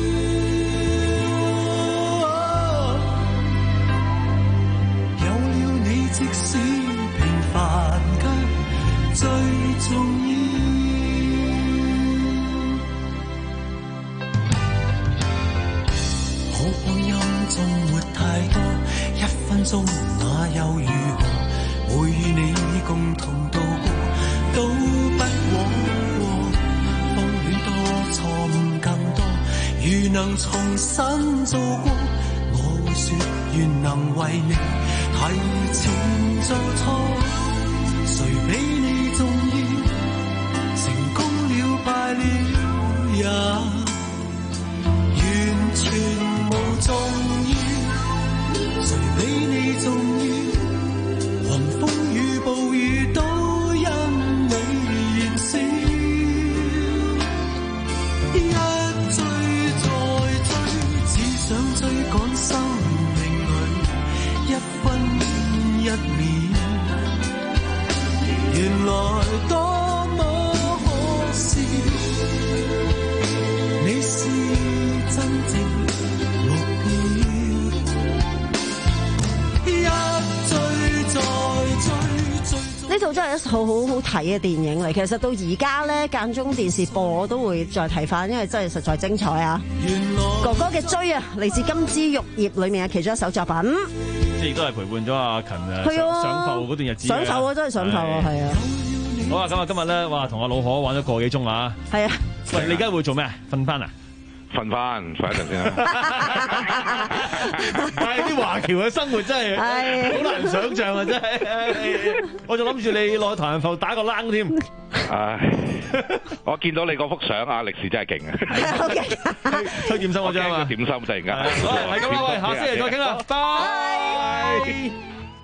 有了你即使平凡卻最重要。縱沒太多，一分鐘那又如何？會與你共同度過，都不枉過。風戀多，錯誤更多，如能重新做過，我會說。 願能為你提前做錯，誰比你重要？成功了敗了也完全無重要，誰比你重要？狂風與暴雨都因你燃燒，一追再追，只想追趕生命裏一分一秒，原來多麼可笑，你是真正目標，一追再追。
呢套真係一套好好睇嘅電影嚟，其實到而家咧間中電視播我都會再睇翻，因為真係實在精彩啊！哥哥嘅追啊，嚟自《金枝玉葉》裏面嘅其中一首作品，
即係都係陪伴咗阿勤啊
係啊
上浮嗰段日子。
上浮啊，真係上浮啊，係啊！
好啊，咁啊，今日咧，哇，同阿老何玩咗個幾鐘啊！
係啊！
喂，你而家會做咩啊？瞓翻啊？
瞓翻，瞓一陣先啦。
但係啲華僑嘅生活真係好難想像啊！真係，我仲諗住你落去唐人埠打個冷添。
唉，我見到你嗰幅相啊，歷史真係勁啊！
推點心我張啊！
點心突然間。
好，係咁啦，喂，下星期再傾啦，拜拜。